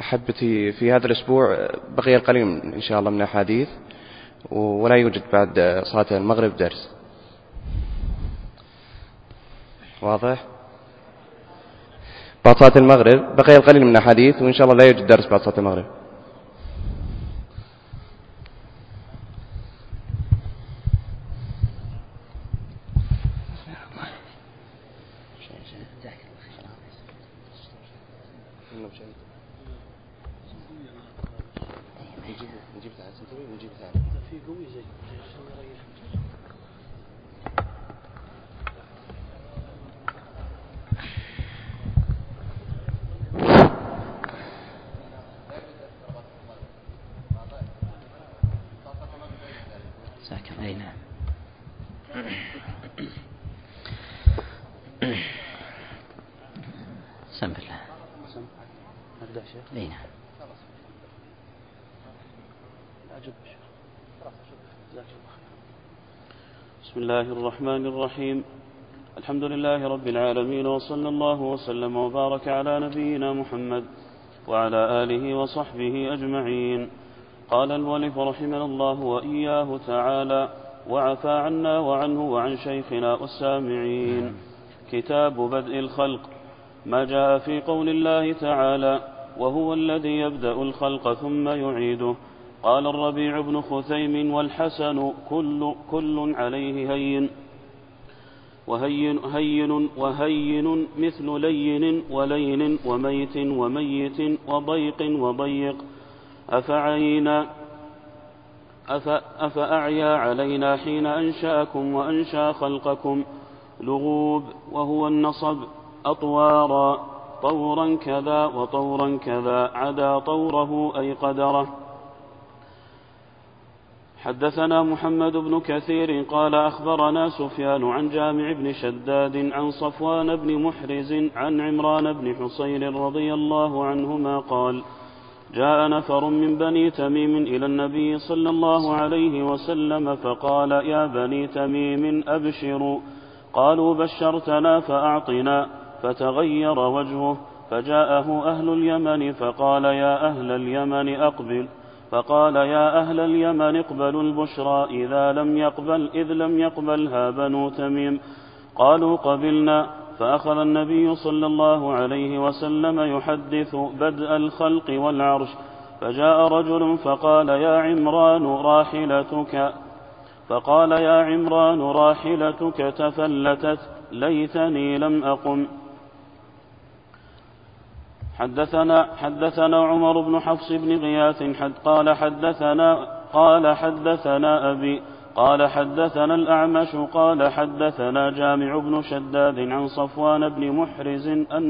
أحبتي، في هذا الأسبوع بقي القليل إن شاء الله من الأحاديث، ولا يوجد بعد صلاة المغرب درس. واضح؟ بعد صلاة المغرب بقي القليل من الأحاديث، وإن شاء الله لا يوجد درس بعد صلاة المغرب. بسم الله الرحمن الرحيم. الحمد لله رب العالمين، وصلى الله وسلم وبارك على نبينا محمد وعلى آله وصحبه أجمعين. قال المؤلف رحمه الله وإياه تعالى: وعفى عنا وعنه وعن شيخنا والسامعين. كتاب بدء الخلق. ما جاء في قول الله تعالى: وهو الذي يبدأ الخلق ثم يعيده. قال الربيع بن خثيم: والحسن كل عليه هين وهين مثل لين ولين وميت وميت وضيق وضيق. أفأعيا علينا حين أنشأكم وأنشأ خلقكم. لغوب وهو النصب. أطوارا، طورا كذا وطورا كذا، عدا طوره أي قدره. حدثنا محمد بن كثير قال أخبرنا سفيان عن جامع بن شداد عن صفوان بن محرز عن عمران بن حصين رضي الله عنهما قال: جاء نفر من بني تميم إلى النبي صلى الله عليه وسلم فقال: يا بني تميم أبشروا. قالوا: بشرتنا فأعطنا. فتغير وجهه فجاءه أهل اليمن فقال: يا أهل اليمن اقبلوا البشرى إذ لم يقبلها بنو تميم. قالوا: قبلنا. فأخذ النبي صلى الله عليه وسلم يحدث بدء الخلق والعرش، فجاء رجل فقال: يا عمران راحلتك تفلتت، ليتني لم أقم. حدثنا عمر بن حفص بن غياث قال حدثنا أبي قال حدثنا الأعمش قال حدثنا جامع بن شداد عن صفوان بن محرز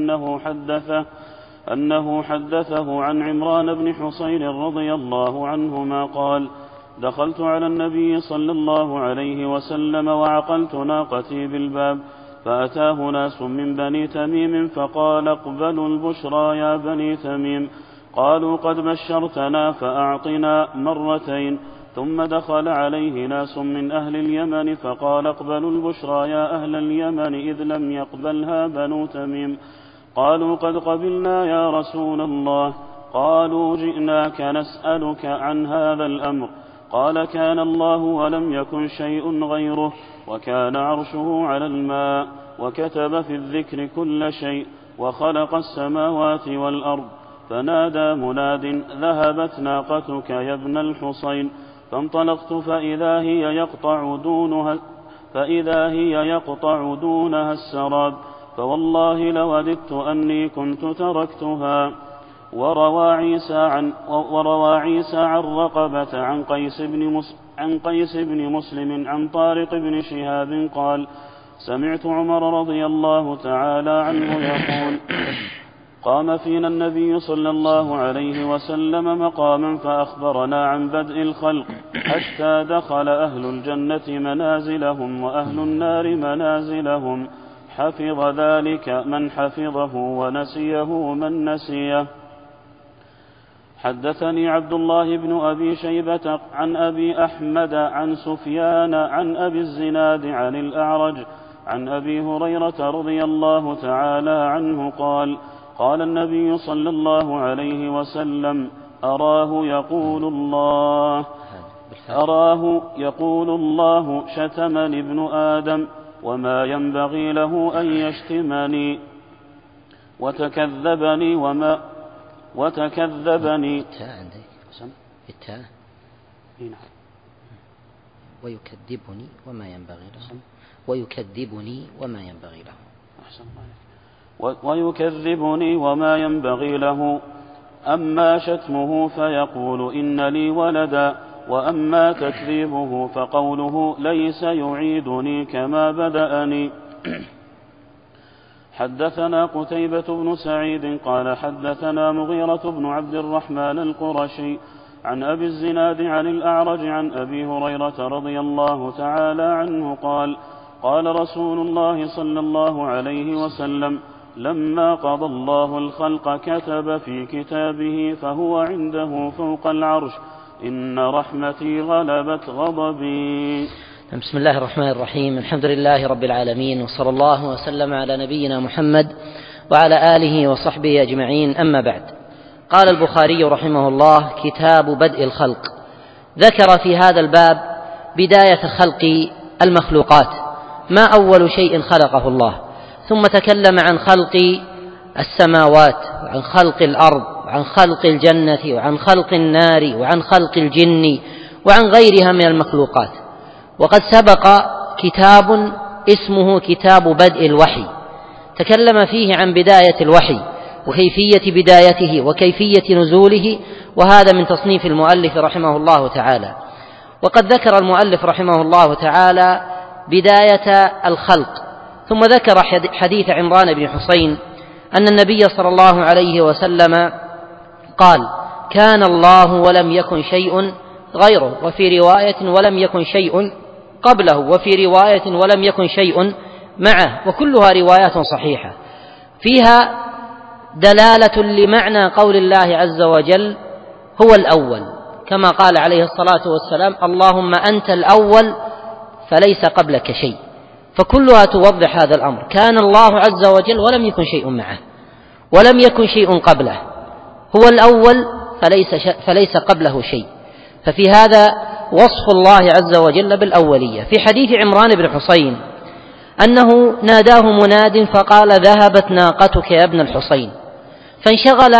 أنه حدثه عن عمران بن حصين رضي الله عنهما قال: دخلت على النبي صلى الله عليه وسلم وعقلت ناقتي بالباب، فأتاه ناس من بني تميم فقال: اقبلوا البشرى يا بني تميم. قالوا: قد بشرتنا فأعطنا مرتين. ثم دخل عليه ناس من أهل اليمن فقال: اقبلوا البشرى يا أهل اليمن إذ لم يقبلها بنو تميم. قالوا: قد قبلنا يا رسول الله. قالوا: جئناك نسألك عن هذا الأمر. قال: كان الله ولم يكن شيء غيره، وكان عرشه على الماء، وكتب في الذكر كل شيء، وخلق السماوات والأرض. فنادى مناد: ذهبت ناقتك يا ابن الحصين. فانطلقت فإذا هي يقطع دونها السراب، فوالله لوددت أني كنت تركتها. وروى عيسى عن رقبة عن قيس بن مسلم عن طارق بن شهاب قال: سمعت عمر رضي الله تعالى عنه يقول: قام فينا النبي صلى الله عليه وسلم مقاما فأخبرنا عن بدء الخلق، حتى دخل أهل الجنة منازلهم وأهل النار منازلهم، حفظ ذلك من حفظه ونسيه من نسيه. حدثني عبد الله بن أبي شيبة عن أبي أحمد عن سفيان عن أبي الزناد عن الأعرج عن أبي هريرة رضي الله تعالى عنه قال: قال النبي صلى الله عليه وسلم: أراه يقول الله شتمني ابن آدم وما ينبغي له أن يشتمني وتكذبني ويكذبني وما ينبغي له ويكذبني وما ينبغي له. أما شتمه فيقول إن لي ولدا، وأما تكذيبه فقوله ليس يعيدني كما بدأني. حدثنا قتيبة بن سعيد قال حدثنا مغيرة بن عبد الرحمن القرشي عن أبي الزناد عن الأعرج عن أبي هريرة رضي الله تعالى عنه قال: قال رسول الله صلى الله عليه وسلم: لما قضى الله الخلق كتب في كتابه فهو عنده فوق العرش: إن رحمتي غلبت غضبي. بسم الله الرحمن الرحيم. الحمد لله رب العالمين، وصلى الله وسلم على نبينا محمد وعلى آله وصحبه أجمعين، أما بعد. قال البخاري رحمه الله: كتاب بدء الخلق. ذكر في هذا الباب بداية خلق المخلوقات، ما أول شيء خلقه الله، ثم تكلم عن خلق السماوات وعن خلق الأرض وعن خلق الجنة وعن خلق النار وعن خلق الجن وعن غيرها من المخلوقات. وقد سبق كتاب اسمه كتاب بدء الوحي، تكلم فيه عن بداية الوحي وكيفية بدايته وكيفية نزوله، وهذا من تصنيف المؤلف رحمه الله تعالى. وقد ذكر المؤلف رحمه الله تعالى بداية الخلق، ثم ذكر حديث عمران بن حسين أن النبي صلى الله عليه وسلم قال: كان الله ولم يكن شيء غيره، وفي رواية ولم يكن شيء قبله، وفي رواية ولم يكن شيء معه، وكلها روايات صحيحة فيها دلالة لمعنى قول الله عز وجل: هو الأول، كما قال عليه الصلاة والسلام: اللهم أنت الأول فليس قبلك شيء. فكلها توضح هذا الأمر، كان الله عز وجل ولم يكن شيء معه ولم يكن شيء قبله، هو الأول فليس قبله شيء. ففي هذا وصف الله عز وجل بالأولية. في حديث عمران بن حسين أنه ناداه مناد فقال: ذهبت ناقتك يا ابن الحسين، فانشغل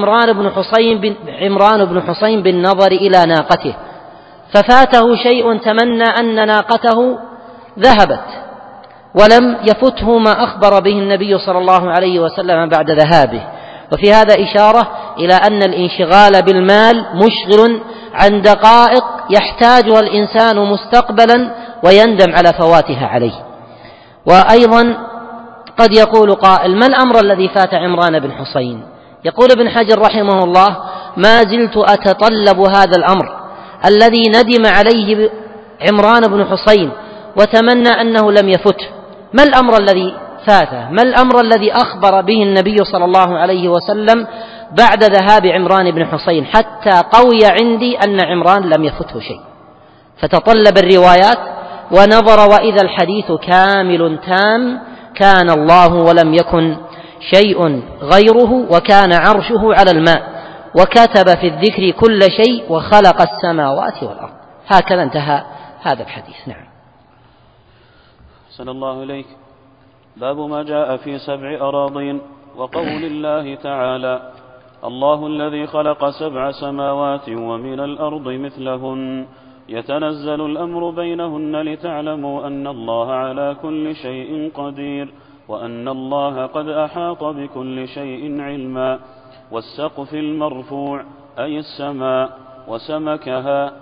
عمران بن حسين بالنظر إلى ناقته، ففاته شيء تمنى أن ناقته ذهبت، ولم يفته ما أخبر به النبي صلى الله عليه وسلم بعد ذهابه. وفي هذا إشارة إلى أن الانشغال بالمال مشغل عن دقائق يحتاجها الإنسان مستقبلا ويندم على فواتها عليه. وأيضا قد يقول قائل: ما الأمر الذي فات عمران بن حسين؟ يقول ابن حجر رحمه الله: ما زلت أتطلب هذا الأمر الذي ندم عليه عمران بن حسين وتمنى أنه لم يفته. ما الأمر الذي فاته؟ ما الأمر الذي أخبر به النبي صلى الله عليه وسلم بعد ذهاب عمران بن حسين حتى قوي عندي أن عمران لم يفته شيء؟ فتطلب الروايات ونظر، وإذا الحديث كامل تام: كان الله ولم يكن شيء غيره، وكان عرشه على الماء، وكتب في الذكر كل شيء، وخلق السماوات والأرض. هكذا انتهى هذا الحديث. نعم. صلى الله إليك. باب ما جاء في 7 أراضين، وقول الله تعالى: الله الذي خلق 7 سماوات ومن الأرض مثلهن يتنزل الأمر بينهن لتعلموا أن الله على كل شيء قدير، وأن الله قد أحاط بكل شيء علما. والسقف المرفوع أي السماء، وسمكها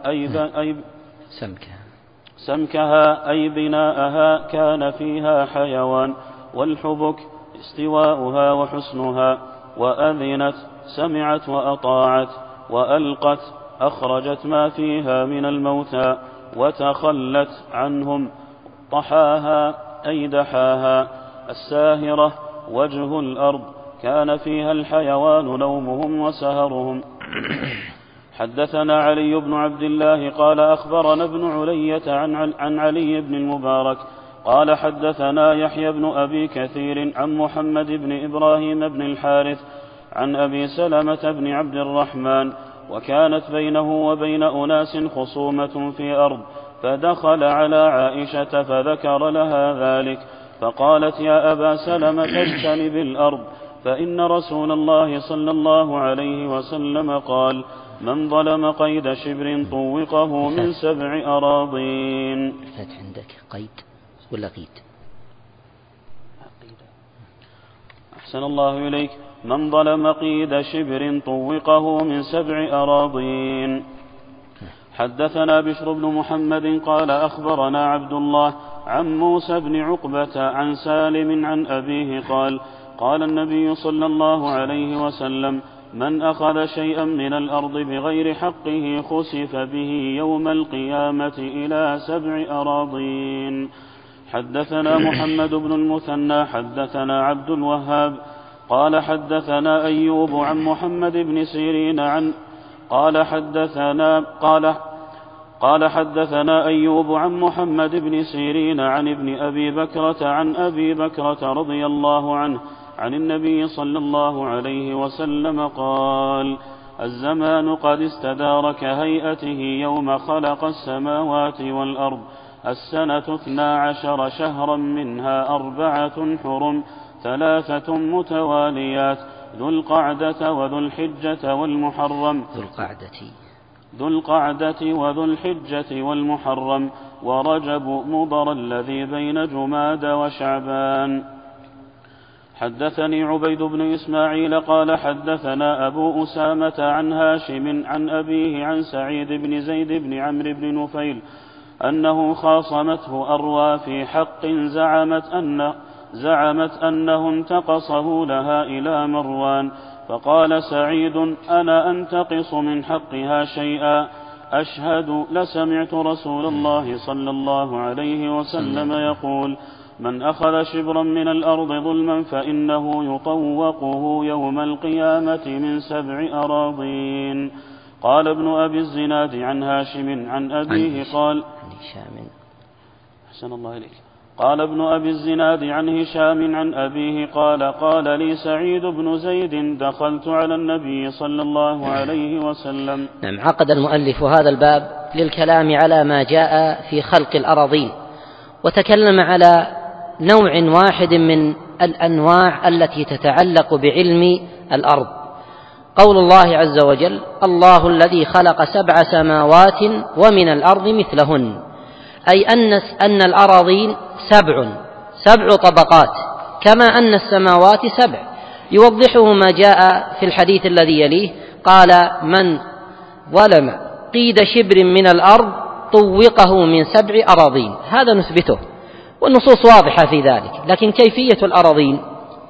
أي بناءها كان فيها حيوان. والحبك استواؤها وحسنها. وأذنت سمعت وأطاعت. وألقت أخرجت ما فيها من الموتى. وتخلت عنهم طحاها أي دحاها. الساهرة وجه الأرض كان فيها الحيوان نومهم وسهرهم. حدثنا علي بن عبد الله قال أخبرنا ابن علية عن علي بن المبارك قال حدثنا يحيى بن أبي كثير عن محمد بن إبراهيم بن الحارث عن أبي سلمة بن عبد الرحمن وكانت بينه وبين أناس خصومة في أرض فدخل على عائشة فذكر لها ذلك فقالت يا أبا سلمة اجتنب الأرض فإن رسول الله صلى الله عليه وسلم قال من ظلم قيد شبر طوقه من 7 أراضين. عندك قيد ولا قيد؟ أحسن الله إليك. من ظلم قيد شبر طوقه من 7 أراضين. حدثنا بشر بن محمد قال أخبرنا عبد الله عن موسى بن عقبة عن سالم عن أبيه قال قال النبي صلى الله عليه وسلم من أخذ شيئا من الأرض بغير حقه خسف به يوم القيامة إلى 7 أراضين. حدثنا محمد بن المثنى حدثنا عبد الوهاب قال حدثنا أيوب عن محمد بن سيرين عن قال حدثنا أيوب عن محمد بن سيرين عن ابن أبي بكرة عن أبي بكرة رضي الله عنه عن النبي صلى الله عليه وسلم قال الزمان قد استدار كهيئته يوم خلق السماوات والأرض السنة 12 شهرا منها 4 حرم 3 متواليات ذو القعدة وذو الحجة والمحرم ذو القعدة وذو الحجة والمحرم ورجب مضر الذي بين جماد وشعبان. حدثني عبيد بن إسماعيل قال حدثنا أبو أسامة عن هاشم عن أبيه عن سعيد بن زيد بن عمرو بن نفيل أنه خاصمته أروى في حق زعمت أنه انتقصه لها إلى مروان فقال سعيد أنا أنتقص من حقها شيئا أشهد لسمعت رسول الله صلى الله عليه وسلم يقول من أخذ شبرا من الأرض ظلما فإنه يطوقه يوم القيامة من 7 أراضين. قال ابن أبي الزناد عن هاشم عن أبيه قال أحسن الله إليك. قال ابن أبي الزناد عن هشام عن أبيه قال لي سعيد بن زيد دخلت على النبي صلى الله عليه وسلم. نعم. عقد المؤلف هذا الباب للكلام على ما جاء في خلق الأراضين وتكلم على نوع واحد من الأنواع التي تتعلق بعلم الأرض. قول الله عز وجل الله الذي خلق 7 سماوات ومن الأرض مثلهن، أي أن الأراضين 7 طبقات كما أن السماوات 7. يوضحه ما جاء في الحديث الذي يليه قال من ظلم قيد شبر من الأرض طوقه من 7 أراضين. هذا نثبته والنصوص واضحة في ذلك، لكن كيفية الأراضين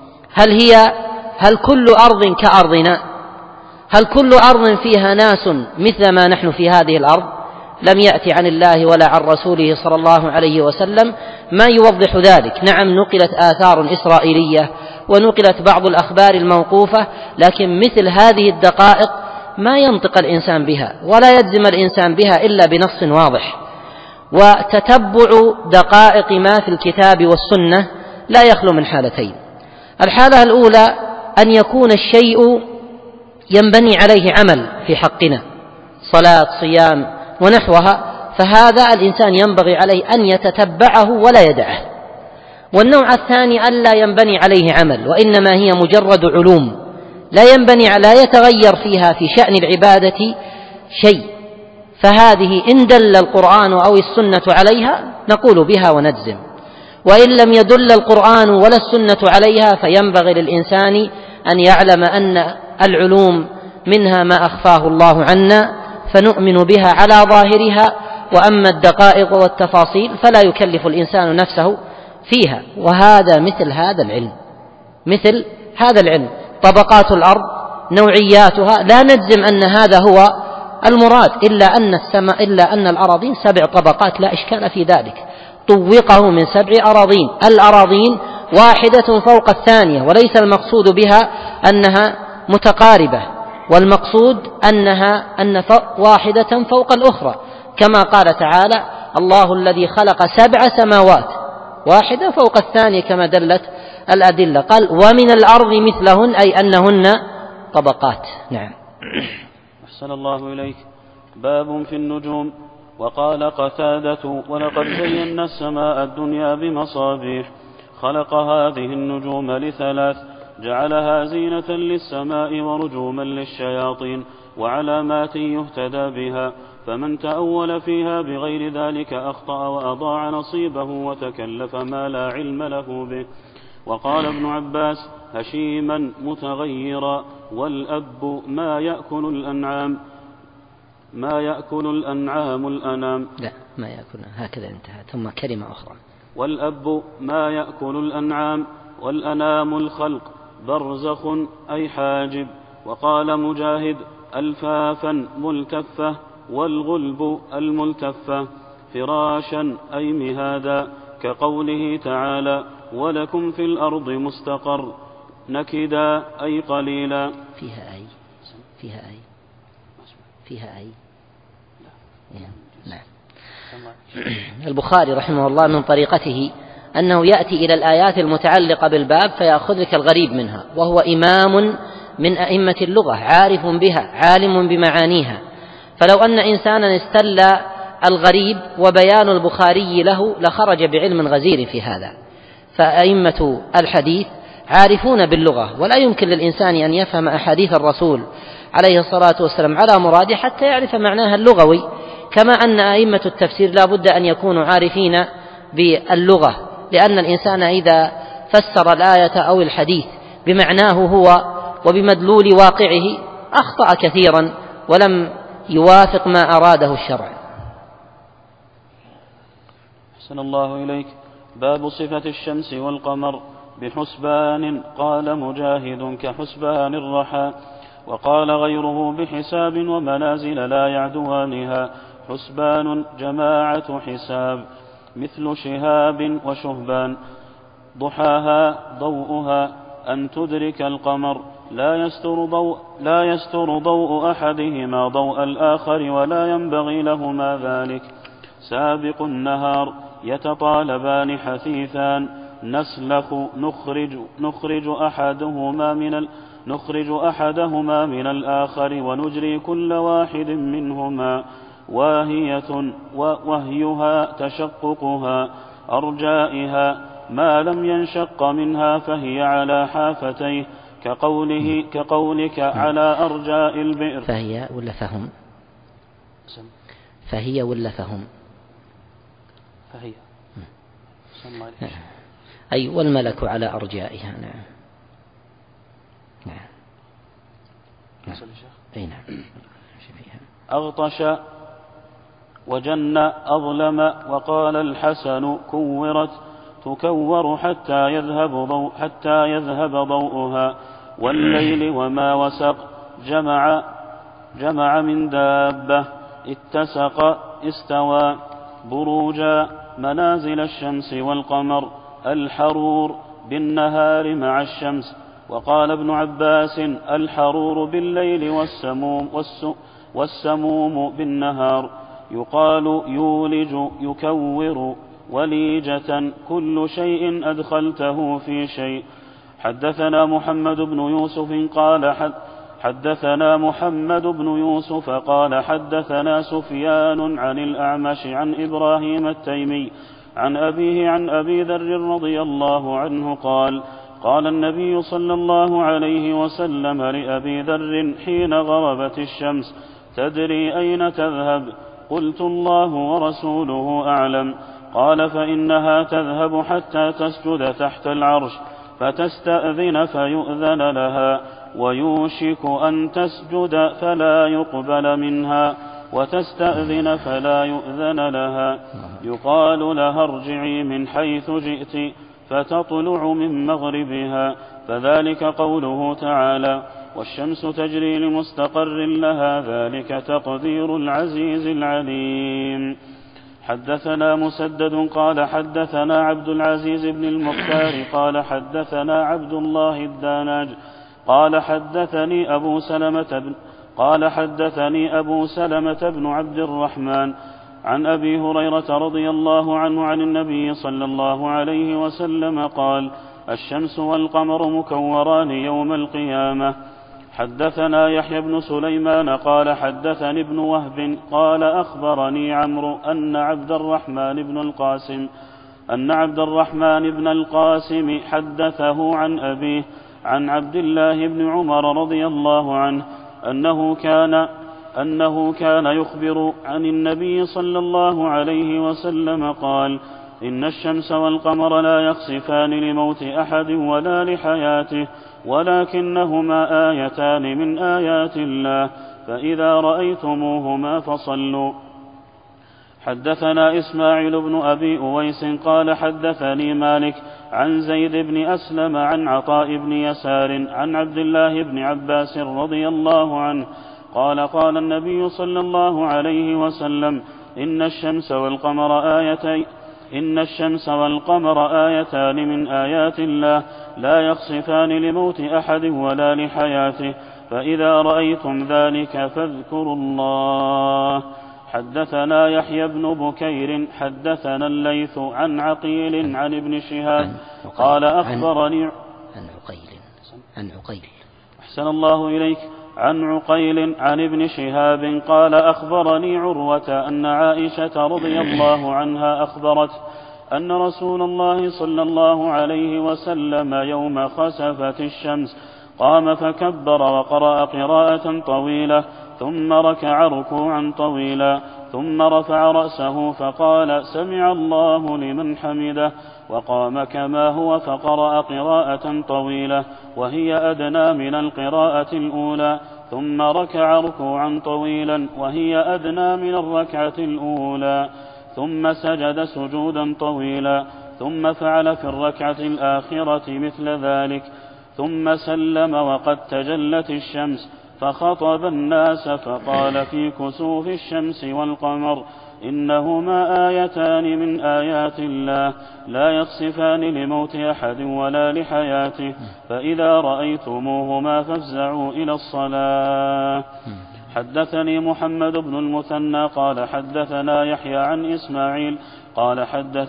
هل كل أرض كأرضنا؟ هل كل أرض فيها ناس مثل ما نحن في هذه الأرض؟ لم يأتي عن الله ولا عن رسوله صلى الله عليه وسلم ما يوضح ذلك. نعم نقلت آثار إسرائيلية ونقلت بعض الأخبار الموقوفة، لكن مثل هذه الدقائق ما ينطق الإنسان بها ولا يجزم الإنسان بها إلا بنص واضح. وتتبع دقائق ما في الكتاب والسنة لا يخلو من حالتين. الحالة الأولى أن يكون الشيء ينبني عليه عمل في حقنا، صلاة صيام ونحوها، فهذا الإنسان ينبغي عليه أن يتتبعه ولا يدعه. والنوع الثاني ألا ينبني عليه عمل، وإنما هي مجرد علوم لا يتغير فيها في شأن العبادة شيء، فهذه إن دل القرآن أو السنة عليها نقول بها ونجزم، وإن لم يدل القرآن ولا السنة عليها فينبغي للإنسان أن يعلم أن العلوم منها ما أخفاه الله عنا فنؤمن بها على ظاهرها، وأما الدقائق والتفاصيل فلا يكلف الإنسان نفسه فيها. وهذا مثل هذا العلم طبقات الأرض نوعياتها لا نجزم أن هذا هو المراد، إلا أن الأراضين 7 طبقات لا إشكال في ذلك. طوقه من 7 أراضين، الأراضين واحدة فوق الثانية، وليس المقصود بها أنها متقاربة، والمقصود أن واحدة فوق الأخرى، كما قال تعالى الله الذي خلق 7 سماوات واحدة فوق الثانية كما دلت الأدلة. قال ومن الأرض مثلهن أي أنهن طبقات. نعم. أحسن الله إليك. باب في النجوم. وقال قتادة ولقد زينا السماء الدنيا بمصابيح خلق هذه النجوم لثلاث جعلها زينة للسماء ورجوما للشياطين وعلامات يهتدى بها فمن تأول فيها بغير ذلك أخطأ وأضاع نصيبه وتكلف ما لا علم له به. وقال ابن عباس هشيما متغيرا والأب ما يأكل الأنعام الأنام. لا ما يأكل هكذا انتهى ثم كلمة أخرى. والأب ما يأكل الأنعام والأنام الخلق برزخ أي حاجب. وقال مجاهد ألفافا ملتفة والغلب الملتفة فراشا أي مهادا كقوله تعالى ولكم في الأرض مستقر نكدا أي قليلا. فيها أي نعم. البخاري رحمه الله من طريقته أنه يأتي إلى الآيات المتعلقة بالباب فيأخذ لك الغريب منها، وهو إمام من أئمة اللغة عارف بها عالم بمعانيها، فلو أن إنسانا استلى الغريب وبيان البخاري له لخرج بعلم غزير في هذا. فأئمة الحديث عارفون باللغة، ولا يمكن للإنسان أن يفهم أحاديث الرسول عليه الصلاة والسلام على مراده حتى يعرف معناها اللغوي، كما أن أئمة التفسير لا بد أن يكونوا عارفين باللغة، لأن الإنسان إذا فسر الآية أو الحديث بمعناه هو وبمدلول واقعه أخطأ كثيرا ولم يوافق ما أراده الشرع. أحسن الله إليك. باب صفة الشمس والقمر بحسبان. قال مجاهد كحسبان الرحى. وقال غيره بحساب ومنازل لا يعدوانها. حسبان جماعة حساب مثل شهاب وشهبان. ضحاها ضوءها أن تدرك القمر لا يستر ضوء أحدهما ضوء الآخر ولا ينبغي لهما ذلك. سابق النهار يتطالبان حثيثان نسلخ نخرج أحدهما من الآخر ونجري كل واحد منهما وهيها تشققها أرجائها ما لم ينشق منها فهي على حافتيه كقولك على أرجاء البئر. فهي ولا فهم؟ فهي ولا فهم؟ فهي أي والملك على أرجائها. نعم. أي نعم. أغطش وجن أظلم. وقال الحسن كورت تكور حتى يذهب ضوءها. والليل وما وسق جمع من دابة اتسق استوى. بروجا منازل الشمس والقمر الحرور بالنهار مع الشمس. وقال ابن عباس الحرور بالليل والسموم بالنهار. يقال يولج يكور وليجة كل شيء أدخلته في شيء. حدثنا محمد بن يوسف قال حدثنا سفيان عن الأعمش عن إبراهيم التيمي عن أبيه عن أبي ذر رضي الله عنه قال قال النبي صلى الله عليه وسلم لأبي ذر حين غربت الشمس تدري أين تذهب؟ قلت الله ورسوله أعلم. قال فإنها تذهب حتى تسجد تحت العرش فتستأذن فيؤذن لها ويوشك أن تسجد فلا يقبل منها وتستأذن فلا يؤذن لها. يقال لها ارجعي من حيث جئت فتطلع من مغربها. فذلك قوله تعالى والشمس تجري لمستقر لها ذلك تقدير العزيز العليم. حدثنا مسدد قال حدثنا عبد العزيز بن المختار قال حدثنا عبد الله الداناج قال حدثني أبو سلمة بن عبد الرحمن عن أبي هريرة رضي الله عنه عن النبي صلى الله عليه وسلم قال: الشمس والقمر مكوران يوم القيامة. حدثنا يحيى بن سليمان قال حدثني ابن وهب قال أخبرني عمرو أن عبد الرحمن بن القاسم حدثه عن أبيه عن عبد الله بن عمر رضي الله عنه أنه كان يخبر عن النبي صلى الله عليه وسلم قال: إن الشمس والقمر لا يخسفان لموت أحد ولا لحياته، ولكنهما آيتان من آيات الله، فإذا رأيتموهما فصلوا. حدثنا إسماعيل بن أبي أويس قال حدثني مالك عن زيد بن أسلم عن عطاء بن يسار عن عبد الله بن عباس رضي الله عنه قال: قال النبي صلى الله عليه وسلم: إن الشمس والقمر آيتان من آيات الله، لا يخسفان لموت أحد ولا لحياته، فإذا رأيتم ذلك فاذكروا الله. حدثنا يحيى بن بكير حدثنا الليث عن عقيل عن ابن شهاب قال أخبرني عن عقيل أحسن الله إليك عن عقيل عن ابن شهاب قال أخبرني عروة أن عائشة رضي الله عنها أخبرت أن رسول الله صلى الله عليه وسلم يوم خسفت الشمس قام فكبر وقرأ قراءة طويلة، ثم ركع ركوعا طويلا، ثم رفع رأسه فقال: سمع الله لمن حمده، وقام كما هو فقرأ قراءة طويلة وهي أدنى من القراءة الأولى، ثم ركع ركوعا طويلا وهي أدنى من الركعة الأولى، ثم سجد سجودا طويلا، ثم فعل في الركعة الآخرة مثل ذلك، ثم سلم وقد تجلت الشمس، فخطب الناس فقال في كسوف الشمس والقمر: إنهما آيتان من آيات الله، لا يخسفان لموت أحد ولا لحياته، فإذا رأيتموهما فافزعوا إلى الصلاة. حدثني محمد بن المثنى قال حدثنا يحيى عن إسماعيل قال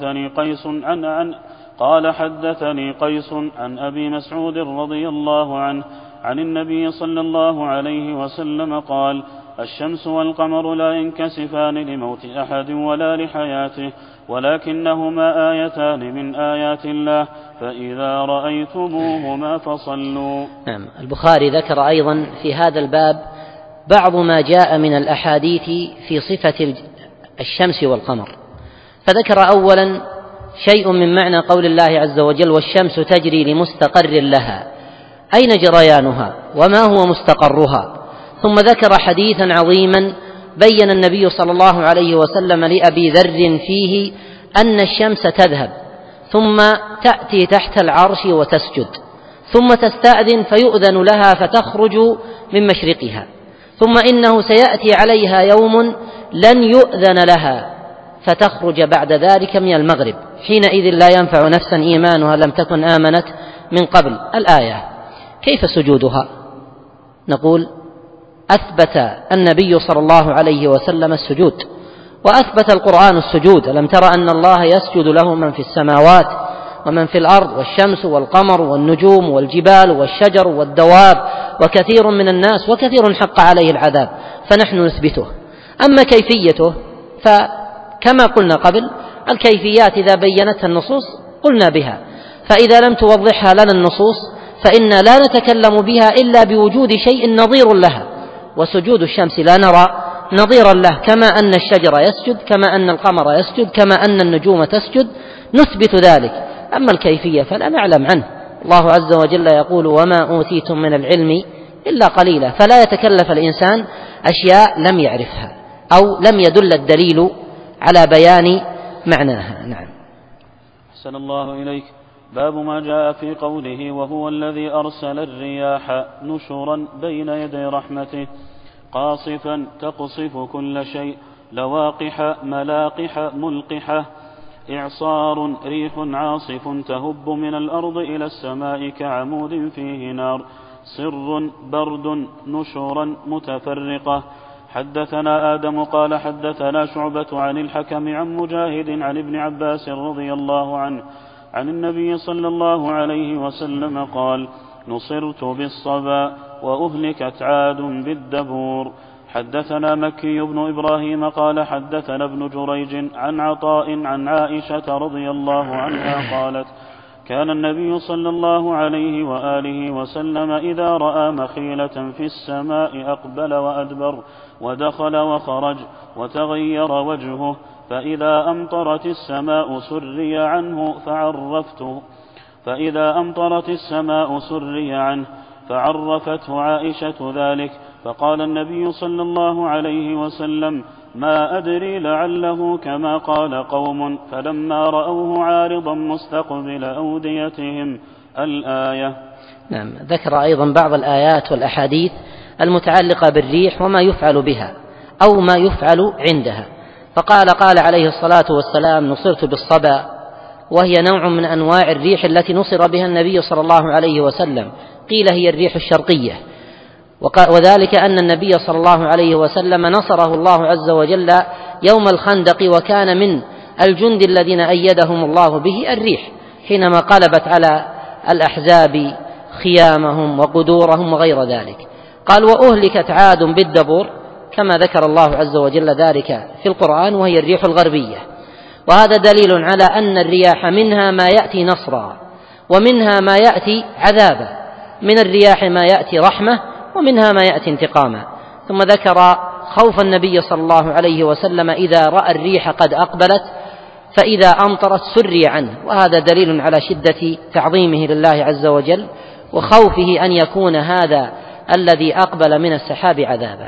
حدثني قيس عن أبي مسعود رضي الله عنه عن النبي صلى الله عليه وسلم قال: الشمس والقمر لا ينكسفان لموت أحد ولا لحياته، ولكنهما آيتان من آيات الله، فإذا رأيتموهما فصلوا. نعم. البخاري ذكر أيضا في هذا الباب بعض ما جاء من الأحاديث في صفة الشمس والقمر، فذكر أولا شيء من معنى قول الله عز وجل: والشمس تجري لمستقر لها، أين جريانها وما هو مستقرها. ثم ذكر حديثا عظيما بين النبي صلى الله عليه وسلم لأبي ذر فيه أن الشمس تذهب ثم تأتي تحت العرش وتسجد، ثم تستأذن فيؤذن لها فتخرج من مشرقها، ثم إنه سيأتي عليها يوم لن يؤذن لها فتخرج بعد ذلك من المغرب، حينئذ لا ينفع نفسا إيمانها لم تكن آمنت من قبل. الآية كيف سجودها؟ نقول: أثبت النبي صلى الله عليه وسلم السجود، وأثبت القرآن السجود. ألم تر أن الله يسجد له من في السماوات ومن في الأرض، والشمس والقمر والنجوم والجبال والشجر والدواب وكثير من الناس وكثير حق عليه العذاب، فنحن نثبته. أما كيفيته فكما قلنا قبل، الكيفيات إذا بينتها النصوص قلنا بها، فإذا لم توضحها لنا النصوص فإنا لا نتكلم بها إلا بوجود شيء نظير لها، وسجود الشمس لا نرى نظيرا له، كما أن الشجر يسجد، كما أن القمر يسجد، كما أن النجوم تسجد، نثبت ذلك. أما الكيفية فلا نعلم عنه. الله عز وجل يقول: وما أوتيتم من العلم إلا قليلا، فلا يتكلف الإنسان أشياء لم يعرفها أو لم يدل الدليل على بيان معناها. نعم. أحسن الله إليك. باب ما جاء في قوله: وهو الذي أرسل الرياح نشرا بين يدي رحمته، قاصفا تقصف كل شيء، لواقح ملاقح ملقحة، إعصار ريح عاصف تهب من الأرض إلى السماء كعمود فيه نار، صر برد نشرا متفرقة. حدثنا آدم قال حدثنا شعبة عن الحكم عن مجاهد عن ابن عباس رضي الله عنه عن النبي صلى الله عليه وسلم قال: نصرت بالصبا وأهلكت عاد بالدبور. حدثنا مكي بن إبراهيم قال حدثنا ابن جريج عن عطاء عن عائشة رضي الله عنها قالت: كان النبي صلى الله عليه وآله وسلم إذا رأى مخيلة في السماء أقبل وأدبر ودخل وخرج وتغير وجهه، فإذا أمطرت السماء سري عنه فعرفته عائشة ذلك، فقال النبي صلى الله عليه وسلم: ما أدري لعله كما قال قوم، فلما رأوه عارضا مستقبل أوديتهم. الآية. نعم. ذكر أيضا بعض الآيات والأحاديث المتعلقة بالريح وما يفعل بها أو ما يفعل عندها، قال عليه الصلاة والسلام: نصرت بالصبا، وهي نوع من أنواع الريح التي نصر بها النبي صلى الله عليه وسلم، قيل هي الريح الشرقية، وذلك أن النبي صلى الله عليه وسلم نصره الله عز وجل يوم الخندق، وكان من الجند الذين أيدهم الله به الريح حينما قلبت على الأحزاب خيامهم وقدورهم وغير ذلك. قال: وأهلكت عاد بالدبور، كما ذكر الله عز وجل ذلك في القرآن، وهي الريح الغربية. وهذا دليل على أن الرياح منها ما يأتي نصرا ومنها ما يأتي عذابا، من الرياح ما يأتي رحمة ومنها ما يأتي انتقاما. ثم ذكر خوف النبي صلى الله عليه وسلم إذا رأى الريح قد أقبلت فإذا أمطرت سري عنه، وهذا دليل على شدة تعظيمه لله عز وجل وخوفه أن يكون هذا الذي أقبل من السحاب عذابا.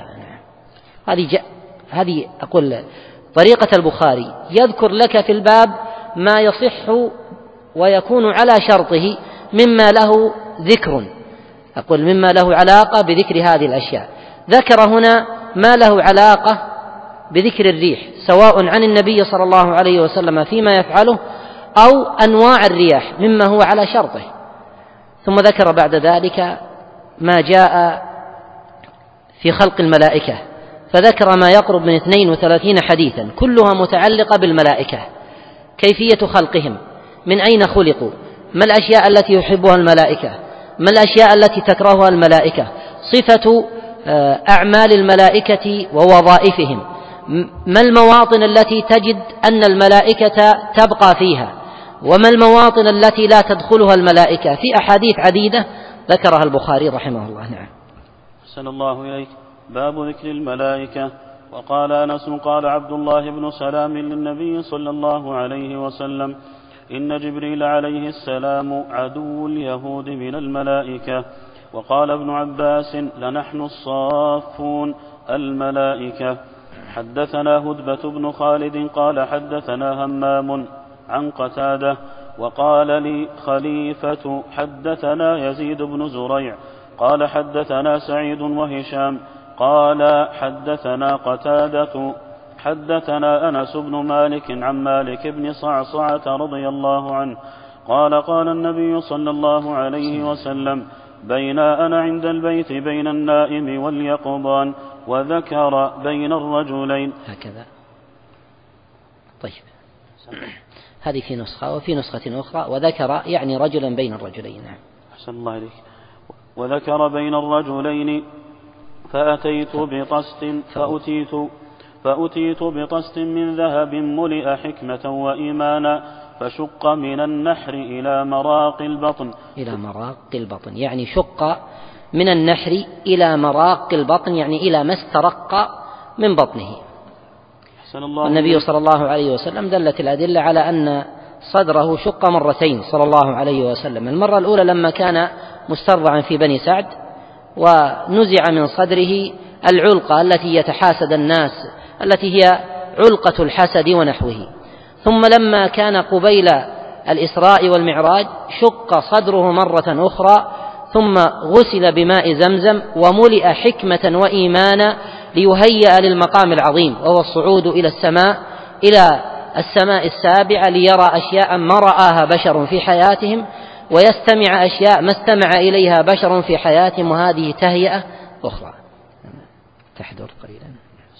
هذه أقول طريقة البخاري، يذكر لك في الباب ما يصح ويكون على شرطه مما له ذكر، أقول مما له علاقة بذكر هذه الأشياء. ذكر هنا ما له علاقة بذكر الريح، سواء عن النبي صلى الله عليه وسلم فيما يفعله أو أنواع الرياح مما هو على شرطه. ثم ذكر بعد ذلك ما جاء في خلق الملائكة، فذكر ما يقرب من 32 حديثا كلها متعلقة بالملائكة، كيفية خلقهم، من أين خلقوا، ما الأشياء التي يحبها الملائكة، ما الأشياء التي تكرهها الملائكة، صفة أعمال الملائكة ووظائفهم، ما المواطن التي تجد أن الملائكة تبقى فيها، وما المواطن التي لا تدخلها الملائكة، في أحاديث عديدة ذكرها البخاري رحمه الله. نعم. أحسن الله إليك. باب ذكر الملائكة. وقال أنس: قال عبد الله بن سلام للنبي صلى الله عليه وسلم: إن جبريل عليه السلام عدو اليهود من الملائكة. وقال ابن عباس: لنحن الصافون الملائكة. حدثنا هدبة بن خالد قال حدثنا همام عن قتادة. وقال لي خليفة: حدثنا يزيد بن زريع قال حدثنا سعيد وهشام قال حدثنا قتادة حدثنا أنس بن مالك عن مالك بن صعصعة رضي الله عنه قال: قال النبي صلى الله عليه وسلم: بين أنا عند البيت بين النائم واليقظان، وذكر بين الرجلين. هكذا. طيب، هذه في نسخة، وفي نسخة أخرى وذكر يعني رجلا بين الرجلين. أحسن الله إليك. وذكر بين الرجلين فأتيت بطست من ذهب ملئ حكمة وإيمانا، فشق من النحر إلى مراق البطن. إلى مراق البطن يعني شق من النحر إلى مراق البطن، يعني إلى ما استرق من بطنه. النبي صلى الله عليه وسلم دلت الأدلة على أن صدره شق مرتين صلى الله عليه وسلم. المرة الأولى لما كان مسترضعا في بني سعد ونزع من صدره العلقة التي يتحاسد الناس، التي هي علقة الحسد ونحوه. ثم لما كان قبيل الإسراء والمعراج شق صدره مرة أخرى، ثم غسل بماء زمزم وملئ حكمة وإيمانا ليهيأ للمقام العظيم، وهو الصعود إلى السماء السابعة ليرى أشياء ما رآها بشر في حياتهم، ويستمع أشياء ما استمع إليها بشر في حياتهم، وهذه تهيئة أخرى. تحضر قليلا.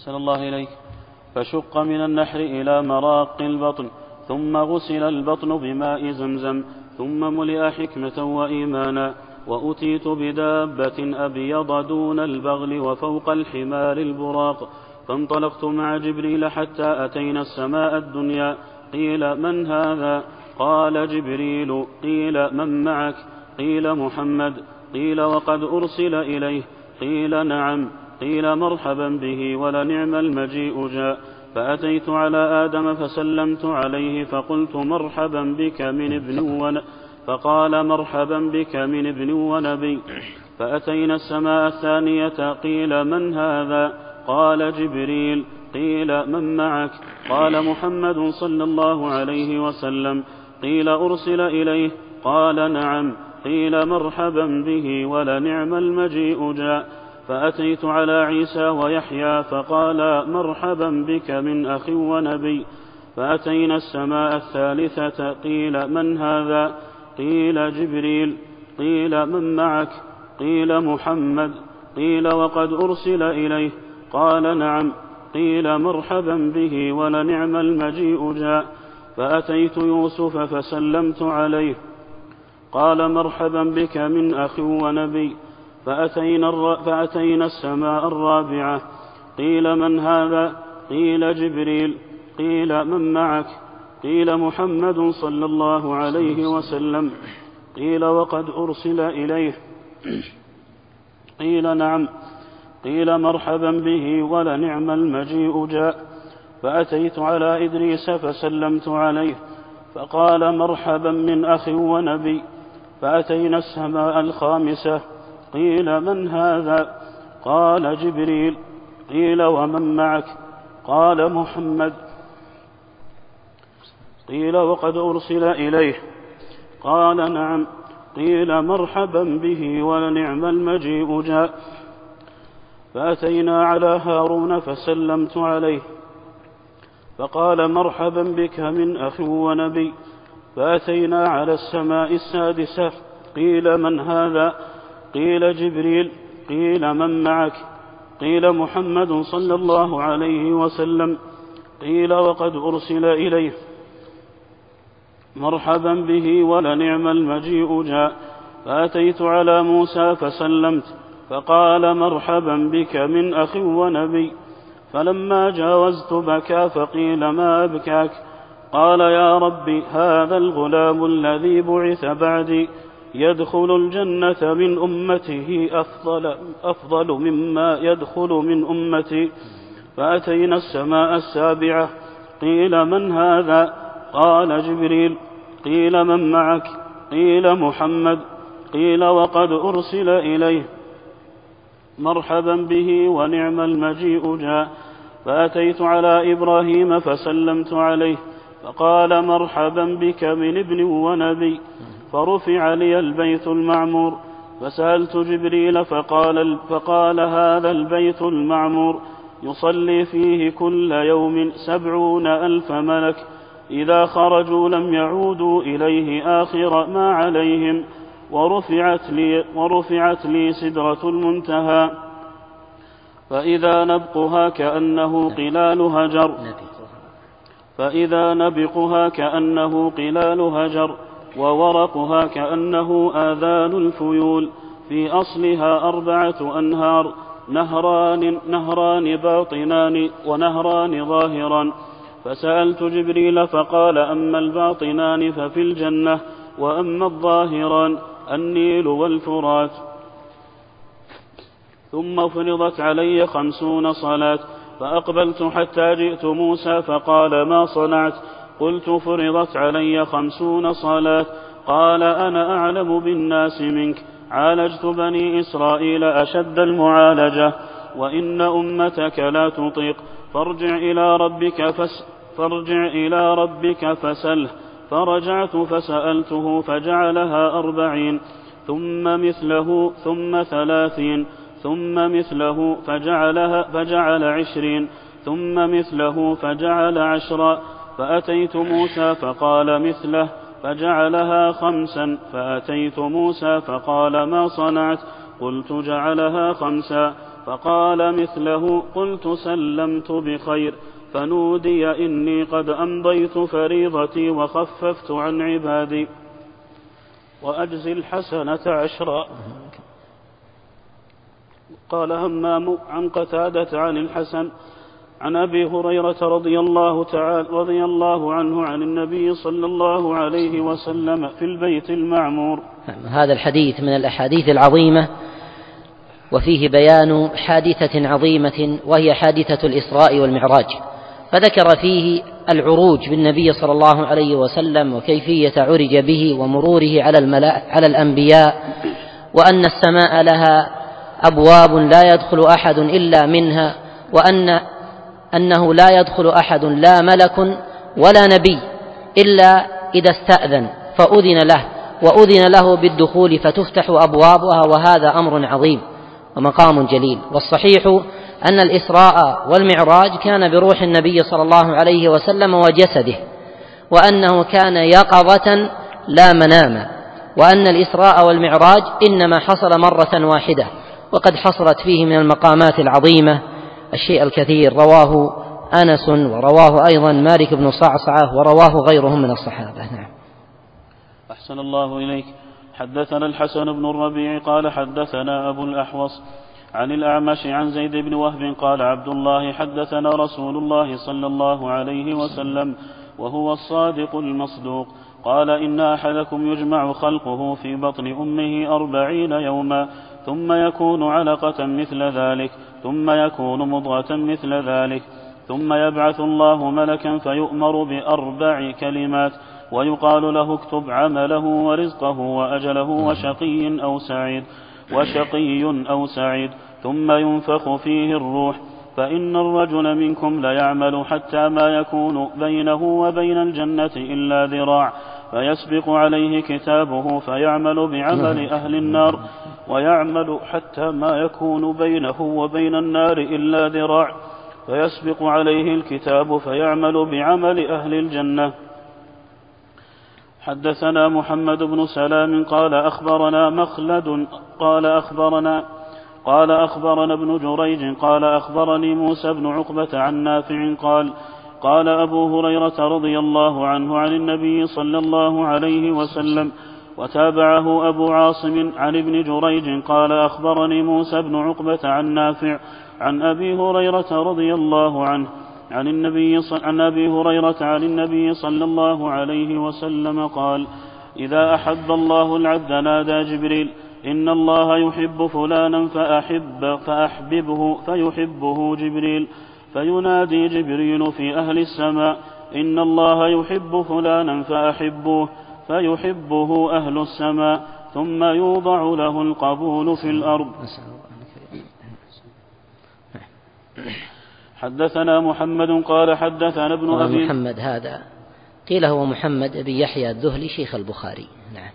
أحسن الله إليك. فشق من النحر إلى مراق البطن، ثم غسل البطن بماء زمزم، ثم ملئ حكمة وإيمانا، وأتيت بدابة أبيض دون البغل وفوق الحمار البراق، فانطلقت مع جبريل حتى أتينا السماء الدنيا. قيل من هذا؟ قال جبريل. قيل من معك؟ قيل محمد. قيل وقد أرسل إليه؟ قيل نعم. قيل مرحبا به ولنعم المجيء جاء. فأتيت على آدم فسلمت عليه فقلت مرحبا بك من ابن فقال مرحبا بك من ابن ونبي. فأتينا السماء الثانية. قيل من هذا؟ قال جبريل. قيل من معك؟ قال محمد صلى الله عليه وسلم. قيل أرسل إليه؟ قال نعم. قيل مرحبا به ولنعم المجيء جاء. فأتيت على عيسى ويحيى فقال مرحبا بك من أخ ونبي. فأتينا السماء الثالثة. قيل من هذا؟ قيل جبريل. قيل من معك؟ قيل محمد. قيل وقد أرسل إليه؟ قال نعم. قيل مرحبا به ولنعم المجيء جاء. فأتيت يوسف فسلمت عليه، قال مرحبا بك من أخ ونبي. فأتينا السماء الرابعة. قيل من هذا؟ قيل جبريل. قيل من معك؟ قيل محمد صلى الله عليه وسلم. قيل وقد أرسل إليه؟ قيل نعم. قيل مرحبا به ولنعم المجيء جاء. فأتيت على إدريس فسلمت عليه، فقال مرحبا من أخ ونبي. فأتينا السماء الخامسة. قيل من هذا؟ قال جبريل. قيل ومن معك؟ قال محمد. قيل وقد أرسل إليه؟ قال نعم. قيل مرحبا به ولنعم المجيء جاء. فأتينا على هارون فسلمت عليه، فقال مرحبا بك من أخ ونبي. فأتينا على السماء السادسة. قيل من هذا؟ قيل جبريل. قيل من معك؟ قيل محمد صلى الله عليه وسلم. قيل وقد أرسل إليه؟ مرحبا به ولنعم المجيء جاء. فأتيت على موسى فسلمت، فقال مرحبا بك من أخ ونبي. فلما جاوزت بكى، فقيل ما أبكاك؟ قال يا رب هذا الغلام الذي بعث بعدي يدخل الجنة من أمته أفضل مما يدخل من أمتي. فأتينا السماء السابعة. قيل من هذا؟ قال جبريل. قيل من معك؟ قيل محمد. قيل وقد أرسل إليه؟ مرحبا به ونعم المجيء جاء. فأتيت على إبراهيم فسلمت عليه، فقال مرحبا بك من ابن ونبي. فرفع لي البيت المعمور، فسألت جبريل فقال هذا البيت المعمور يصلي فيه كل يوم 70,000 ملك، إذا خرجوا لم يعودوا إليه آخر ما عليهم. ورفعت لي سدرة المنتهى، فإذا نبقها كأنه قلال هجر وورقها كأنه آذان الفيول. في أصلها 4 أنهار، نهران باطنان ونهران ظاهران. فسألت جبريل فقال أما الباطنان ففي الجنة، وأما الظاهران النيل والفرات. ثم فرضت علي 50 صلاة، فأقبلت حتى جئت موسى فقال ما صنعت؟ قلت فرضت علي 50 صلاة. قال أنا أعلم بالناس منك، عالجت بني إسرائيل أشد المعالجة، وإن أمتك لا تطيق، فارجع إلى ربك فسله. فرجعت فسألته فجعلها 40، ثم مثله، ثم 30، ثم مثله فجعل 20، ثم مثله فجعل 10. فأتيت موسى فقال مثله، فجعلها 5. فأتيت موسى فقال ما صنعت؟ قلت جعلها 5. فقال مثله. قلت سلمت بخير. فنودي إني قد أمضيت فريضتي وخففت عن عبادي وأجزي الحسنة 10. قال همام عن قتادة عن الحسن عن أبي هريرة رضي الله عنه عن النبي صلى الله عليه وسلم في البيت المعمور. هذا الحديث من الأحاديث العظيمة، وفيه بيان حادثة عظيمة وهي حادثة الإسراء والمعراج، فذكر فيه العروج بالنبي صلى الله عليه وسلم وكيفية عرج به ومروره على الأنبياء، وأن السماء لها أبواب لا يدخل أحد إلا منها، وأنه لا يدخل أحد لا ملك ولا نبي إلا إذا استأذن فأذن له، وأذن له بالدخول فتفتح أبوابها، وهذا أمر عظيم ومقام جليل. والصحيح أن الإسراء والمعراج كان بروح النبي صلى الله عليه وسلم وجسده، وأنه كان يقظة لا مناما، وأن الإسراء والمعراج إنما حصل مرة واحدة، وقد حصلت فيه من المقامات العظيمة الشيء الكثير، رواه أنس ورواه أيضا مالك بن صعصعة ورواه غيرهم من الصحابة. نعم. أحسن الله إليك. حدثنا الحسن بن الربيع قال حدثنا أبو الأحوص عن الأعمش عن زيد بن وهب قال عبد الله حدثنا رسول الله صلى الله عليه وسلم وهو الصادق المصدوق قال إن أحدكم يجمع خلقه في بطن أمه 40 يوما ثم يكون علقة مثل ذلك ثم يكون مضغة مثل ذلك ثم يبعث الله ملكا فيؤمر ب4 كلمات ويقال له اكتب عمله ورزقه وأجله وشقي أو سعيد ثم ينفخ فيه الروح فإن الرجل منكم ليعمل حتى ما يكون بينه وبين الجنة إلا ذراع فيسبق عليه كتابه فيعمل بعمل أهل النار ويعمل حتى ما يكون بينه وبين النار إلا ذراع فيسبق عليه الكتاب فيعمل بعمل أهل الجنة. حدثنا محمد بن سلام قال أخبرنا مخلد قال أخبرنا ابن جريج قال أخبرني موسى بن عقبة عن نافع قال أبو هريرة رضي الله عنه عن النبي صلى الله عليه وسلم وتابعه أبو عاصم عن ابن جريج قال أخبرني موسى بن عقبة عن نافع عن أبي هريرة رضي الله عنه عن أبي هريرة عن النبي صلى الله عليه وسلم قال إذا أحب الله العبد نادى جبريل إن الله يحب فلانا فأحببه فيحبه جبريل فينادي جبريل في أهل السماء إن الله يحب فلانا فأحبوه فيحبه أهل السماء ثم يوضع له القبول في الأرض. حدثنا محمد قال حدثنا ابن أبي محمد هذا قيل هو محمد بن يحيى الذهلي شيخ البخاري. نعم.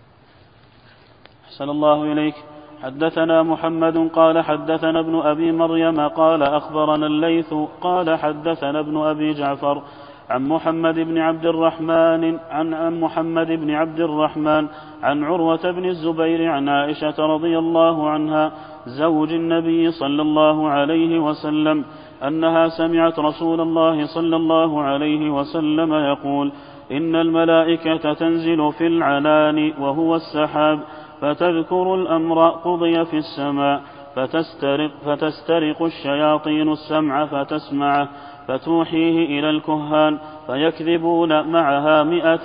أحسن الله إليك. حدثنا محمد قال حدثنا ابن أبي مريم قال أخبرنا الليث قال حدثنا ابن أبي جعفر عن محمد بن عبد الرحمن عن عروة بن الزبير عن عائشة رضي الله عنها زوج النبي صلى الله عليه وسلم أنها سمعت رسول الله صلى الله عليه وسلم يقول إن الملائكة تنزل في العنان وهو السحاب فتذكر الأمر قضي في السماء فتسترق الشياطين السمع فتسمعه فتوحيه إلى الكهان فيكذبون معها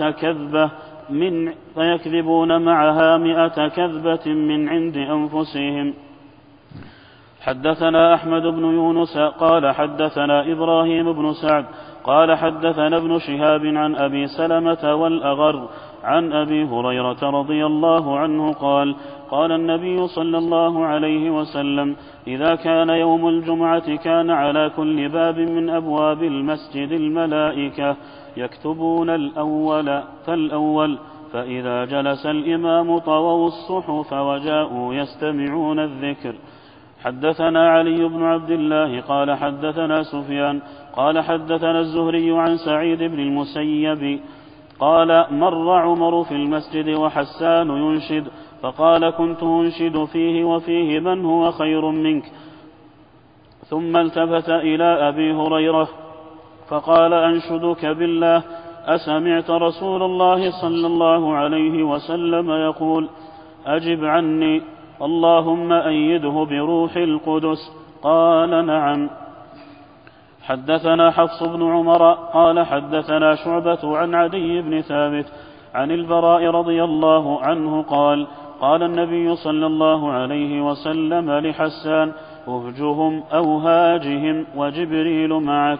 100 كذبة من عند أنفسهم. حدثنا أحمد بن يونس قال حدثنا إبراهيم بن سعد قال حدثنا ابن شهاب عن أبي سلمة والأغر عن أبي هريرة رضي الله عنه قال النبي صلى الله عليه وسلم إذا كان يوم الجمعة كان على كل باب من أبواب المسجد الملائكة يكتبون الأول فالأول فإذا جلس الإمام طووا الصحف وجاءوا يستمعون الذكر. حدثنا علي بن عبد الله قال حدثنا سفيان قال حدثنا الزهري عن سعيد بن المسيب قال: مر عمر في المسجد وحسان ينشد، فقال: كنت أنشد فيه وفيه من هو خير منك. ثم التفت إلى أبي هريرة فقال: أنشدك بالله، أسمعت رسول الله صلى الله عليه وسلم يقول: أجب عني، اللهم أيده بروح القدس؟ قال: نعم. حدثنا حفص بن عمر قال حدثنا شعبة عن عدي بن ثابت عن البراء رضي الله عنه قال: قال النبي صلى الله عليه وسلم لحسان: اهجهم أو هاجهم وجبريل معك.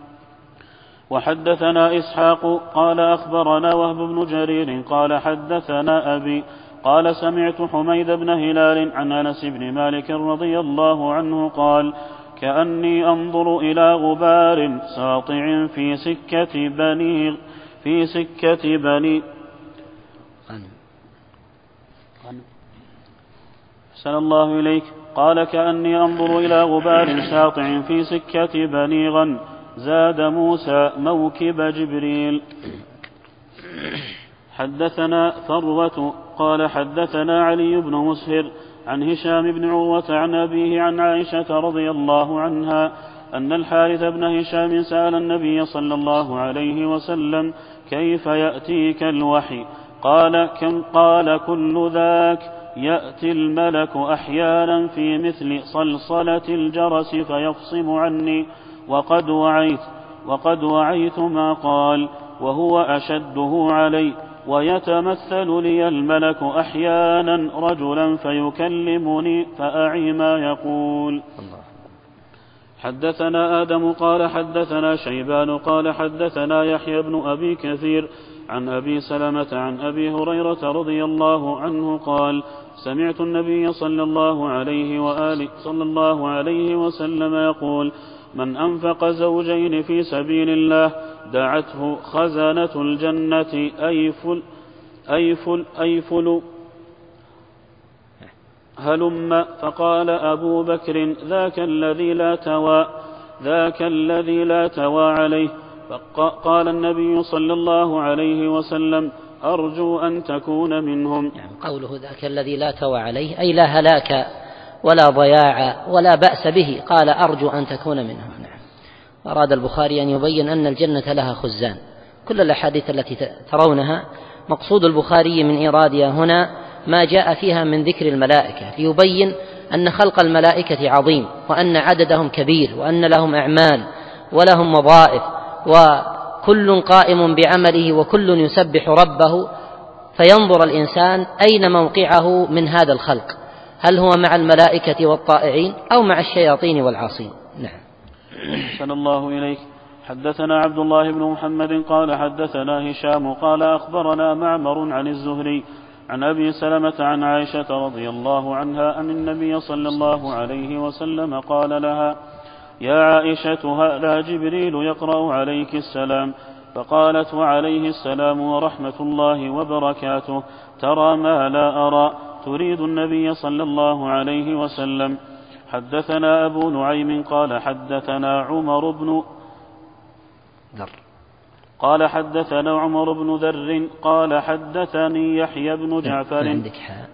وحدثنا إسحاق قال أخبرنا وهب بن جرير قال حدثنا أبي قال: سمعت حميد بن هلال عن أنس بن مالك رضي الله عنه قال: كأني أنظر إلى غبار ساطع في سكة بني أحسن الله إليك. قال: كأني أنظر إلى غبار ساطع في سكة بني غن، زاد موسى موكب جبريل. حدثنا ثروة قال حدثنا علي بن مسهر عن هشام بن عروة عن أبيه عن عائشة رضي الله عنها أن الحارث بن هشام سأل النبي صلى الله عليه وسلم: كيف يأتيك الوحي؟ قال: كل ذاك يأتي الملك أحيانا في مثل صلصلة الجرس فيفصم عني، وقد وعيت ما قال، وهو أشده علي، ويتمثل لي الملك أحيانا رجلا فيكلمني فأعي ما يقول. حدثنا آدم قال حدثنا شيبان قال حدثنا يحيى بن أبي كثير عن أبي سلمة عن أبي هريرة رضي الله عنه قال: سمعت النبي صلى الله عليه وسلم يقول: من أنفق زوجين في سبيل الله دعته خزنة الجنة أيفل هلم، فقال أبو بكر: ذاك الذي لا توى عليه. فقال النبي صلى الله عليه وسلم: أرجو أن تكون منهم. يعني قوله ذاك الذي لا توى عليه أي لا هلاك ولا ضياع ولا بأس به، قال: أرجو أن تكون منهم. نعم. أراد البخاري أن يبين أن الجنة لها خزان. كل الأحاديث التي ترونها مقصود البخاري من إيرادها هنا ما جاء فيها من ذكر الملائكة، ليبين أن خلق الملائكة عظيم، وأن عددهم كبير، وأن لهم أعمال ولهم وظائف، وكل قائم بعمله وكل يسبح ربه، فينظر الإنسان أين موقعه من هذا الخلق، هل هو مع الملائكة والطائعين أو مع الشياطين والعاصين. نعم. أحسن الله إليك. حدثنا عبد الله بن محمد قال حدثنا هشام قال أخبرنا معمر عن الزهري عن أبي سلمة عن عائشة رضي الله عنها أن النبي صلى الله عليه وسلم قال لها: يا عائشة، هذا جبريل يقرأ عليك السلام. فقالت: وعليه السلام ورحمة الله وبركاته، ترى ما لا أرى، تريد النبي صلى الله عليه وسلم. حدثنا أبو نعيم قال حدثنا عمر بن ذر قال حدثنا عمر بن ذر قال حدثني يحيى بن جعفر. عندك حاء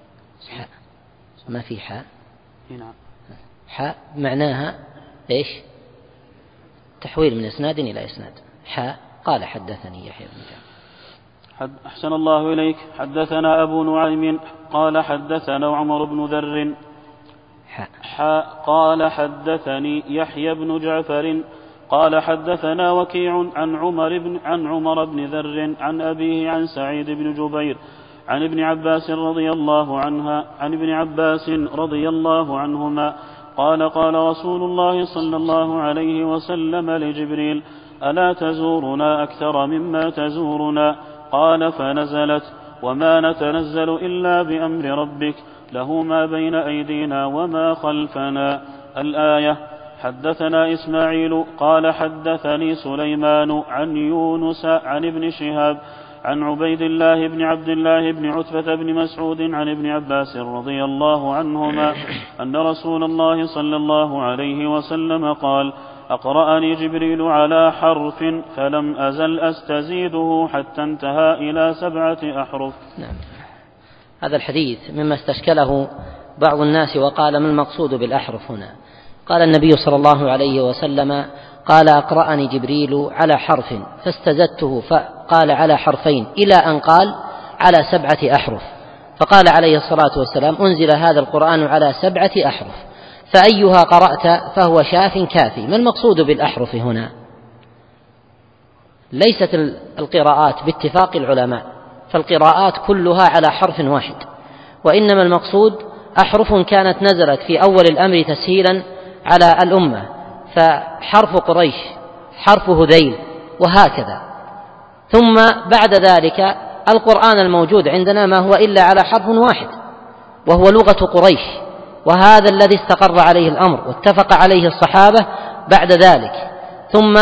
ما في حاء؟ نعم. حاء معناها إيش؟ تحويل من إسناد إلى إسناد. حاء قال حدثني يحيى بن جعفر. أحسن الله إليك. حدثنا أبو نعيم قال حدثنا عمر بن ذر قال حدثني يحيى بن جعفر قال حدثنا وكيع عن عمر بن ذر عن أبيه عن سعيد بن جبير عن ابن عباس رضي الله عنهما قال: قال رسول الله صلى الله عليه وسلم لجبريل: ألا تزورنا أكثر مما تزورنا؟ قال: فنزلت: وما نتنزل إلا بأمر ربك، له ما بين أيدينا وما خلفنا. الآية. حدثنا إسماعيل قال حدثني سليمان عن يونس عن ابن شهاب عن عبيد الله بن عبد الله بن عتبة بن مسعود عن ابن عباس رضي الله عنهما أن رسول الله صلى الله عليه وسلم قال: أقرأني جبريل على حرف فلم أزل أستزيده حتى انتهى إلى 7 أحرف. نعم. هذا الحديث مما استشكله بعض الناس وقال ما المقصود بالأحرف هنا؟ قال النبي صلى الله عليه وسلم قال أقرأني جبريل على حرف فاستزدته فقال على حرفين إلى أن قال على 7 أحرف، فقال عليه الصلاة والسلام أنزل هذا القرآن على 7 أحرف فأيها قرأت فهو شاف كافي. ما المقصود بالأحرف هنا؟ ليست القراءات باتفاق العلماء، فالقراءات كلها على حرف واحد، وإنما المقصود أحرف كانت نزلت في أول الأمر تسهيلا على الأمة، فحرف قريش، حرف هذيل، وهكذا. ثم بعد ذلك القرآن الموجود عندنا ما هو إلا على حرف واحد وهو لغة قريش، وهذا الذي استقر عليه الأمر واتفق عليه الصحابة بعد ذلك. ثم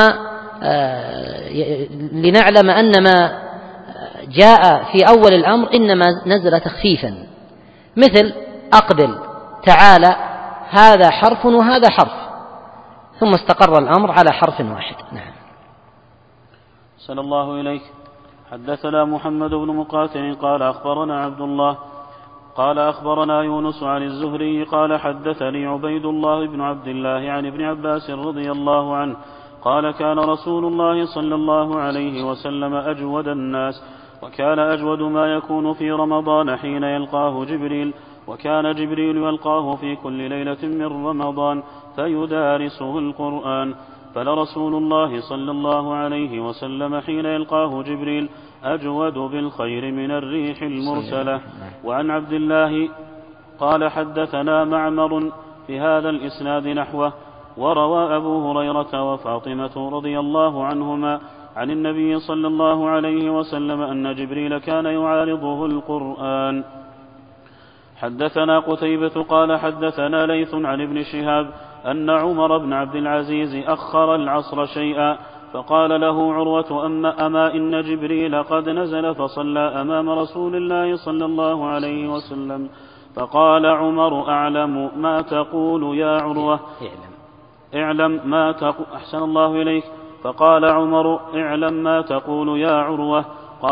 لنعلم أن ما جاء في أول الأمر إنما نزل تخفيفا، مثل أقبل، تعالى، هذا حرف وهذا حرف، ثم استقر الأمر على حرف واحد. نعم. صلى الله إليك. حدثنا محمد بن مقاتل قال أخبرنا عبد الله قال أخبرنا يونس عن الزهري قال حدثني عبيد الله بن عبد الله عن ابن عباس رضي الله عنه قال كان رسول الله صلى الله عليه وسلم أجود الناس، وكان أجود ما يكون في رمضان حين يلقاه جبريل، وكان جبريل يلقاه في كل ليلة من رمضان فيدارسه القرآن، فلرسول الله صلى الله عليه وسلم حين يلقاه جبريل أجود بالخير من الريح المرسلة. وعن عبد الله قال حدثنا معمر في هذا الإسناد نحوه. وروى أبو هريرة وفاطمة رضي الله عنهما عن النبي صلى الله عليه وسلم أن جبريل كان يعارضه القرآن. حدثنا قتيبة قال حدثنا ليث عن ابن شهاب أن عمر بن عبد العزيز أخر العصر شيئا، فقال له عروة أما إن جبريل قد نزل فصلى أمام رسول الله صلى الله عليه وسلم، فقال عمر أعلم ما تقول يا عروة، اعلم ما تقول. أحسن الله إليك. فقال عمر اعلم ما تقول يا عروة.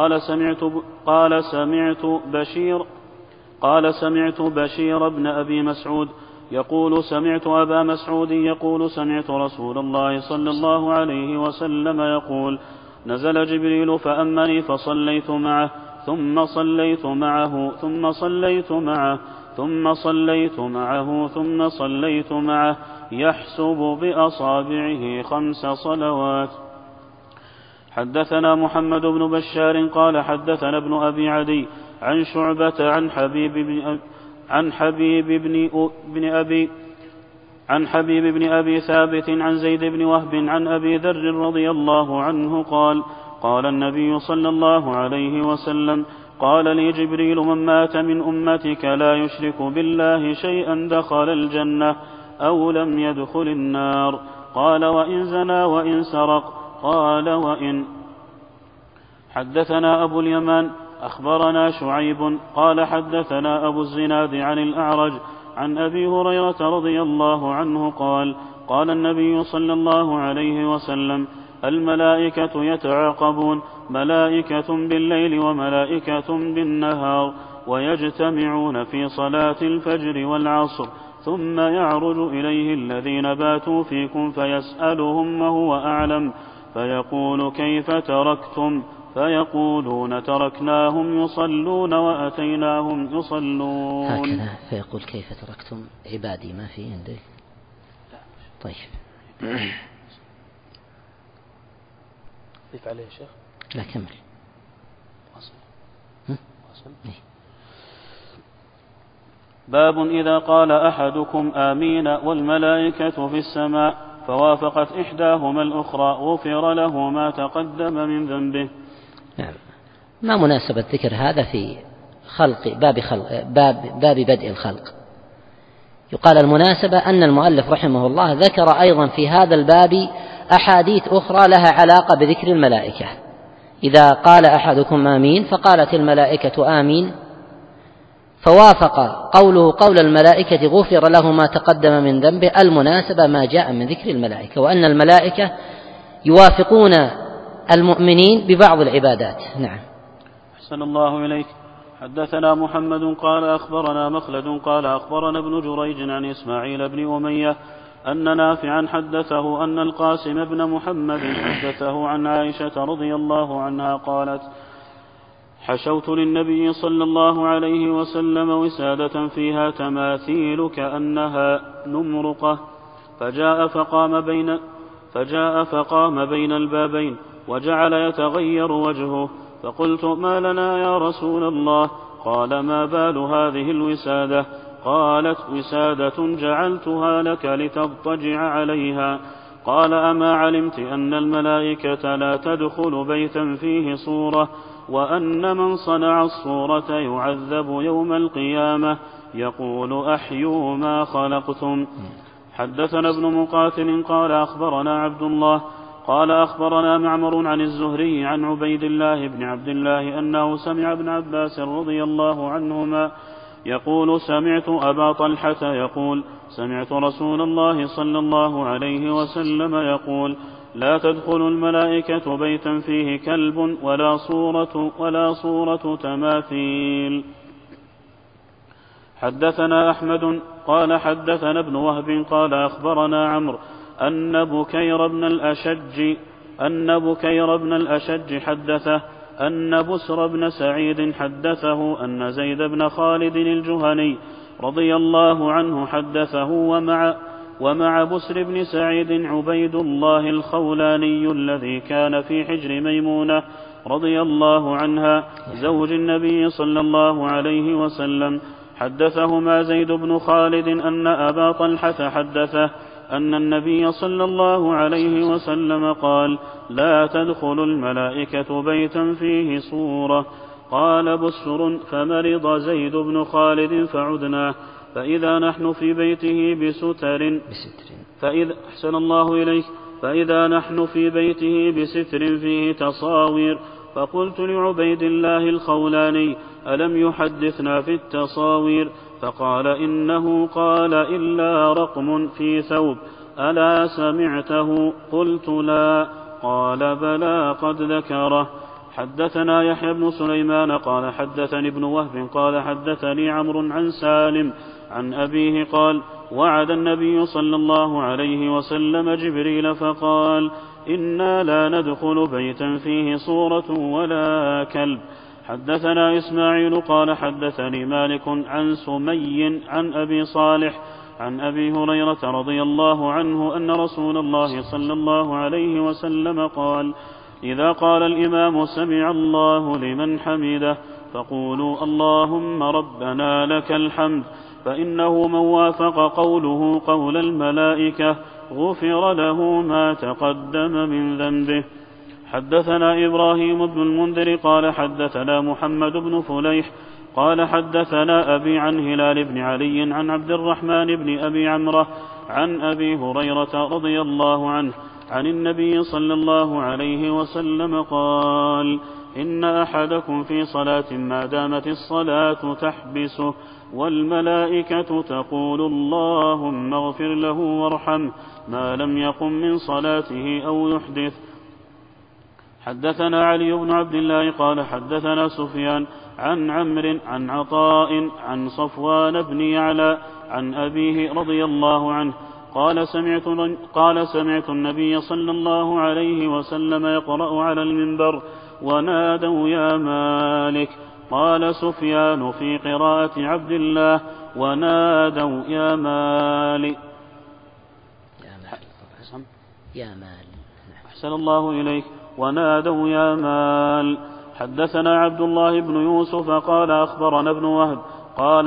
قال سمعت بشير بن أبي مسعود يقول سمعت أبا مسعود يقول سمعت رسول الله صلى الله عليه وسلم يقول نزل جبريل فأمني فصليت معه ثم صليت معه ثم صليت معه ثم صليت معه ثم صليت معه يحسب بأصابعه 5 صلوات. حدثنا محمد بن بشار قال حدثنا ابن أبي عدي عن شعبة عن حبيب بن أبي ثابت عن زيد بن وهب عن أبي ذر رضي الله عنه قال قال النبي صلى الله عليه وسلم قال لي جبريل من مات من أمتك لا يشرك بالله شيئا دخل الجنة أو لم يدخل النار. قال وإن زنى وإن سرق. قال وإن. حدثنا أبو اليمان أخبرنا شعيب قال حدثنا أبو الزناد عن الأعرج عن أبي هريرة رضي الله عنه قال قال النبي صلى الله عليه وسلم الملائكة يتعاقبون، ملائكة بالليل وملائكة بالنهار، ويجتمعون في صلاة الفجر والعصر، ثم يعرج إليه الذين باتوا فيكم فيسألهم وهو أعلم، فيقول كيف تركتم؟ فيقولون تركناهم يصلون وأتيناهم يصلون. هكذا فيقول كيف تركتم عبادي ما في عندك؟ طيب ضيف عليه يا شيخ. لا كمل. باب إذا قال أحدكم آمين والملائكة في السماء فوافقت إحداهما الأخرى غفر له ما تقدم من ذنبه. نعم. ما مناسبة ذكر هذا في باب بدء الخلق؟ يقال المناسبة أن المؤلف رحمه الله ذكر أيضا في هذا الباب أحاديث أخرى لها علاقة بذكر الملائكة. إذا قال أحدكم آمين فقالت الملائكة آمين فوافق قوله قول الملائكة غفر له ما تقدم من ذنبه المناسبة ما جاء من ذكر الملائكة، وأن الملائكة يوافقون المؤمنين ببعض العبادات. نعم. أحسن الله إليك. حدثنا محمد قال أخبرنا مخلد قال أخبرنا ابن جريج عن إسماعيل بن أمية أن نافعا حدثه أن القاسم بن محمد حدثه عن عائشة رضي الله عنها قالت: حشوت للنبي صلى الله عليه وسلم وسادة فيها تماثيل كأنها نمرقة، فجاء فقام بين البابين وجعل يتغير وجهه، فقلت: ما لنا يا رسول الله؟ قال: ما بال هذه الوسادة؟ قالت: وسادة جعلتها لك لتضطجع عليها. قال: أما علمت أن الملائكة لا تدخل بيتا فيه صورة، وأن من صنع الصورة يعذب يوم القيامة، يقول: أحيوا ما خلقتم. حدثنا ابن مقاتل قال أخبرنا عبد الله قال أخبرنا معمر عن الزهري عن عبيد الله بن عبد الله أنه سمع ابن عباس رضي الله عنهما يقول: سمعت أبا طلحة يقول: سمعت رسول الله صلى الله عليه وسلم يقول: لا تدخل الملائكة بيتا فيه كلب ولا صورة تماثيل. حدثنا أحمد قال حدثنا ابن وهب قال أخبرنا عمرو أن بكير بن الأشج حدثه أن بسر بن سعيد حدثه أن زيد بن خالد الجهني رضي الله عنه حدثه، ومع بسر بن سعيد عبيد الله الخولاني الذي كان في حجر ميمونة رضي الله عنها زوج النبي صلى الله عليه وسلم. حدثهما زيد بن خالد أن أبا طلحة حدثه أن النبي صلى الله عليه وسلم قال: لا تدخل الملائكة بيتا فيه صورة. قال بسر: فمرض زيد بن خالد فعدناه، فإذا نحن في بيته فإذا نحن في بيته بستر فيه تصاوير، فقلت لعبيد الله الخولاني: ألم يحدثنا في التصاوير؟ فقال: إنه قال: إلا رقم في ثوب، ألا سمعته؟ قلت: لا. قال: بلى قد ذكره. حدثنا يحيى بن سليمان قال حدثني ابن وهب قال حدثني عمرو عن سالم عن أبيه قال: وعد النبي صلى الله عليه وسلم جبريل فقال: إنا لا ندخل بيتا فيه صورة ولا كلب. حدثنا إسماعيل قال حدثني مالك عن سمي عن أبي صالح عن أبي هريرة رضي الله عنه أن رسول الله صلى الله عليه وسلم قال: إذا قال الإمام سمع الله لمن حمده فقولوا: اللهم ربنا لك الحمد، فإنه من وافق قوله قول الملائكة غفر له ما تقدم من ذنبه. حدثنا إبراهيم بن المنذر قال حدثنا محمد بن فليح قال حدثنا أبي عن هلال بن علي عن عبد الرحمن بن أبي عمرة عن أبي هريرة رضي الله عنه عن النبي صلى الله عليه وسلم قال: إن أحدكم في صلاة ما دامت الصلاة تحبسه والملائكة تقول: اللهم اغفر له وارحمه، ما لم يقم من صلاته أو يحدث. حدثنا علي بن عبد الله قال حدثنا سفيان عن عمرو عن عطاء عن صفوان بن يعلى عن أبيه رضي الله عنه قال: سمعت النبي صلى الله عليه وسلم يقرأ على المنبر: ونادوا يا مالك. قال سفيان في قراءة عبد الله: ونادوا يا مالك. أحسن الله إليك. ونادوا يا مال. حدثنا عبد الله بن يوسف قال أخبرنا ابن وهب قال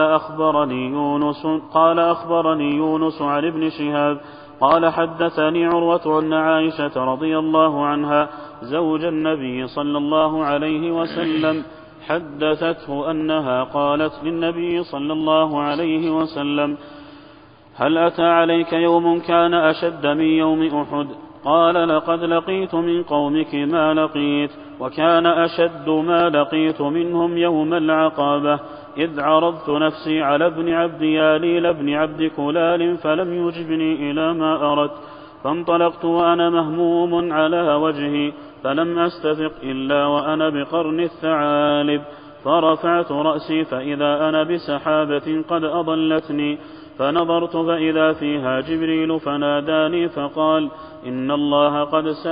أخبرني يونس عن ابن شهاب قال حدثني عروة أن عائشة رضي الله عنها زوج النبي صلى الله عليه وسلم حدثته أنها قالت للنبي صلى الله عليه وسلم: هل أتى عليك يوم كان أشد من يوم أحد؟ قال: لقد لقيت من قومك ما لقيت، وكان أشد ما لقيت منهم يوم العقبة. إذ عرضت نفسي على ابن عبد ياليل بن عبد كلال فلم يجبني إلى ما أردت، فانطلقت وأنا مهموم على وجهي، فلم أستفق إلا وأنا بقرن الثعالب، فرفعت رأسي فإذا أنا بسحابة قد أضلتني، فنظرت فإذا فيها جبريل فناداني فقال: إن الله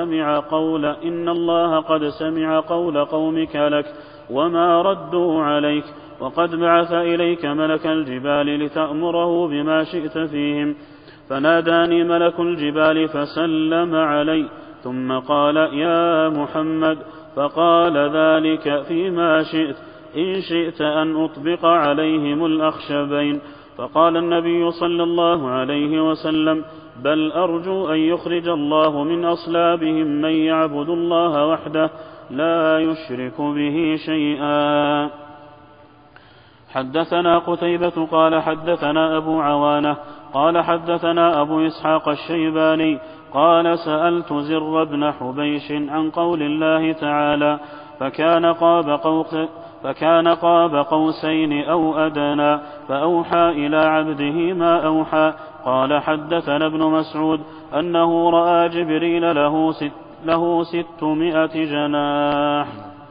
قد سمع قول قومك لك وما ردوا عليك، وقد بعث إليك ملك الجبال لتأمره بما شئت فيهم. فناداني ملك الجبال فسلم علي، ثم قال: يا محمد، فقال ذلك فيما شئت، إن شئت أن أطبق عليهم الأخشبين. فقال النبي صلى الله عليه وسلم: بل أرجو أن يخرج الله من أصلابهم من يعبد الله وحده لا يشرك به شيئا. حدثنا قتيبة قال حدثنا أبو عوانة قال حدثنا أبو إسحاق الشيباني قال: سألت زر بن حبيش عن قول الله تعالى: فكان قاب قوسين أو أدنى، فأوحى إلى عبده ما أوحى. قال: حدثنا ابن مسعود أنه رأى جبريل له 600 جناح.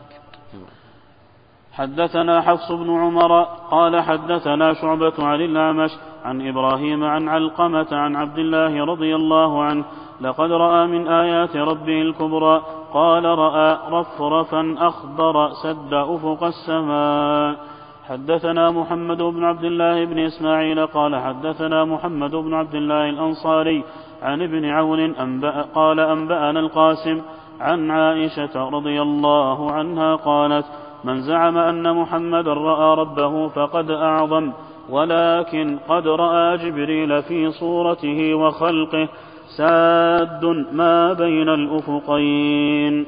حدثنا حفص بن عمر قال حدثنا شعبة عن الأعمش عن إبراهيم عن علقمة عن عبد الله رضي الله عنه: لقد رأى من آيات ربه الكبرى. قال: رأى رفرفا أخضر سد أفق السماء. حدثنا محمد بن عبد الله بن إسماعيل قال حدثنا محمد بن عبد الله الأنصاري عن ابن عون قال: أنبأنا القاسم عن عائشة رضي الله عنها قالت: من زعم أن محمد رأى ربه فقد أعظم، ولكن قد رأى جبريل في صورته وخلقه ساد ما بين الأفقين.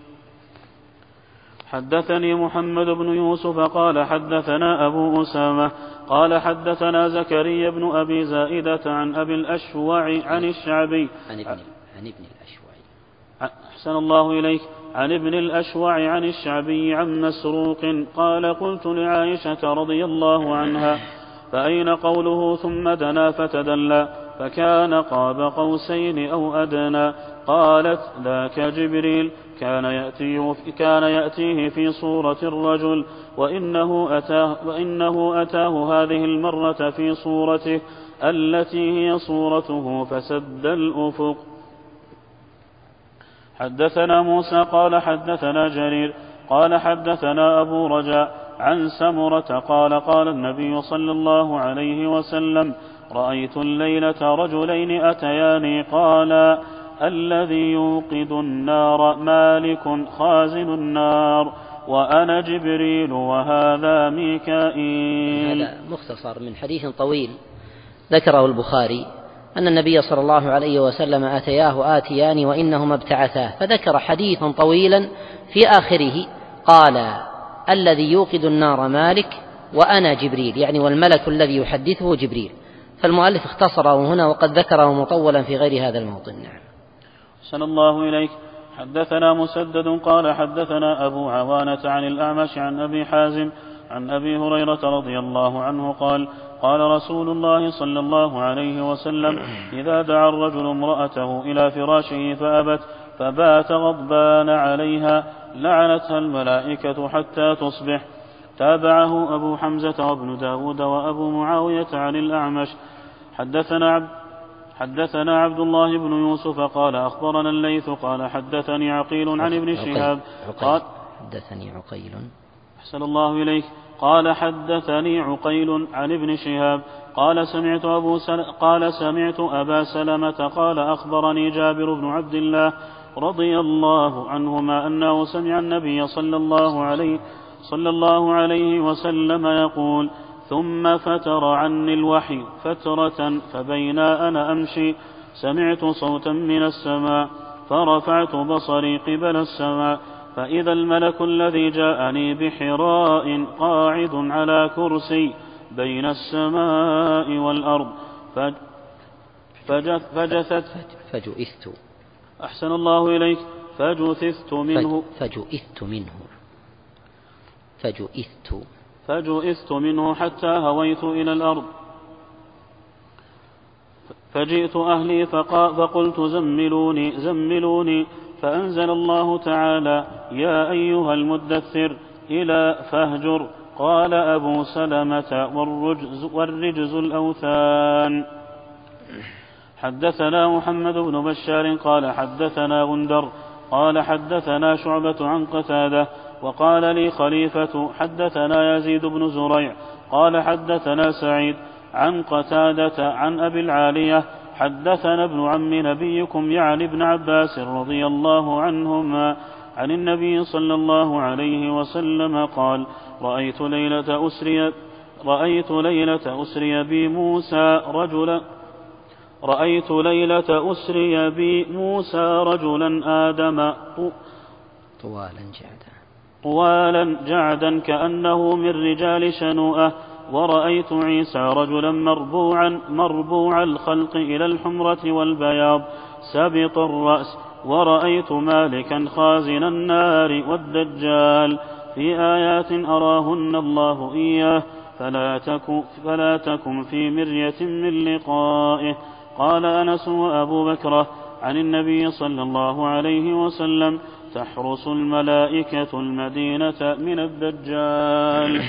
حدثني محمد بن يوسف قال حدثنا أبو أسامة قال حدثنا زكريا بن أبي زائدة عن أبي الأشوع عن الشعبي عن ابن الأشوع أحسن الله إليك عن ابن الأشوع عن الشعبي عن مسروق قال: قلت لعائشة رضي الله عنها: فأين قوله ثم دنا فتدلى فكان قاب قوسين أو أدنى؟ قالت: ذاك جبريل كان يأتيه في صورة الرجل، وإنه أتاه هذه المرة في صورته التي هي صورته فسد الأفق. حدثنا موسى قال حدثنا جرير قال حدثنا أبو رجاء عن سمرة قال: قال النبي صلى الله عليه وسلم: رأيت الليلة رجلين أتياني قالا: الذي يوقد النار مالك خازن النار، وأنا جبريل وهذا ميكائيل. هذا مختصر من حديث طويل ذكره البخاري أن النبي صلى الله عليه وسلم أتياه آتيان وإنهما ابتعثاه، فذكر حديثا طويلا في آخره قال: الذي يوقد النار مالك وأنا جبريل، يعني والملك الذي يحدثه جبريل. فالمؤلف اختصره هنا وقد ذكره مطولا في غير هذا الموطن. نعم. أحسن الله إليك. حدثنا مسدد قال حدثنا أبو عوانة عن الأعمش عن أبي حازم عن أبي هريرة رضي الله عنه قال: قال رسول الله صلى الله عليه وسلم: إذا دعا الرجل امرأته إلى فراشه فأبت فبات غضبان عليها لعنتها الملائكة حتى تصبح. تابعه أبو حمزة وابن داود وأبو معاوية عن الأعمش. حدثنا عبد الله بن يوسف قال أخبرنا الليث قال حدثني عقيل عن ابن شهاب قال حدثني عقيل أحسن الله إليك قال حدثني عقيل عن ابن شهاب قال سمعت أبا سلمة قال أخبرني جابر بن عبد الله رضي الله عنهما أنه سمع النبي صلى الله عليه وسلم يقول: ثم فتر عني الوحي فترة فبينا أنا أمشي سمعت صوتا من السماء فرفعت بصري قبل السماء فإذا الملك الذي جاءني بحراء قاعد على كرسي بين السماء والأرض فجئت أحسن الله إليك فجثثت منه فجئت منه حتى هويت إلى الأرض، فجئت أهلي فقلت زملوني، فأنزل الله تعالى: يا أيها المدثر إلى فاهجر. قال أبو سلمة: والرجز الأوثان. حدثنا محمد بن بشار قال حدثنا غندر قال حدثنا شعبة عن قتادة وقال لي خليفة حدثنا يزيد بن زريع قال حدثنا سعيد عن قتادة عن أبي العالية حدثنا ابن عم نبيكم يعني ابن عباس رضي الله عنهما عن النبي صلى الله عليه وسلم قال: رأيت ليلة أسري بي موسى رجلا آدم طوالا جعدا كأنه من رجال شنوءة، ورأيت عيسى رجلا مربوع الخلق إلى الحمرة والبياض سبط الرأس، ورأيت مالكا خازن النار والدجال في آيات أراهن الله إياه فلا تكن في مرية من لقائه. قال أنس وأبو بكر عن النبي صلى الله عليه وسلم: تحرس الملائكة المدينة من الدجال.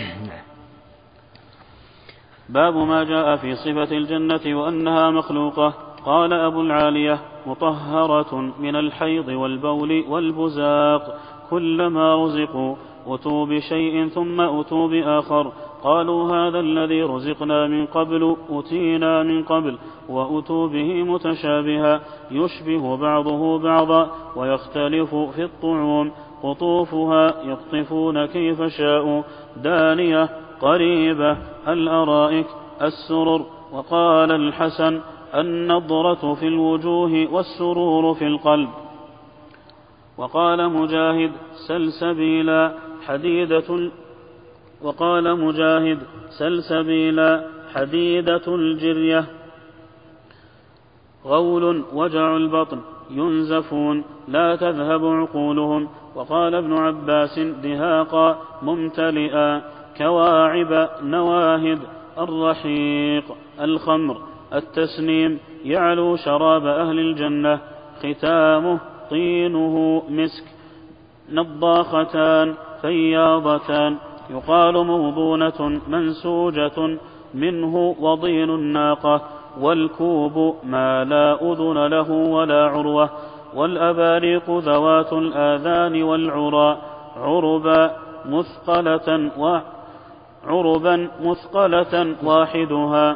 باب ما جاء في صفة الجنة وأنها مخلوقة. قال أبو العالية: مطهرة من الحيض والبول والبزاق، كلما رزقوا أتوا بشيء ثم أتوا بآخر، قالوا هذا الذي رزقنا من قبل أتينا من قبل، وأتوا به متشابها يشبه بعضه بعضا ويختلف في الطعوم، قطوفها يقطفون كيف شاءوا، دانية قريبة، الأرائك، السرر. وقال الحسن: النضرة في الوجوه والسرور في القلب. وقال مجاهد: سلسبيلا حديدة الجرية، غول وجع البطن، ينزفون لا تذهب عقولهم. وقال ابن عباس: دهاقا ممتلئا، كواعب نواهد، الرحيق، الخمر، التسنيم، يعلو شراب أهل الجنة، ختامه طينه مسك، نضاختان فياضتان، يقال موضونة منسوجة منه وضين الناقة، والكوب ما لا أذن له ولا عروة، والأباريق ذوات الآذان والعراء، عربا مثقلة واحدها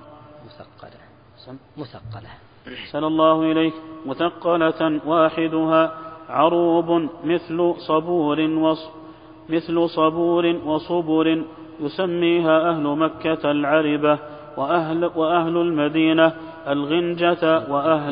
صلى الله إليك مثقلة واحدها، عروب مثل صبور وصبر، يسميها أهل مكة العربة، وأهل المدينة الغنجة،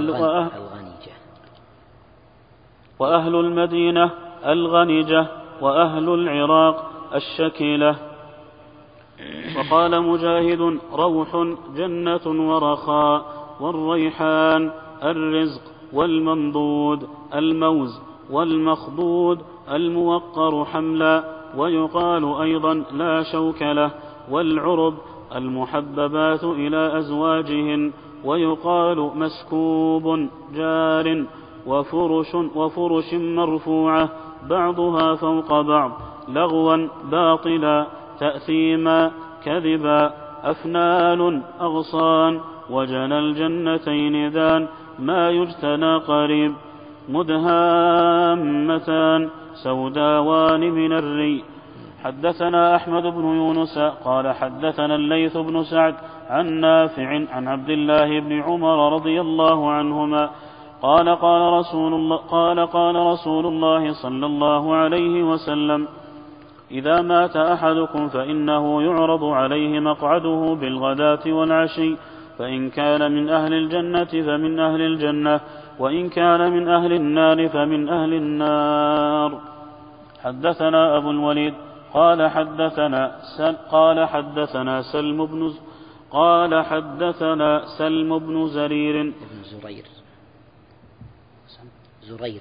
وأهل المدينة الغنجة، وأهل العراق الشكيلة. وقال مجاهد: روح جنة ورخاء، والريحان الرزق، والممدود الموز، والمخضود الموقر حملا، ويقال أيضا لا شوك له، والعرب المحببات إلى أزواجهن، ويقال مسكوب جار، وفرش مرفوعة بعضها فوق بعض، لغوا باطلا، تأثيما كذبا، أفنان أغصان، وجنى الجنتين ذان، ما يجتنى قريب، مدهامتان سوداوان من الري. حدثنا أحمد بن يونس قال حدثنا الليث بن سعد عن نافع عن عبد الله بن عمر رضي الله عنهما قال قال رسول الله صلى الله عليه وسلم: إذا مات أحدكم فإنه يعرض عليه مقعده بالغداة والعشي، فإن كان من أهل الجنة فمن أهل الجنة، وإن كان من أهل النار فمن أهل النار. حدثنا أبو الوليد قال حدثنا سلم بن زرير زرير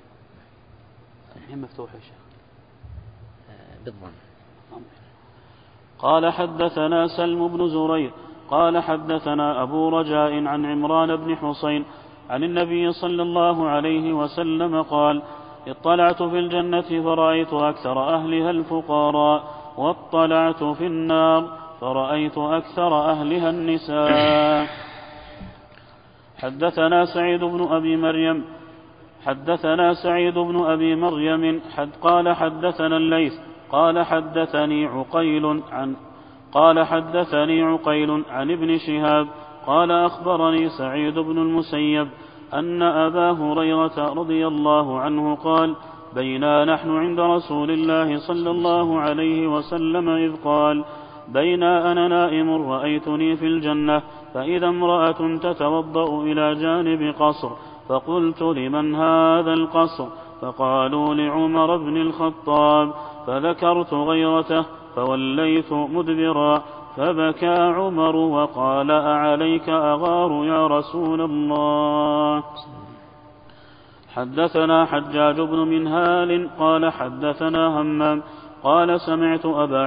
مفتوح يا شيخ بالضم. قال حدثنا سلم بن زرير قال حدثنا أبو رجاء عن عمران بن حسين عن النبي صلى الله عليه وسلم قال: اطلعت في الجنة فرأيت أكثر أهلها الفقراء، واطلعت في النار فرأيت أكثر أهلها النساء. حدثنا سعيد بن أبي مريم قال حدثنا الليث قال حدثني عقيل عن ابن شهاب قال أخبرني سعيد بن المسيب أن أبا هريرة رضي الله عنه قال: بينا نحن عند رسول الله صلى الله عليه وسلم إذ قال: بينا أنا نائم رأيتني في الجنة فإذا امرأة تتوضأ إلى جانب قصر، فقلت: لمن هذا القصر؟ فقالوا: لعمر بن الخطاب، فذكرت غيرته فوليت مدبرا، فبكى عمر وقال: أعليك أغار يا رسول الله. حدثنا حجاج بن منهال قال حدثنا همام قال سمعت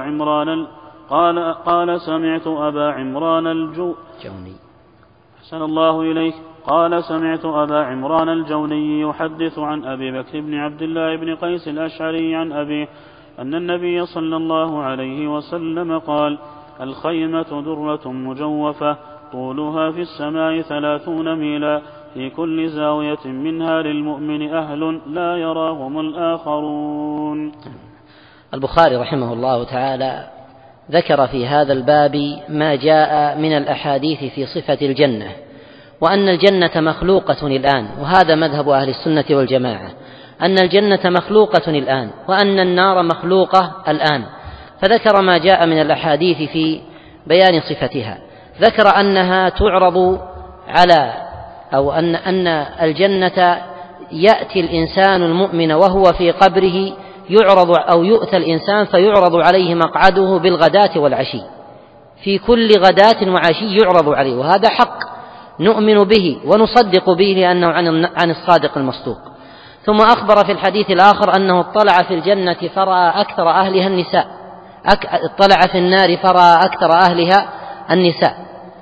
أبا عمران الجوني أحسن الله إليك قال سمعت أبا عمران الجوني يحدث عن أبي بكر بن عبد الله بن قيس الأشعري عن أبيه أن النبي صلى الله عليه وسلم قال: الخيمة درة مجوفة طولها في السماء 30 ميلا، في كل زاوية منها للمؤمن أهل لا يراهم الآخرون. البخاري رحمه الله تعالى ذكر في هذا الباب ما جاء من الأحاديث في صفة الجنة، وأن الجنة مخلوقة الآن، وهذا مذهب أهل السنة والجماعة، أن الجنة مخلوقة الآن وأن النار مخلوقة الآن. فذكر ما جاء من الأحاديث في بيان صفتها. ذكر أنها تعرض على أن الجنة يأتي الإنسان المؤمن وهو في قبره يؤتى الإنسان فيعرض عليه مقعده بالغداة والعشي، في كل غداة وعشي يعرض عليه، وهذا حق نؤمن به ونصدق به لأنه عن الصادق المصدوق. ثم أخبر في الحديث الآخر أنه اطلع في الجنة فرأى أكثر أهلها النساء، اطلع في النار فرأى أكثر أهلها النساء.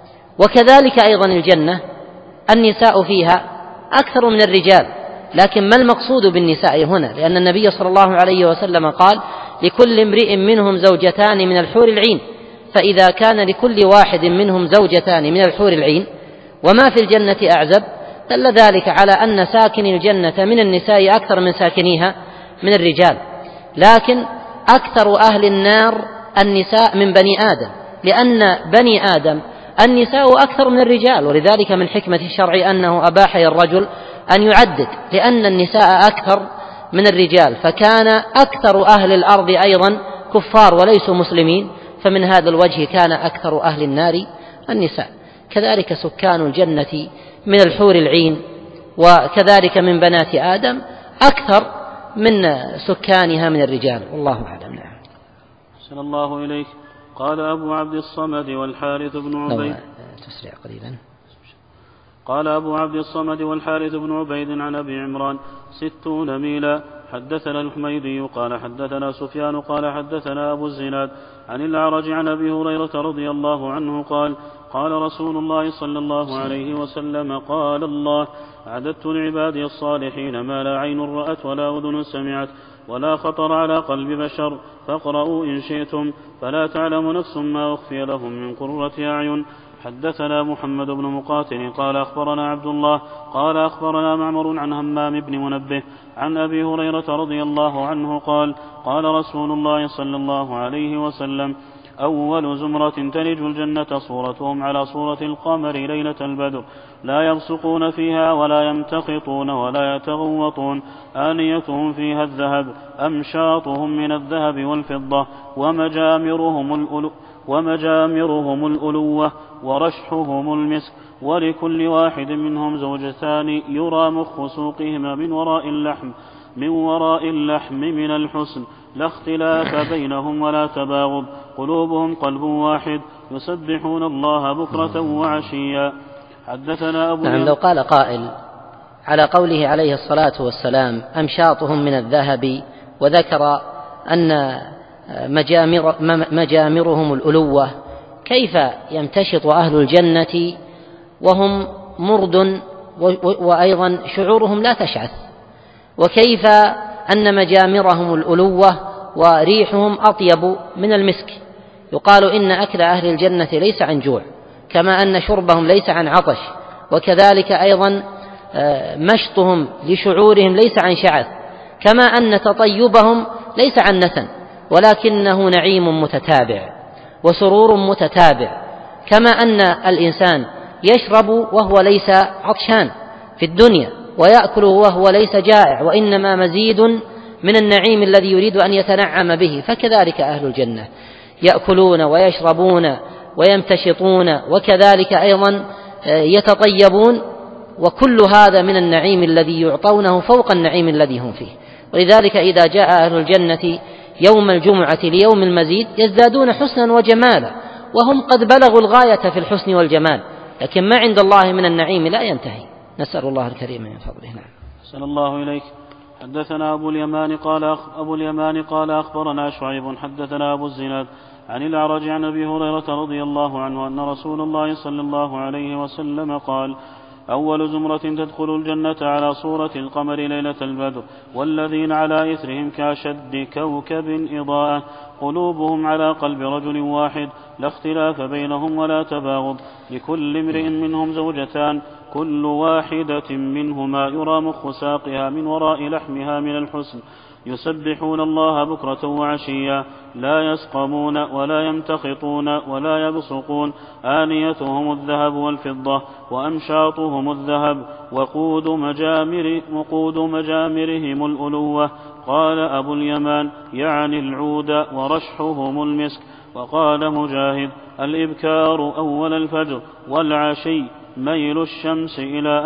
وكذلك أيضا الجنة النساء فيها أكثر من الرجال، لكن ما المقصود بالنساء هنا؟ لأن النبي صلى الله عليه وسلم قال: لكل امرئ منهم زوجتان من الحور العين، فإذا كان لكل واحد منهم زوجتان من الحور العين وما في الجنة أعزب، دل ذلك على أن ساكن الجنة من النساء أكثر من ساكنيها من الرجال. لكن أكثر أهل النار النساء من بني آدم، لأن بني آدم النساء أكثر من الرجال، ولذلك من حكمة الشرع أنه أباح للرجل أن يعدد، لأن النساء أكثر من الرجال، فكان أكثر أهل الأرض أيضا كفار وليسوا مسلمين، فمن هذا الوجه كان أكثر أهل النار النساء. كذلك سكان الجنة من الحور العين وكذلك من بنات آدم أكثر من سكانها من الرجال، والله أعلم. نعم. أحسن الله إليك. قال أبو عبد الصمد والحارث بن عبيد تسرع قليلا. قال أبو عبد الصمد والحارث بن عبيد عن أبي عمران 60 ميلا. حدثنا الحميدي قال حدثنا سفيان قال حدثنا أبو الزناد عن الأعرج عن أبي هريرة رضي الله عنه قال: قال رسول الله صلى الله عليه وسلم: قال الله: أعددت لعبادي الصالحين ما لا عين رأت ولا أذن سمعت ولا خطر على قلب بشر، فاقرؤوا إن شئتم، فلا تعلم نفس ما أخفي لهم من قرة أعين. حدثنا محمد بن مقاتل قال أخبرنا عبد الله قال أخبرنا معمر عن همام بن منبه عن أبي هريرة رضي الله عنه قال: قال رسول الله صلى الله عليه وسلم: أول زمرة تلج الجنة صورتهم على صورة القمر ليلة البدر، لا يبصقون فيها ولا يمتقطون ولا يتغوطون، آنيتهم فيها الذهب، أمشاطهم من الذهب والفضة، ومجامرهم الألوة، ورشحهم المسك، ولكل واحد منهم زوجتان يرى مخ سوقهما من وراء اللحم من الحسن، لا اختلاف بينهم ولا تباغض، قلوبهم قلب واحد، يسبحون الله بكرة وعشيا. حدثنا أبو لو قال قائل على قوله عليه الصلاة والسلام: أمشاطهم من الذهب، وذكر أن مجامرهم الألوة، كيف يمتشط أهل الجنة وهم مرد وأيضا شعورهم لا تشعث؟ وكيف أن مجامرهم الألوة وريحهم أطيب من المسك؟ يقال إن أكل أهل الجنة ليس عن جوع، كما أن شربهم ليس عن عطش، وكذلك أيضا مشطهم لشعورهم ليس عن شعث، كما أن تطيبهم ليس عن نتن، ولكنه نعيم متتابع وسرور متتابع، كما أن الإنسان يشرب وهو ليس عطشان في الدنيا، ويأكل وهو ليس جائع، وإنما مزيد من النعيم الذي يريد أن يتنعم به، فكذلك أهل الجنة يأكلون ويشربون ويمتشطون، وكذلك أيضا يتطيبون، وكل هذا من النعيم الذي يعطونه فوق النعيم الذي هم فيه. ولذلك إذا جاء أهل الجنة يوم الجمعة ليوم المزيد يزدادون حسنا وجمالا، وهم قد بلغوا الغاية في الحسن والجمال، لكن ما عند الله من النعيم لا ينتهي. نسأل الله الكريم من فضله. نعم. أحسن الله إليك. حدثنا أبو اليمان قال أخبرنا شعيب حدثنا أبو الزناد عن الأعرج عن أبي هريرة رضي الله عنه أن رسول الله صلى الله عليه وسلم قال: أول زمرة تدخل الجنة على صورة القمر ليلة البدر، والذين على إثرهم كأشد كوكب إضاءة، قلوبهم على قلب رجل واحد، لا اختلاف بينهم ولا تباغض، لكل امرئ منهم زوجتان، كل واحدة منهما يرى مخ ساقها من وراء لحمها من الحسن، يسبحون الله بكرة وعشيا، لا يسقمون ولا يمتخطون ولا يبصقون، آنيتهم الذهب والفضة وأمشاطهم الذهب، وقود مجامرهم الألوة. قال أبو اليمان: يعني العود، ورشحهم المسك. وقال مجاهد: الإبكار أول الفجر، والعشي ميل الشمس إلى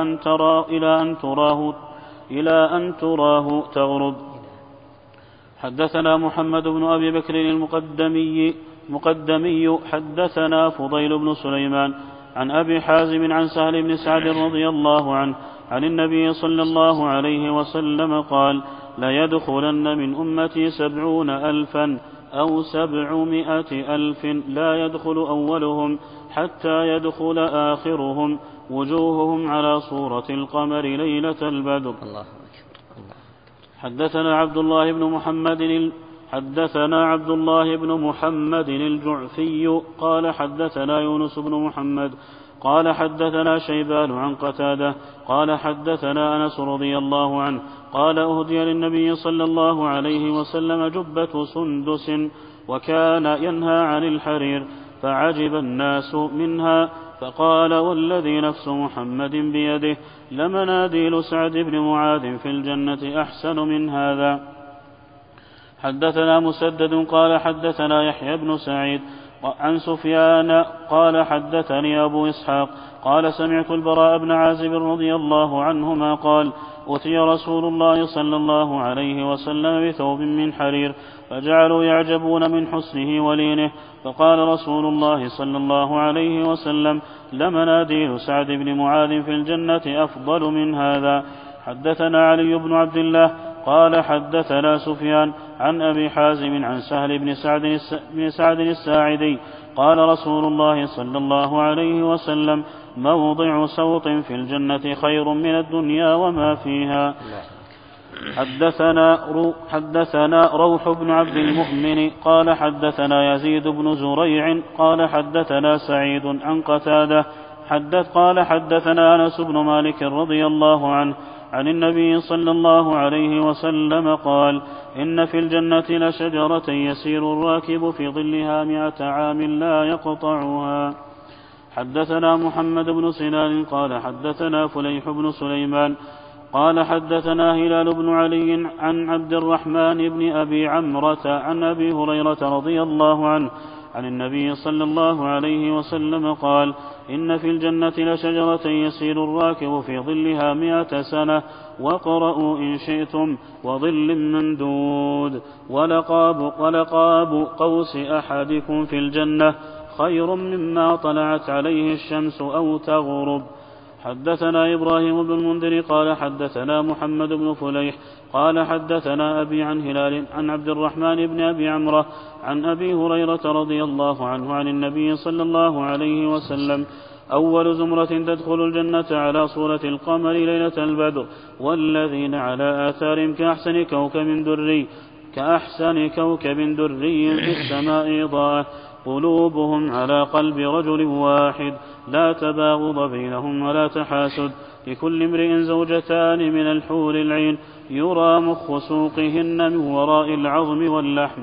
أن تراه تغرب. حدثنا محمد بن أبي بكر المقدمي حدثنا فضيل بن سليمان عن أبي حازم عن سهل بن سعد رضي الله عنه عن النبي صلى الله عليه وسلم قال: لا يدخلن من أمتي 70,000 أو 700,000 لا يدخل أولهم حتى يدخل آخرهم، وجوههم على صورة القمر ليلة البدر. حدثنا عبد الله بن محمد الجعفي قال حدثنا يونس بن محمد قال حدثنا شيبان عن قتادة قال حدثنا أنس رضي الله عنه قال: أهدي للنبي صلى الله عليه وسلم جبة سندس، وكان ينهى عن الحرير، فعجب الناس منها، فقال: والذي نفس محمد بيده لمناديل سعد بن معاذ في الجنة أحسن من هذا. حدثنا مسدد قال حدثنا يحيى بن سعيد عن سفيان قال حدثني أبو إسحاق قال: سمعت البراء بن عازب رضي الله عنهما قال: أتي رسول الله صلى الله عليه وسلم بثوب من حرير، فجعلوا يعجبون من حسنه ولينه، فقال رسول الله صلى الله عليه وسلم: لمناديل سعد بن معاذ في الجنة أفضل من هذا. حدثنا علي بن عبد الله قال حدثنا سفيان عن أبي حازم عن سهل بن سعد الساعدي قال: رسول الله صلى الله عليه وسلم: موضع سوط في الجنة خير من الدنيا وما فيها. حدثنا روح بن عبد المؤمن قال حدثنا يزيد بن زريع قال حدثنا سعيد عن قتادة قال حدثنا أنس بن مالك رضي الله عنه عن النبي صلى الله عليه وسلم قال: إن في الجنة لشجرة يسير الراكب في ظلها 100 عام لا يقطعها. حدثنا محمد بن سنان قال حدثنا فليح بن سليمان قال حدثنا هلال بن علي عن عبد الرحمن بن أبي عمرة عن أبي هريرة رضي الله عنه عن النبي صلى الله عليه وسلم قال: إن في الجنة لشجرة يسير الراكب في ظلها 100 سنة، وقرأوا إن شئتم: وظل ممدود، ولقاب قوس أحدكم في الجنة خير مما طلعت عليه الشمس أو تغرب. حدثنا إبراهيم بن المنذر قال حدثنا محمد بن فليح قال حدثنا أبي عن هلال عن عبد الرحمن بن أبي عمرة عن أبي هريرة رضي الله عنه عن النبي صلى الله عليه وسلم: أول زمرة تدخل الجنة على صورة القمر ليلة البدر، والذين على آثارهم كأحسن كوكب دري في السماء إضاءة، قلوبهم على قلب رجل واحد، لا تباغض بينهم ولا تحاسد، لكل امرئ زوجتان من الحور العين، يرى مخ سوقهن من وراء العظم واللحم.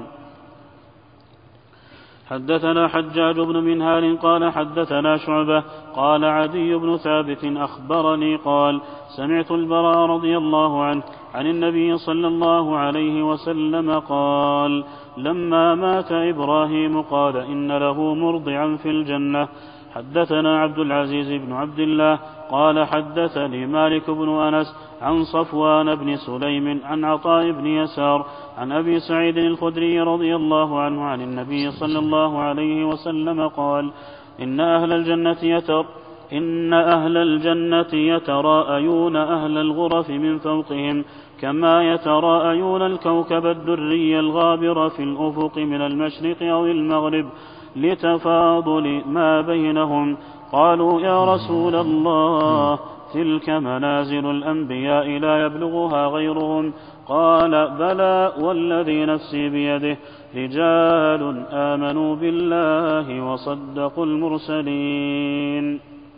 حدثنا حجاج بن منهال قال حدثنا شعبة قال عدي بن ثابت أخبرني قال: سمعت البراء رضي الله عنه عن النبي صلى الله عليه وسلم قال: لما مات إبراهيم قال: إن له مرضعا في الجنة. حدثنا عبد العزيز بن عبد الله قال حدثني مالك بن أنس عن صفوان بن سليم عن عطاء بن يسار عن أبي سعيد الخدري رضي الله عنه عن النبي صلى الله عليه وسلم قال: إن أهل الجنة يتراءيون أهل الغرف من فوقهم كما يتراءيون الكوكب الدري الغابر في الأفق من المشرق أو المغرب لتفاضل ما بينهم. قالوا: يا رسول الله، تلك منازل الأنبياء لا يبلغها غيرهم. قال: بلى والذي نفسي بيده، رجال آمنوا بالله وصدقوا المرسلين.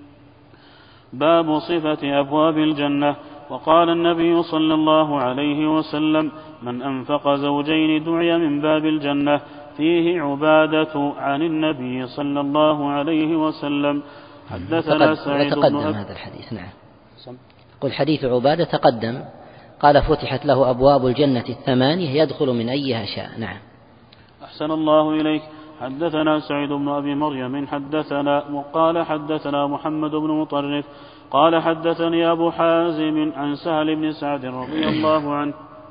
باب صفة أبواب الجنة. وقال النبي صلى الله عليه وسلم: من أنفق زوجين دعي من باب الجنة. فيه عبادة عن النبي صلى الله عليه وسلم. حدثنا سعيد تقدم هذا الحديث. نعم، قل حديث عبادة تقدم، قال: فتحت له أبواب الجنة 8 يدخل من أيها شاء. نعم. أحسن الله إليك. حدثنا سعيد بن أبي مريم قال حدثنا محمد بن مطرف قال حدثني أبو حازم عن سهل بن سعد رضي الله عنه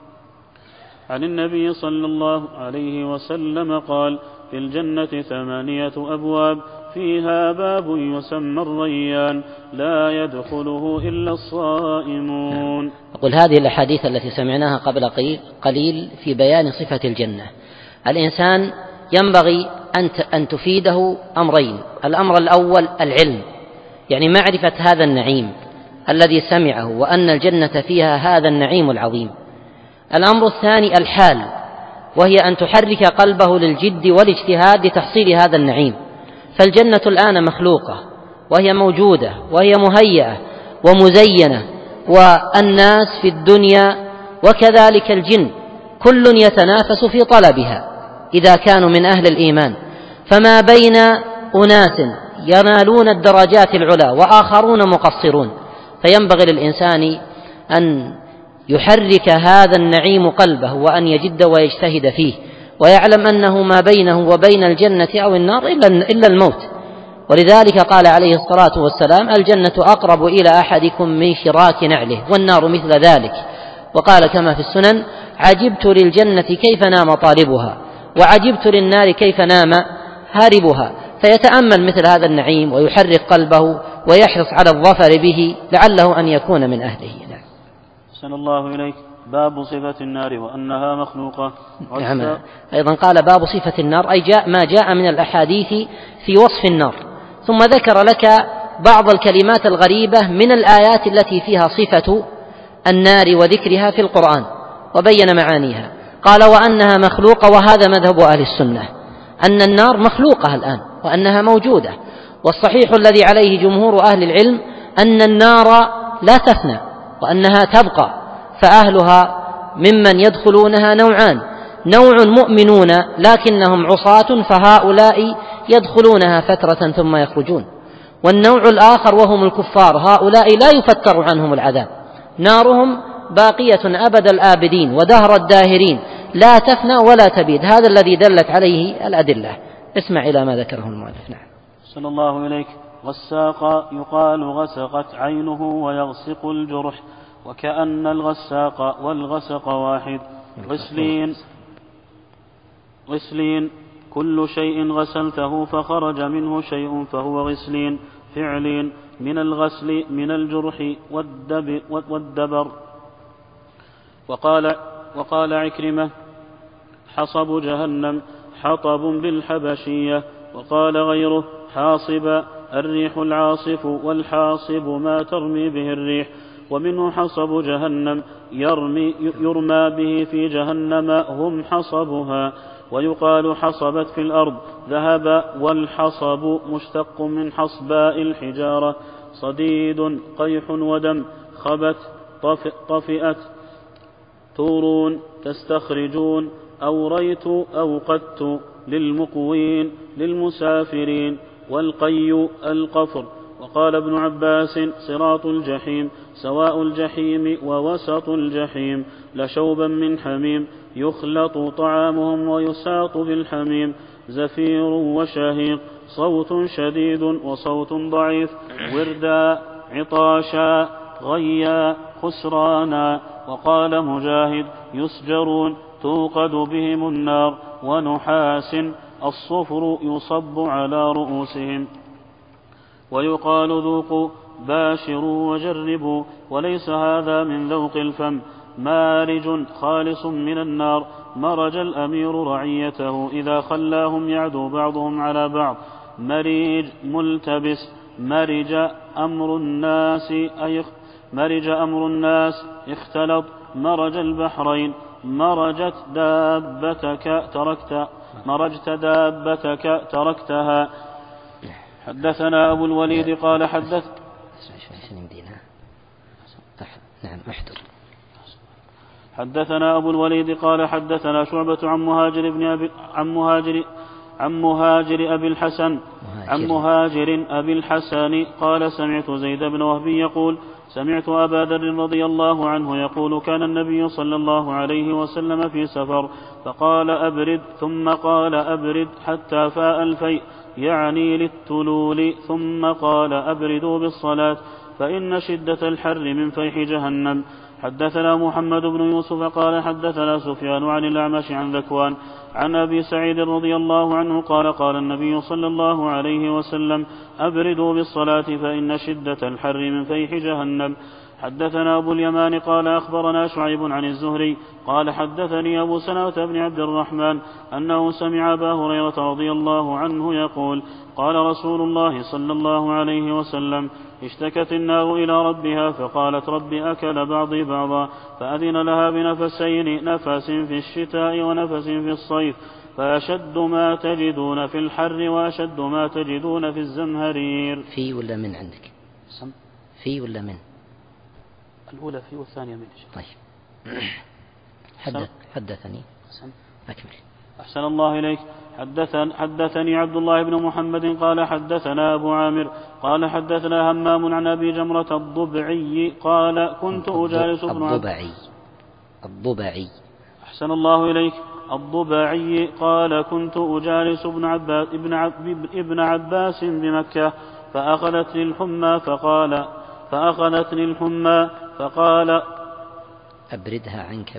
عن النبي صلى الله عليه وسلم قال: في الجنة 8 أبواب، فيها باب يسمى الريان، لا يدخله إلا الصائمون. أقول هذه الأحاديث التي سمعناها قبل قليل في بيان صفة الجنة. الإنسان ينبغي أن تفيده أمرين: الأمر الأول العلم، يعني معرفة هذا النعيم الذي سمعه وأن الجنة فيها هذا النعيم العظيم. الأمر الثاني الحال، وهي أن تحرك قلبه للجد والاجتهاد لتحصيل هذا النعيم. فالجنة الآن مخلوقة وهي موجودة وهي مهيئة ومزينة، والناس في الدنيا وكذلك الجن كل يتنافس في طلبها إذا كانوا من أهل الإيمان، فما بين أناس ينالون الدرجات العلى وآخرون مقصرون. فينبغي للإنسان أن يحرك هذا النعيم قلبه وأن يجد ويجتهد فيه، ويعلم أنه ما بينه وبين الجنة أو النار إلا الموت. ولذلك قال عليه الصلاة والسلام: الجنة أقرب إلى أحدكم من شراك نعله، والنار مثل ذلك. وقال كما في السنن: عجبت للجنة كيف نام طالبها، وعجبت للنار كيف نام هاربها. فيتأمل مثل هذا النعيم ويحرك قلبه ويحرص على الظفر به لعله أن يكون من أهله. نعم. أحسن الله إليك. باب صفة النار وأنها مخلوقة. نعم. أيضا قال: باب صفة النار، أي ما جاء من الأحاديث في وصف النار. ثم ذكر لك بعض الكلمات الغريبة من الآيات التي فيها صفة النار وذكرها في القرآن وبين معانيها. قال: وأنها مخلوقة، وهذا مذهب أهل السنة، أن النار مخلوقة الآن وأنها موجودة. والصحيح الذي عليه جمهور أهل العلم أن النار لا تفنى وأنها تبقى، فأهلها ممن يدخلونها نوعان: نوع مؤمنون لكنهم عصاة فهؤلاء يدخلونها فترة ثم يخرجون، والنوع الآخر وهم الكفار، هؤلاء لا يفتر عنهم العذاب، نارهم باقية أبد الآبدين ودهر الداهرين، لا تفنى ولا تبيد. هذا الذي دلت عليه الأدلة. اسمع إلى ما ذكره المؤلف. نعم. صلى الله إليك. غساق يقال غسقت عينه ويغسق الجرح، وكأن الغساق والغسق واحد. غسلين كل شيء غسلته فخرج منه شيء فهو غسلين، فعل من الغسل من الجرح والدبر. وقال عكرمة حصب جهنم حطب بالحبشية. وقال غيره حاصب الريح العاصف والحاصب ما ترمي به الريح. ومنه حصب جهنم يرمى به في جهنم هم حصبها. ويقال حصبت في الأرض ذهب. والحصب مشتق من حصباء الحجارة صديد قيح ودم خبت طفئت تورون تستخرجون أوريت أوقدت للمقوين للمسافرين. والقي القفر. وقال ابن عباس صراط الجحيم سواء الجحيم ووسط الجحيم لشوبا من حميم يخلط طعامهم ويساط بالحميم زفير وشهيق صوت شديد وصوت ضعيف وردا عطاشا غيا خسرانا. وقال مجاهد يسجرون توقد بهم النار ونحاس الصفر يصب على رؤوسهم. ويقال ذوقوا باشروا وجربوا. وليس هذا من ذوق الفم. مارج خالص من النار مرج الأمير رعيته إذا خلاهم يعدو بعضهم على بعض. مريج ملتبس. مرج أمر الناس اختلط. مرج البحرين مرجت دابتك تركتها. حدثنا أبو الوليد قال حدثنا أبو الوليد قال حدثنا شعبة عن مهاجر أبي الحسن قال سمعت زيد بن وهب يقول سمعت أبا ذر رضي الله عنه يقول كان النبي صلى الله عليه وسلم في سفر فقال أبرد ثم قال أبرد حتى فاء الفيء يعني للتلول ثم قال أبردوا بالصلاة فإن شدة الحر من فيح جهنم. حدثنا محمد بن يوسف قال حدثنا سفيان عن الأعمش عن ذكوان عن أبي سعيد رضي الله عنه قال قال النبي صلى الله عليه وسلم أبردوا بالصلاة فإن شدة الحر من فيح جهنم. حدثنا أبو اليمان قال أخبرنا شعيب عن الزهري قال حدثني أبو سلمة بن عبد الرحمن أنه سمع أبا هريرة رضي الله عنه يقول قال رسول الله صلى الله عليه وسلم اشتكت النار إلى ربها فقالت رب أكل بعضي بعضا فأذن لها بنفسين نفس في الشتاء ونفس في الصيف فأشد ما تجدون في الحر وأشد ما تجدون في الزمهرير. في ولا من عندك؟ في ولا من؟ الأولى في والثانية من. طيب حدثني أكمل. أحسن الله إليك. حدثني عبد الله بن محمد قال حدثنا أبو عامر قال حدثنا همام عن أبي جمرة الضبعي قال كنت أجالس الضبعي. أحسن الله إليك. الضبعي قال كنت أجالس ابن عباس بمكة فأخذتني الحمى فقال أبردها عنك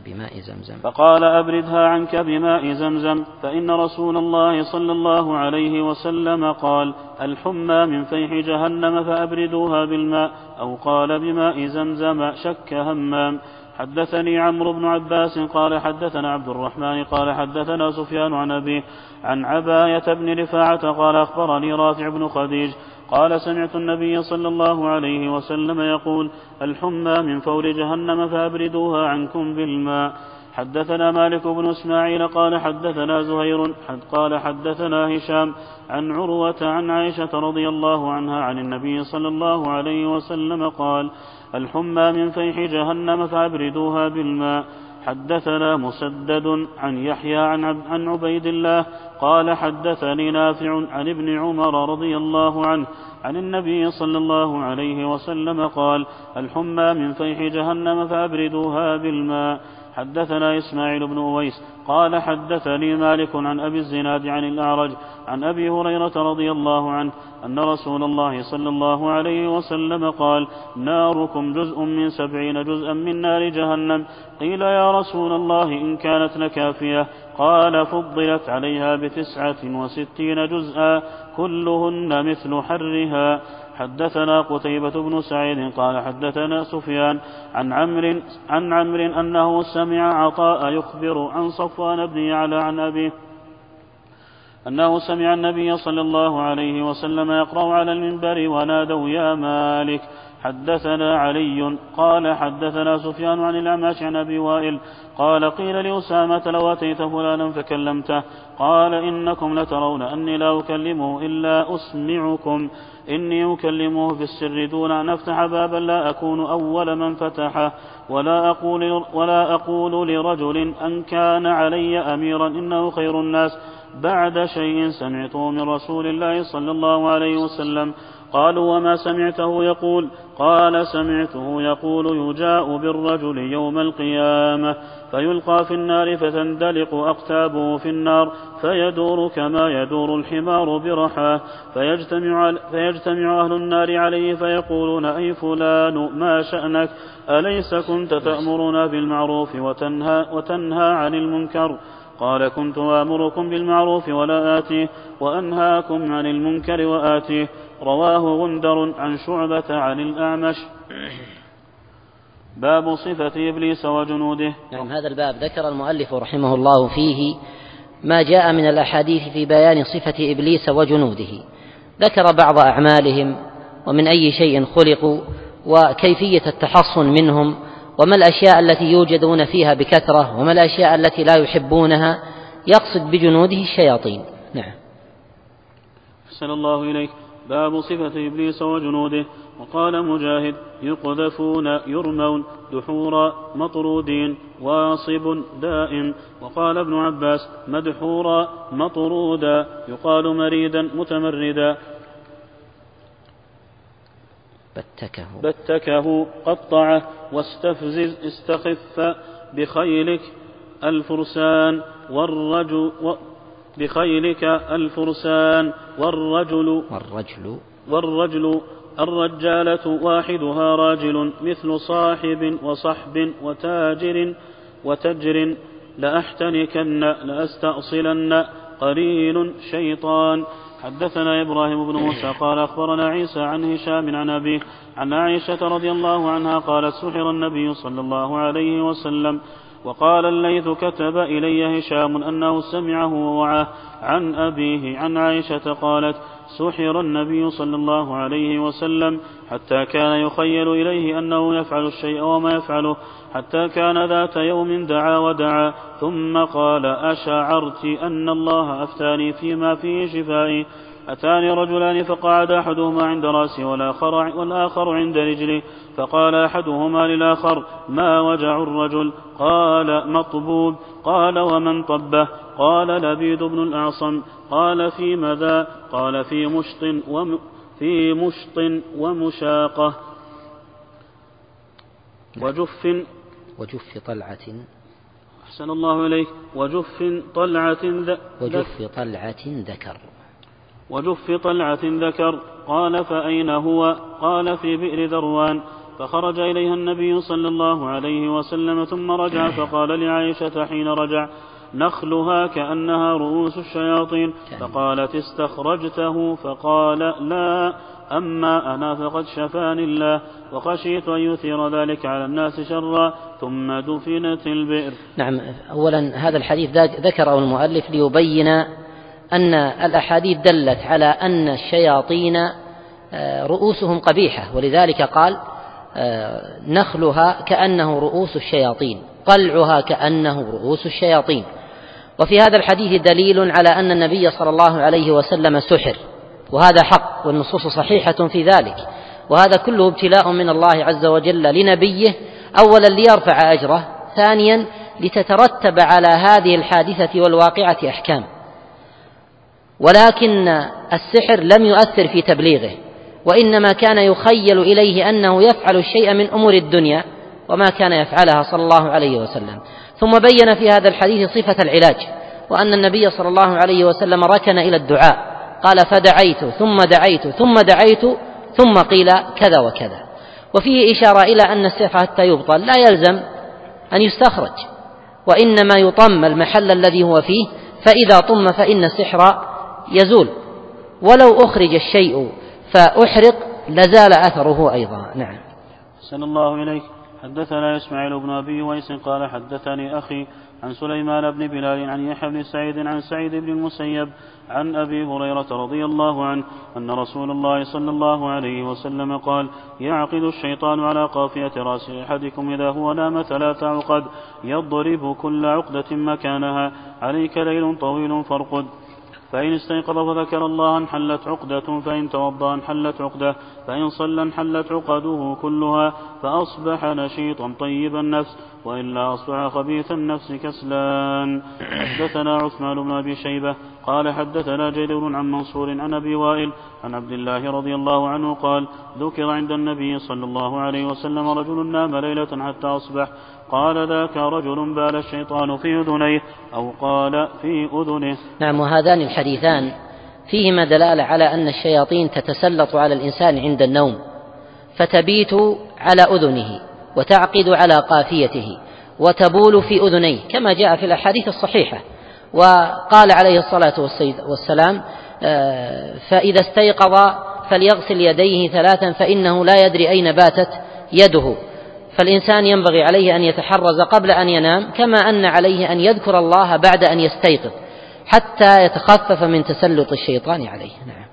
بماء زمزم فإن رسول الله صلى الله عليه وسلم قال الحمى من فيح جهنم فأبردوها بالماء أو قال بماء زمزم شك همام. حدثني عمرو بن عباس قال حدثنا عبد الرحمن قال حدثنا سفيان عن أبيه عن عباية بن رفاعة قال أخبرني رافع بن خديج قال سمعت النبي صلى الله عليه وسلم يقول الحمى من فور جهنم فأبردوها عنكم بالماء. حدثنا مالك بن إسماعيل قال حدثنا زهير قال حدثنا هشام عن عروة عن عائشة رضي الله عنها عن النبي صلى الله عليه وسلم قال الحمى من فيح جهنم فأبردوها بالماء. حدثنا مسدد عن يحيى عن عبيد الله قال حدثني نافع عن ابن عمر رضي الله عنه عن النبي صلى الله عليه وسلم قال الحمى من فيح جهنم فأبردوها بالماء. حدثنا إسماعيل بن أويس قال حدثني مالك عن أبي الزناد عن الأعرج عن أبي هريرة رضي الله عنه أن رسول الله صلى الله عليه وسلم قال ناركم جزء من 70 جزءا من نار جهنم. قيل يا رسول الله إن كانت لكافية قال فضلت عليها ب69 جزءا كلهن مثل حرها. حدثنا قتيبة بن سعيد قال حدثنا سفيان عن عمرو أنه سمع عطاء يخبر عن صفوان بن يعلى عن أبيه أنه سمع النبي صلى الله عليه وسلم يقرأ على المنبر ونادوا يا مالك. حدثنا علي قال حدثنا سفيان عن الأعمش عن أبي وائل قال قيل لأسامة لو أتيت فلانا فكلمته قال إنكم لترون أني لا أكلمه إلا أسمعكم إني أكلمه في السر دون أن أفتح بابا لا أكون أول من فتحه ولا أقول لرجل أن كان علي أميرا إنه خير الناس بعد شيء سمعته من رسول الله صلى الله عليه وسلم. قالوا وما سمعته يقول؟ قال سمعته يقول يجاء بالرجل يوم القيامة فيلقى في النار فتندلق أقتابه في النار فيدور كما يدور الحمار برحاه فيجتمع أهل النار عليه فيقولون أي فلان ما شأنك أليس كنت تأمرنا بالمعروف وتنهى عن المنكر؟ قال كنت آمركم بالمعروف ولا آتيه وأنهاكم عن المنكر وآتيه. رواه غندر عن شعبة عن الأعمش. باب صفة إبليس وجنوده. نعم، هذا الباب ذكر المؤلف رحمه الله فيه ما جاء من الأحاديث في بيان صفة إبليس وجنوده، ذكر بعض أعمالهم ومن أي شيء خلقوا وكيفية التحصن منهم وما الأشياء التي يوجدون فيها بكثرة وما الأشياء التي لا يحبونها، يقصد بجنوده الشياطين. نعم. أحسن الله إليك. باب صفة إبليس وجنوده. وقال مجاهد يقذفون يرمون دحورا مطرودين واصب دائم. وقال ابن عباس مدحورا مطرودا يقال مريدا متمردا. بتكه قطعه واستفزز استخف بخيلك الفرسان بخيلك الفرسان والرجل الرجالة واحدها راجل مثل صاحب وصحب وتاجر وتجر لأحتنكن لأستأصلن قرين شيطان. حدثنا إبراهيم بن موسى قال أخبرنا عيسى عن هشام عن أبيه عن عائشة رضي الله عنها قالت سحر النبي صلى الله عليه وسلم. وقال الليث كتب إلي هشام أنه سمعه ووعاه عن أبيه عن عائشة قالت سحر النبي صلى الله عليه وسلم حتى كان يخيل إليه أنه يفعل الشيء وما يفعله، حتى كان ذات يوم دعا ودعا ثم قال أشعرت أن الله أفتاني فيما فيه شفائي؟ أتاني رجلان فقعد أحدهما عند رأسي والآخر عند رجلي، فقال أحدهما للآخر ما وجع الرجل؟ قال مطبوب. قال ومن طبه؟ قال لبيد بن الأعصم. قال في ماذا؟ قال في مشط ومشاقة وجف طلعة. أحسن الله إليك. وجف طلعة ذكر. قال فأين هو؟ قال في بئر ذروان. فخرج إليها النبي صلى الله عليه وسلم ثم رجع فقال لعائشة حين رجع نخلها كأنها رؤوس الشياطين. فقالت استخرجته؟ فقال لا، أما أنا فقد شفاني الله وخشيت أن يثير ذلك على الناس شرا. ثم دفنت البئر. نعم، أولا هذا الحديث ذكره المؤلف ليبين أن الأحاديث دلت على أن الشياطين رؤوسهم قبيحة، ولذلك قال نخلها كأنه رؤوس الشياطين، طلعها كأنه رؤوس الشياطين. وفي هذا الحديث دليل على أن النبي صلى الله عليه وسلم سحر، وهذا حق والنصوص صحيحة في ذلك، وهذا كله ابتلاء من الله عز وجل لنبيه، أولا ليرفع أجره، ثانيا لتترتب على هذه الحادثة والواقعة أحكام. ولكن السحر لم يؤثر في تبليغه، وإنما كان يخيل إليه أنه يفعل الشيء من أمور الدنيا وما كان يفعلها صلى الله عليه وسلم. ثم بين في هذا الحديث صفة العلاج، وأن النبي صلى الله عليه وسلم ركن إلى الدعاء، قال فدعيت ثم دعيت ثم دعيت ثم قيل كذا وكذا. وفيه إشارة إلى أن السحر حتى يبطل لا يلزم أن يستخرج، وإنما يطم المحل الذي هو فيه، فإذا طم فإن السحر يزول. ولو أخرج الشيء فأحرق لزال أثره أيضا. نعم. أحسن الله إليك. حدثنا إسماعيل بن أبي ويس قال حدثني أخي عن سليمان بن بلال عن يحيى بن سعيد عن سعيد بن المسيب عن أبي هريرة رضي الله عنه أن رسول الله صلى الله عليه وسلم قال: يعقد الشيطان على قافية رأس أحدكم إذا هو نام 3 عقد يضرب كل عقدة مكانها، عليك ليل طويل فارقد، فإن استيقظ فذكر الله انحلت عقدة، فإن توضأ انحلت عقدة، فإن صلى انحلت عقده كلها، فأصبح نشيطا طيب النفس، وإلا أصبح خبيث النفس كسلان. حدثنا عثمان بن أبي شيبة قال حدثنا جرير عن منصور عن أبي وائل عن عبد الله رضي الله عنه قال: ذكر عند النبي صلى الله عليه وسلم رجل نام ليلة حتى أصبح، قال: ذاك رجل بال الشيطان في أذنيه، أو قال في أذنه. نعم. وهذان الحديثان فيهما دلالة على أن الشياطين تتسلط على الإنسان عند النوم، فتبيت على أذنه وتعقد على قافيته وتبول في أذنيه كما جاء في الأحاديث الصحيحة. وقال عليه الصلاة والسلام: فإذا استيقظ فليغسل يديه 3 فإنه لا يدري أين باتت يده. فالإنسان ينبغي عليه أن يتحرز قبل أن ينام، كما أن عليه أن يذكر الله بعد أن يستيقظ حتى يتخفف من تسلط الشيطان عليه. نعم.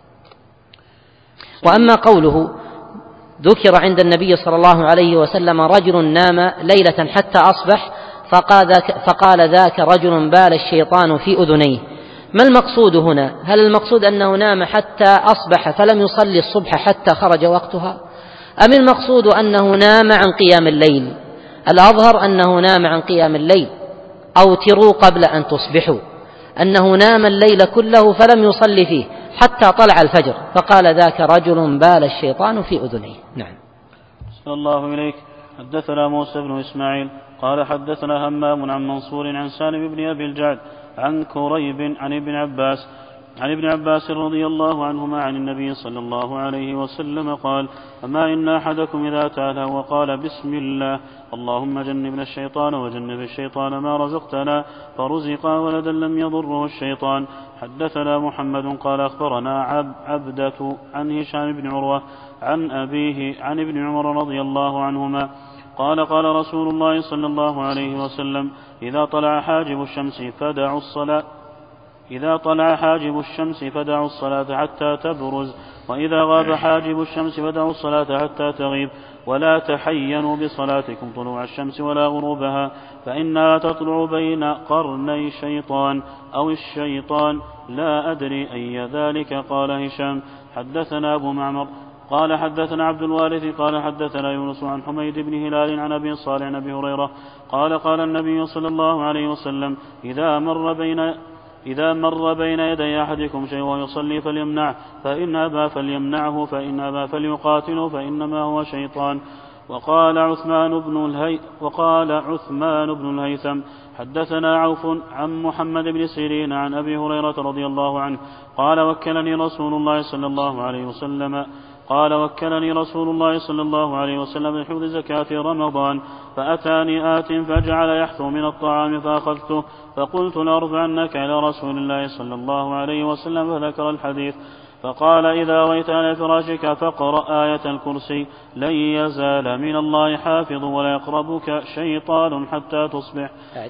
وأما قوله: ذكر عند النبي صلى الله عليه وسلم رجل نام ليلة حتى أصبح، فقال: ذاك رجل بال الشيطان في أذنيه. ما المقصود هنا؟ هل المقصود أنه نام حتى أصبح فلم يصلي الصبح حتى خرج وقتها، أم المقصود أنه نام عن قيام الليل؟ الأظهر أنه نام عن قيام الليل، أوتروا قبل أن تصبحوا، أنه نام الليل كله فلم يصلي فيه حتى طلع الفجر، فقال: ذاك رجل بال الشيطان في أذنيه. نعم. صلى الله إليك. حدثنا موسى بن إسماعيل قال حدثنا همام عن منصور عن سالم بن أبي الجعد عن كريب عن ابن عباس رضي الله عنهما عن النبي صلى الله عليه وسلم قال: أما إن أحدكم إذا تاله وقال: بسم الله اللهم جنبنا الشيطان وجنب الشيطان ما رزقتنا، فرزق ولدا لم يضره الشيطان. حدثنا محمد قال أخبرنا عبدة عن هشام بن عروة عن أبيه عن ابن عمر رضي الله عنهما قال: قال رسول الله صلى الله عليه وسلم: إذا طلع حاجب الشمس فدعوا الصلاة حتى تبرز، وإذا غاب حاجب الشمس فدعوا الصلاة حتى تغيب، ولا تحينوا بصلاتكم طلوع الشمس ولا غروبها، فإنها تطلع بين قرني شيطان أو الشيطان، لا أدري أي ذلك. قال هشام: حدثنا أبو معمر قال حدثنا عبد الوارث قال حدثنا يونس عن حميد بن هلال عن أبي صالح عن أبي هريرة قال: قال النبي صلى الله عليه وسلم: إذا مر بين يدي أحدكم شيء ويصلي فليمنعه، فإن أبى فليمنعه، فإن أبى فليقاتله، فإنما هو شيطان. وقال عثمان بن الهيثم: حدثنا عوف عن محمد بن سيرين عن أبي هريرة رضي الله عنه قال: وكلني رسول الله صلى الله عليه وسلم بحفظ زكاة رمضان، فأتاني آت فجعل يحثو من الطعام فأخذته، فقلت: لأرفعنك إلى رسول الله صلى الله عليه وسلم، فذكر الحديث، فقال: إذا أويت على فراشك فاقرأ آية الكرسي: لن يزال من الله حافظ ولا يقربك شيطان حتى تصبح.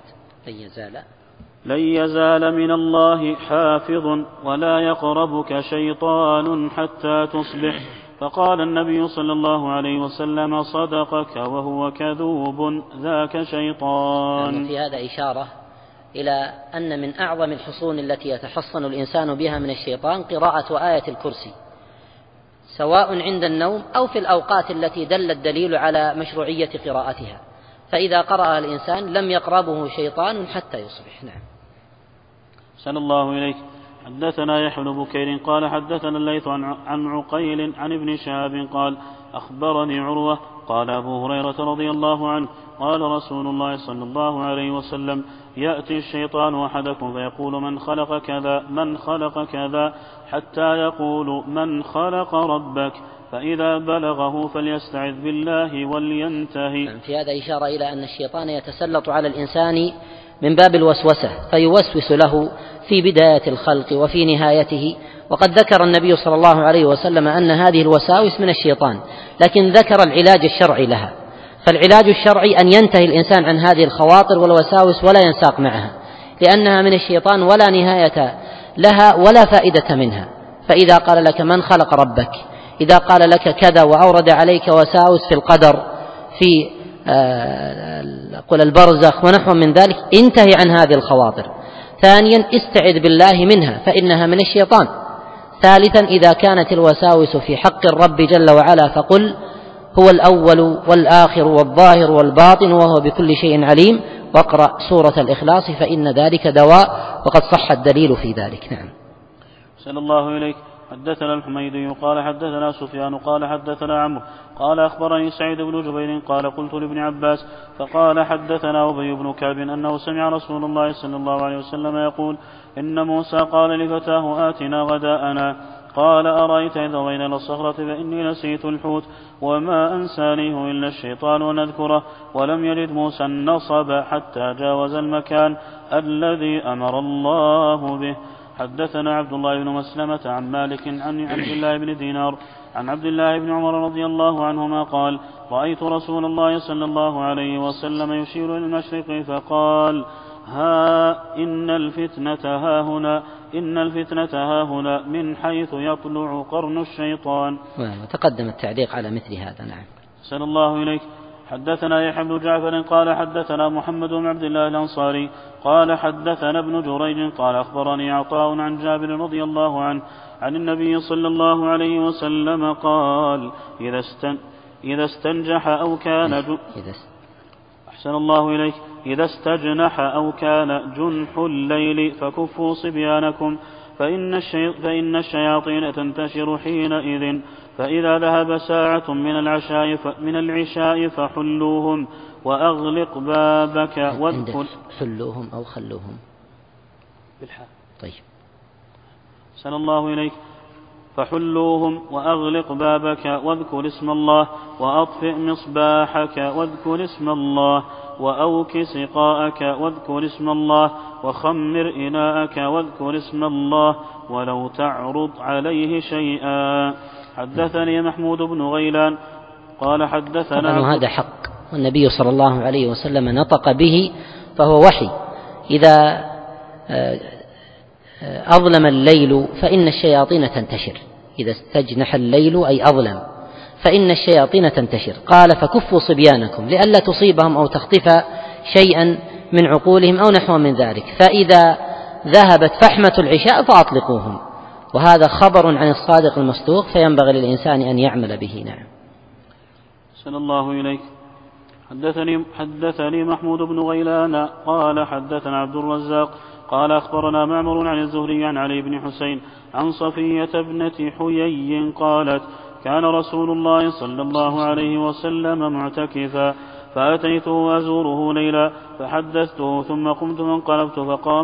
لن يزال من الله حافظ ولا يقربك شيطان حتى تصبح. فقال النبي صلى الله عليه وسلم: صدقك وهو كذوب ذاك شيطان. في هذا إشارة إلى أن من أعظم الحصون التي يتحصن الإنسان بها من الشيطان قراءة آية الكرسي، سواء عند النوم أو في الأوقات التي دل الدليل على مشروعية قراءتها، فإذا قرأها الإنسان لم يقربه شيطان حتى يصبح. نعم. صلى الله إليك. حدثنا يحيى بن بكير قال حدثنا الليث عن عقيل عن ابن شهاب قال: أخبرني عروة قال أبو هريرة رضي الله عنه قال رسول الله صلى الله عليه وسلم: يأتي الشيطان أحدكم فيقول: من خلق كذا من خلق كذا، حتى يقول: من خلق ربك، فإذا بلغه فليستعذ بالله ولينتهي. في هذا إشارة إلى أن الشيطان يتسلط على الإنسان من باب الوسوسة، فيوسوس له في بداية الخلق وفي نهايته، وقد ذكر النبي صلى الله عليه وسلم أن هذه الوساوس من الشيطان، لكن ذكر العلاج الشرعي لها. فالعلاج الشرعي أن ينتهي الإنسان عن هذه الخواطر والوساوس ولا ينساق معها، لأنها من الشيطان ولا نهاية لها ولا فائدة منها. فإذا قال لك من خلق ربك، إذا قال لك كذا وأورد عليك وساوس في القدر، في البرزخ ونحو من ذلك، انتهي عن هذه الخواطر. ثانيا استعذ بالله منها فإنها من الشيطان. ثالثا إذا كانت الوساوس في حق الرب جل وعلا فقل هو الأول والآخر والظاهر والباطن وهو بكل شيء عليم، واقرأ سورة الإخلاص فإن ذلك دواء، وقد صح الدليل في ذلك. نعم. صلى الله إليك. حدثنا الحميدي قال حدثنا سفيان قال حدثنا عمرو قال أخبرني سعيد بن جبير قال قلت لابن عباس فقال حدثنا أبي بن كعب أنه سمع رسول الله صلى الله عليه وسلم يقول إن موسى قال لفتاه آتنا غداءنا قال أرأيت إذا وين الصخرة فإني نسيت الحوت وما أنسانيه إلا الشيطان ونذكره. ولم يرد موسى النصب حتى جاوز المكان الذي أمر الله به. حدثنا عبد الله بن مسلمة عن مالك عن عبد الله بن دينار عن عبد الله بن عمر رضي الله عنهما قال رأيت رسول الله صلى الله عليه وسلم يشير إلى المشرق فقال ها إن الفتنة ها هنا من حيث يطلع قرن الشيطان. وتقدم التعليق على مثل هذا. نعم. صلى الله إليك. حدثنا يحيى بن جعفر قال حدثنا محمد بن عبد الله الأنصاري قال حدثنا ابن جريج قال أخبرني عطاء عن جابر رضي الله عنه عن النبي صلى الله عليه وسلم قال إذا استنجح أو كان أحسن الله إليك. إذا استجنح أو كان جنح الليل فكفوا صبيانكم فإن الشياطين تنتشر حينئذ، فإذا ذهب ساعة من العشاء فحلوهم وأغلق بابك واذكر حلوهم أو خلوهم بالحال. طيب. صلى الله إليك. فحلوهم وأغلق بابك واذكر اسم الله وأطفئ مصباحك واذكر اسم الله وأوك سقاءك واذكر اسم الله وخمر إناءك واذكر اسم الله ولو تعرض عليه شيئا. حدثني محمود بن غيلان قال حدثنا هذا حق، والنبي صلى الله عليه وسلم نطق به فهو وحي. إذا أظلم الليل فإن الشياطين تنتشر، إذا استجنح الليل أي أظلم فإن الشياطين تنتشر. قال فكفوا صبيانكم لئلا تصيبهم أو تخطف شيئا من عقولهم أو نحو من ذلك، فإذا ذهبت فحمة العشاء فأطلقوهم. وهذا خبر عن الصادق المصدوق فينبغي للإنسان أن يعمل به. نعم. صلى الله إليك. حدثني محمود بن غيلان قال حدثنا عبد الرزاق قال أخبرنا معمر عن الزهري عن علي بن حسين عن صفية ابنة حيي قالت كان رسول الله صلى الله عليه وسلم معتكفا فأتيته أزوره ليلا فحدثته ثم قمت فانقلبت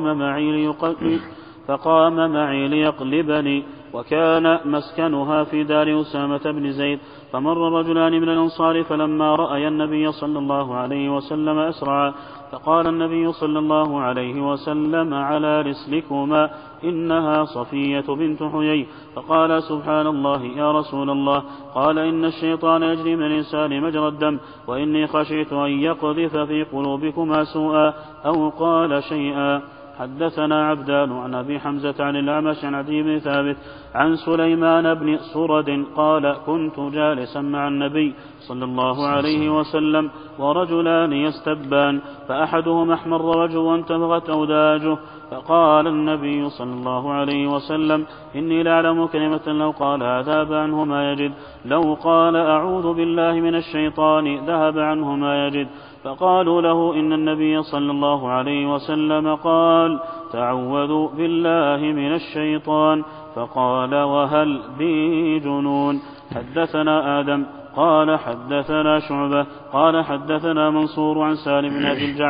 فقام معي ليقلبني، وكان مسكنها في دار أسامة بن زيد. فمر رجلان من الأنصار فلما رأي النبي صلى الله عليه وسلم أسرعا، فقال النبي صلى الله عليه وسلم على رسلكما إنها صفية بنت حيي. فقال سبحان الله يا رسول الله. قال إن الشيطان يجري من الإنسان مجرى الدم، وإني خشيت أن يقذف في قلوبكما سوءا أو قال شيئا. حدثنا عبدان عن أبي حمزة عن الأعمش عن عدي بن ثابت عن سليمان بن سرد قال كنت جالسا مع النبي صلى الله عليه وسلم ورجلان يستبان، فأحدهما احمر وجهه وانتفخت أوداجه، فقال النبي صلى الله عليه وسلم إني لأعلم كلمة لو قال ذهب عنه ما يجد، لو قال أعوذ بالله من الشيطان ذهب عنه ما يجد. فقالوا له إن النبي صلى الله عليه وسلم قال تعوذوا بالله من الشيطان. فقال وهل بي جنون. حدثنا آدم قال حدثنا شعبة قال حدثنا منصور عن سالم بن أبي الجعد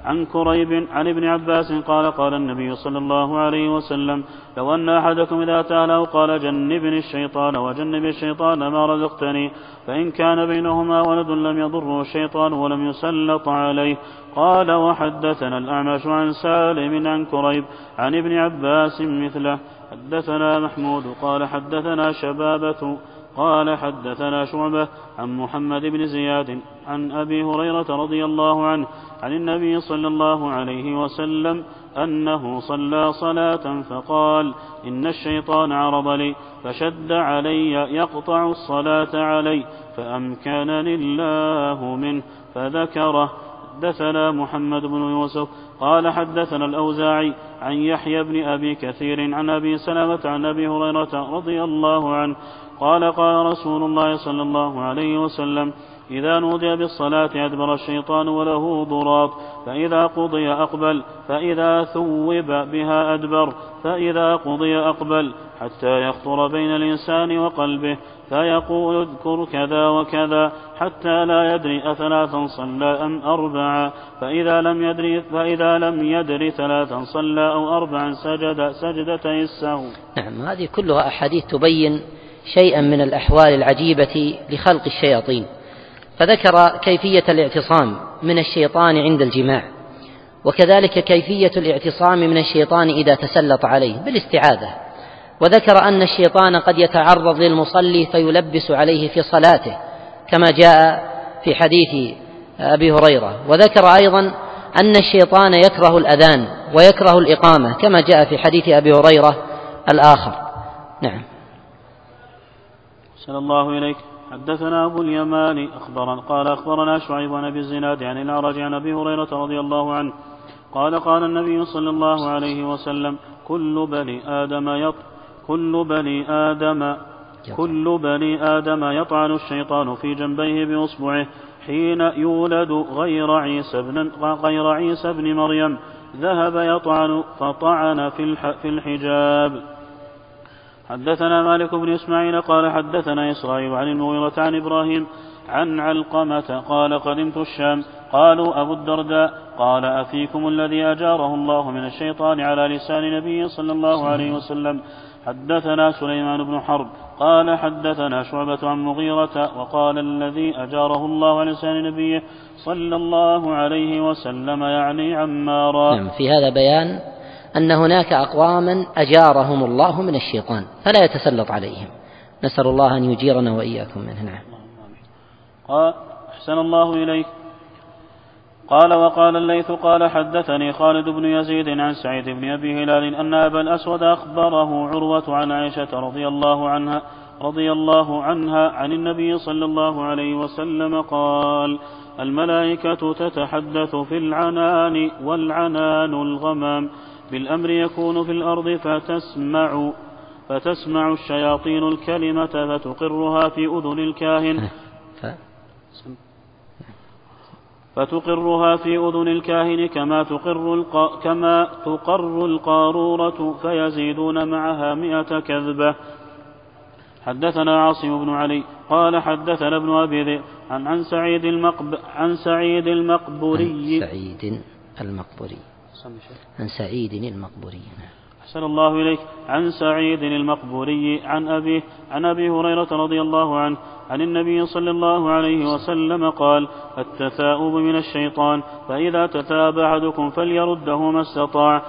عن كريب عن ابن عباس قال قال النبي صلى الله عليه وسلم لو أن أحدكم إذا أتى له قال جنبني الشيطان وجنب الشيطان ما رزقتني فإن كان بينهما ولد لم يضره الشيطان ولم يسلط عليه. قال وحدثنا الأعمش عن سالم عن كريب عن ابن عباس مثله. حدثنا محمود قال حدثنا شبابة قال حدثنا شعبة عن محمد بن زياد عن أبي هريرة رضي الله عنه عن النبي صلى الله عليه وسلم أنه صلى صلاة فقال إن الشيطان عرض لي فشد علي يقطع الصلاة علي فأمكنني الله منه فذكره. حدثنا محمد بن يوسف قال حدثنا الأوزاعي عن يحيى بن أبي كثير عن أبي سلمة عن أبي هريرة رضي الله عنه قال قال رسول الله صلى الله عليه وسلم إذا نودي بالصلاة أدبر الشيطان وله ضراط فإذا قضي أقبل فإذا ثوب بها أدبر فإذا قضي أقبل حتى يخطر بين الإنسان وقلبه فيقول اذكر كذا وكذا حتى لا يدري أثلاثا صلى أم أربعا فإذا لم يدري ثلاثا صلى أو أربعا سجد سجدتي السهو. نعم، هذه كلها أحاديث تبين شيئا من الأحوال العجيبة لخلق الشياطين، فذكر كيفية الاعتصام من الشيطان عند الجماع، وكذلك كيفية الاعتصام من الشيطان إذا تسلط عليه بالاستعاذة، وذكر أن الشيطان قد يتعرض للمصلي فيلبس عليه في صلاته كما جاء في حديث أبي هريرة، وذكر أيضا أن الشيطان يكره الأذان ويكره الإقامة كما جاء في حديث أبي هريرة الآخر. نعم. صلى الله إليك. حدثنا أبو اليمان قال أخبرنا شعيب عن أبي الزناد عن الأعرج عن أبي هريرة رضي الله عنه قال قال النبي صلى الله عليه وسلم كل بني آدم يطعن الشيطان في جنبيه بإصبعه حين يولد غير عيسى بن مريم ذهب يطعن فطعن في الحجاب. حدثنا مالك بن إسماعيل قال حدثنا إسرائيل عن المغيرة عن إبراهيم عن علقمة قال قدمت الشام قالوا أبو الدرداء قال أفيكم الذي أجاره الله من الشيطان على لسان نبيه صلى الله عليه وسلم. حدثنا سليمان بن حرب قال حدثنا شعبة عن مغيرة وقال الذي أجاره الله على لسان نبيه صلى الله عليه وسلم يعني عمارا. نعم، في هذا بيان أن هناك أقواما أجارهم الله من الشيطان فلا يتسلط عليهم، نسأل الله أن يجيرنا وإياكم منه. نعم. قال أحسن الله إليك. قال وقال الليث قال حدثني خالد بن يزيد عن سعيد بن أبي هلال أن أبا الأسود أخبره عروة عن عائشة رضي الله عنها عن النبي صلى الله عليه وسلم قال الملائكة تتحدث في العنان والعنان الغمام بالأمر يكون في الأرض فتسمع الشياطين الكلمة فتقرها في أذن الكاهن كما تقر القارورة فيزيدون معها 100 كذبة. حدثنا عاصم بن علي قال حدثنا ابن أبي ذئب عن سعيد المقبوري أحسن الله إليك. عن سعيد المقبوري عن أبي هريرة رضي الله عنه عن النبي صلى الله عليه وسلم قال التثاؤب من الشيطان فإذا تثاب أحدكم فليرده ما استطاع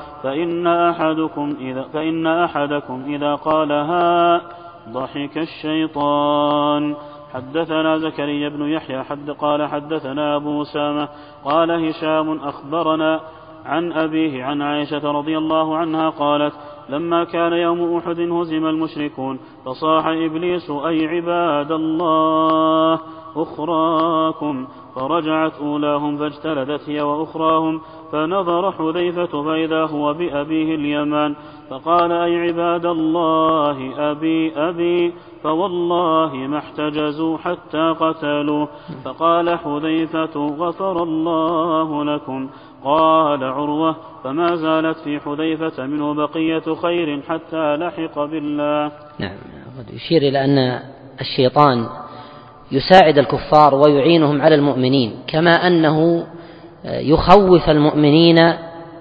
فإن أحدكم إذا قالها ضحك الشيطان. حدثنا زكريا بن يحيى قال حدثنا أبو أسامة قال هشام أخبرنا عن أبيه عن عائشة رضي الله عنها قالت لما كان يوم أحد هزم المشركون فصاح إبليس أي عباد الله أخراكم فرجعت أولاهم فاجتلدت هي وأخراهم فنظر حذيفة فإذا هو بأبيه اليمان فقال أي عباد الله أبي فوالله ما احتجزوا حتى قتلوه. فقال حذيفة غفر الله لكم. قال عروة فما زالت في حذيفة منه بقية خير حتى لحق بالله. نعم، يشير إلى أن الشيطان يساعد الكفار ويعينهم على المؤمنين كما أنه يخوف المؤمنين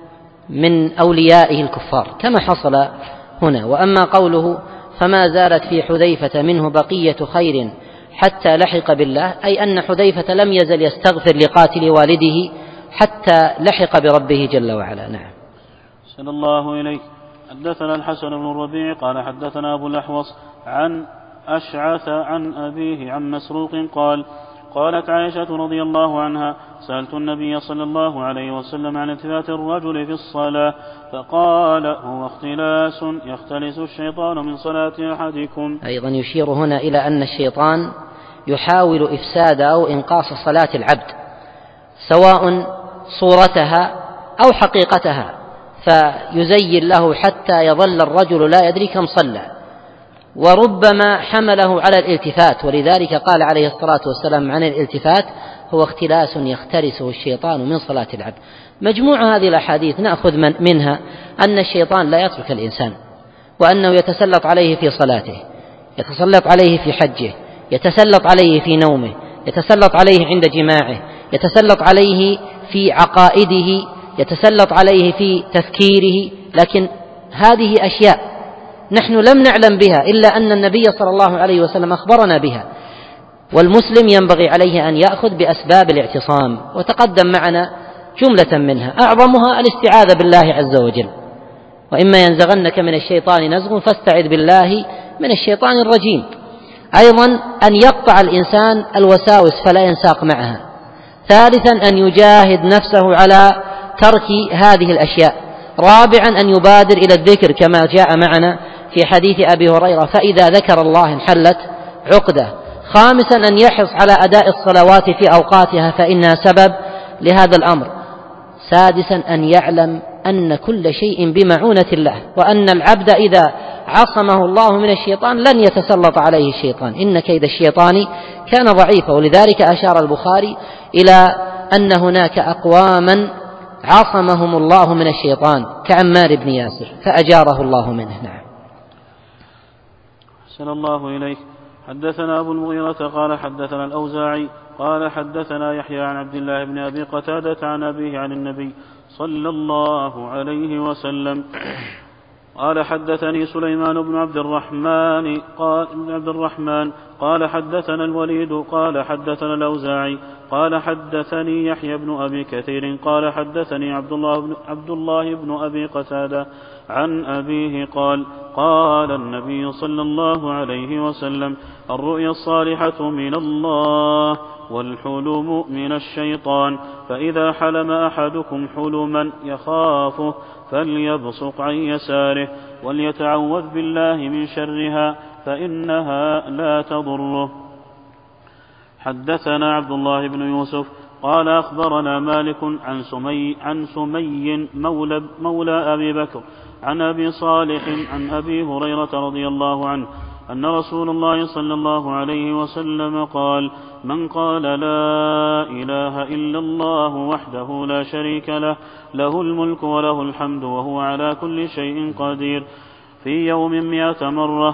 من أوليائه الكفار كما حصل هنا. وأما قوله فما زالت في حذيفة منه بقية خير حتى لحق بالله، أي أن حذيفة لم يزل يستغفر لقاتل والده حتى لحق بربه جل وعلا. نعم. صلى الله إليك. حدثنا الحسن بن الربيع قال حدثنا أبو الأحوص عن أشعث عن أبيه عن مسروق قال قالت عائشة رضي الله عنها سألت النبي صلى الله عليه وسلم عن التفات الرجل في الصلاة فقال هو اختلاس يختلس الشيطان من صلاة أحدكم. أيضا يشير هنا إلى أن الشيطان يحاول إفساد أو إنقاص صلاة العبد سواء صورتها أو حقيقتها، فيزين له حتى يظل الرجل لا يدري كم صلى، وربما حمله على الالتفات، ولذلك قال عليه الصلاة والسلام عن الالتفات هو اختلاس يختلسه الشيطان من صلاة العبد. مجموع هذه الأحاديث نأخذ منها أن الشيطان لا يترك الإنسان، وأنه يتسلط عليه في صلاته، يتسلط عليه في حجه، يتسلط عليه في نومه، يتسلط عليه عند جماعه، يتسلط عليه في عقائده، يتسلط عليه في تفكيره. لكن هذه أشياء نحن لم نعلم بها إلا أن النبي صلى الله عليه وسلم أخبرنا بها، والمسلم ينبغي عليه أن يأخذ بأسباب الاعتصام، وتقدم معنا جملة منها أعظمها الاستعاذة بالله عز وجل، وإما ينزغنك من الشيطان نزغ فاستعذ بالله من الشيطان الرجيم. أيضا أن يقطع الإنسان الوساوس فلا ينساق معها. ثالثا أن يجاهد نفسه على ترك هذه الأشياء. رابعا أن يبادر إلى الذكر كما جاء معنا في حديث أبي هريرة فإذا ذكر الله انحلت عقده. خامسا أن يحرص على أداء الصلوات في أوقاتها فإنها سبب لهذا الأمر. سادسا أن يعلم أن كل شيء بمعونة الله، وأن العبد إذا عصمه الله من الشيطان لن يتسلط عليه الشيطان، إن كيد الشيطان كان ضعيفا. ولذلك أشار البخاري إلى أن هناك أقواما عصمهم الله من الشيطان كعمار بن ياسر فأجاره الله منه. نعم. أحسن الله إليك. حدثنا أبو المغيرة قال حدثنا الأوزاعي قال حدثنا يحيى عن عبد الله بن أبي قتادة عن أبيه عن النبي صلى الله عليه وسلم قال حدثني سليمان بن عبد الرحمن قال حدثنا الوليد قال حدثنا الأوزاعي قال حدثني يحيى بن أبي كثير قال حدثني عبد الله بن أبي قتادة عن أبيه قال قال النبي صلى الله عليه وسلم الرؤيا الصالحة من الله والحلم من الشيطان، فإذا حلم أحدكم حلما يخافه فليبصق عن يساره وليتعوذ بالله من شرها فإنها لا تضره. حدثنا عبد الله بن يوسف قال أخبرنا مالك عن سمي مولى أبي بكر عن أبي صالح عن أبي هريرة رضي الله عنه أن رسول الله صلى الله عليه وسلم قال من قال لا إله إلا الله وحده لا شريك له له الملك وله الحمد وهو على كل شيء قدير في يوم 100 مرة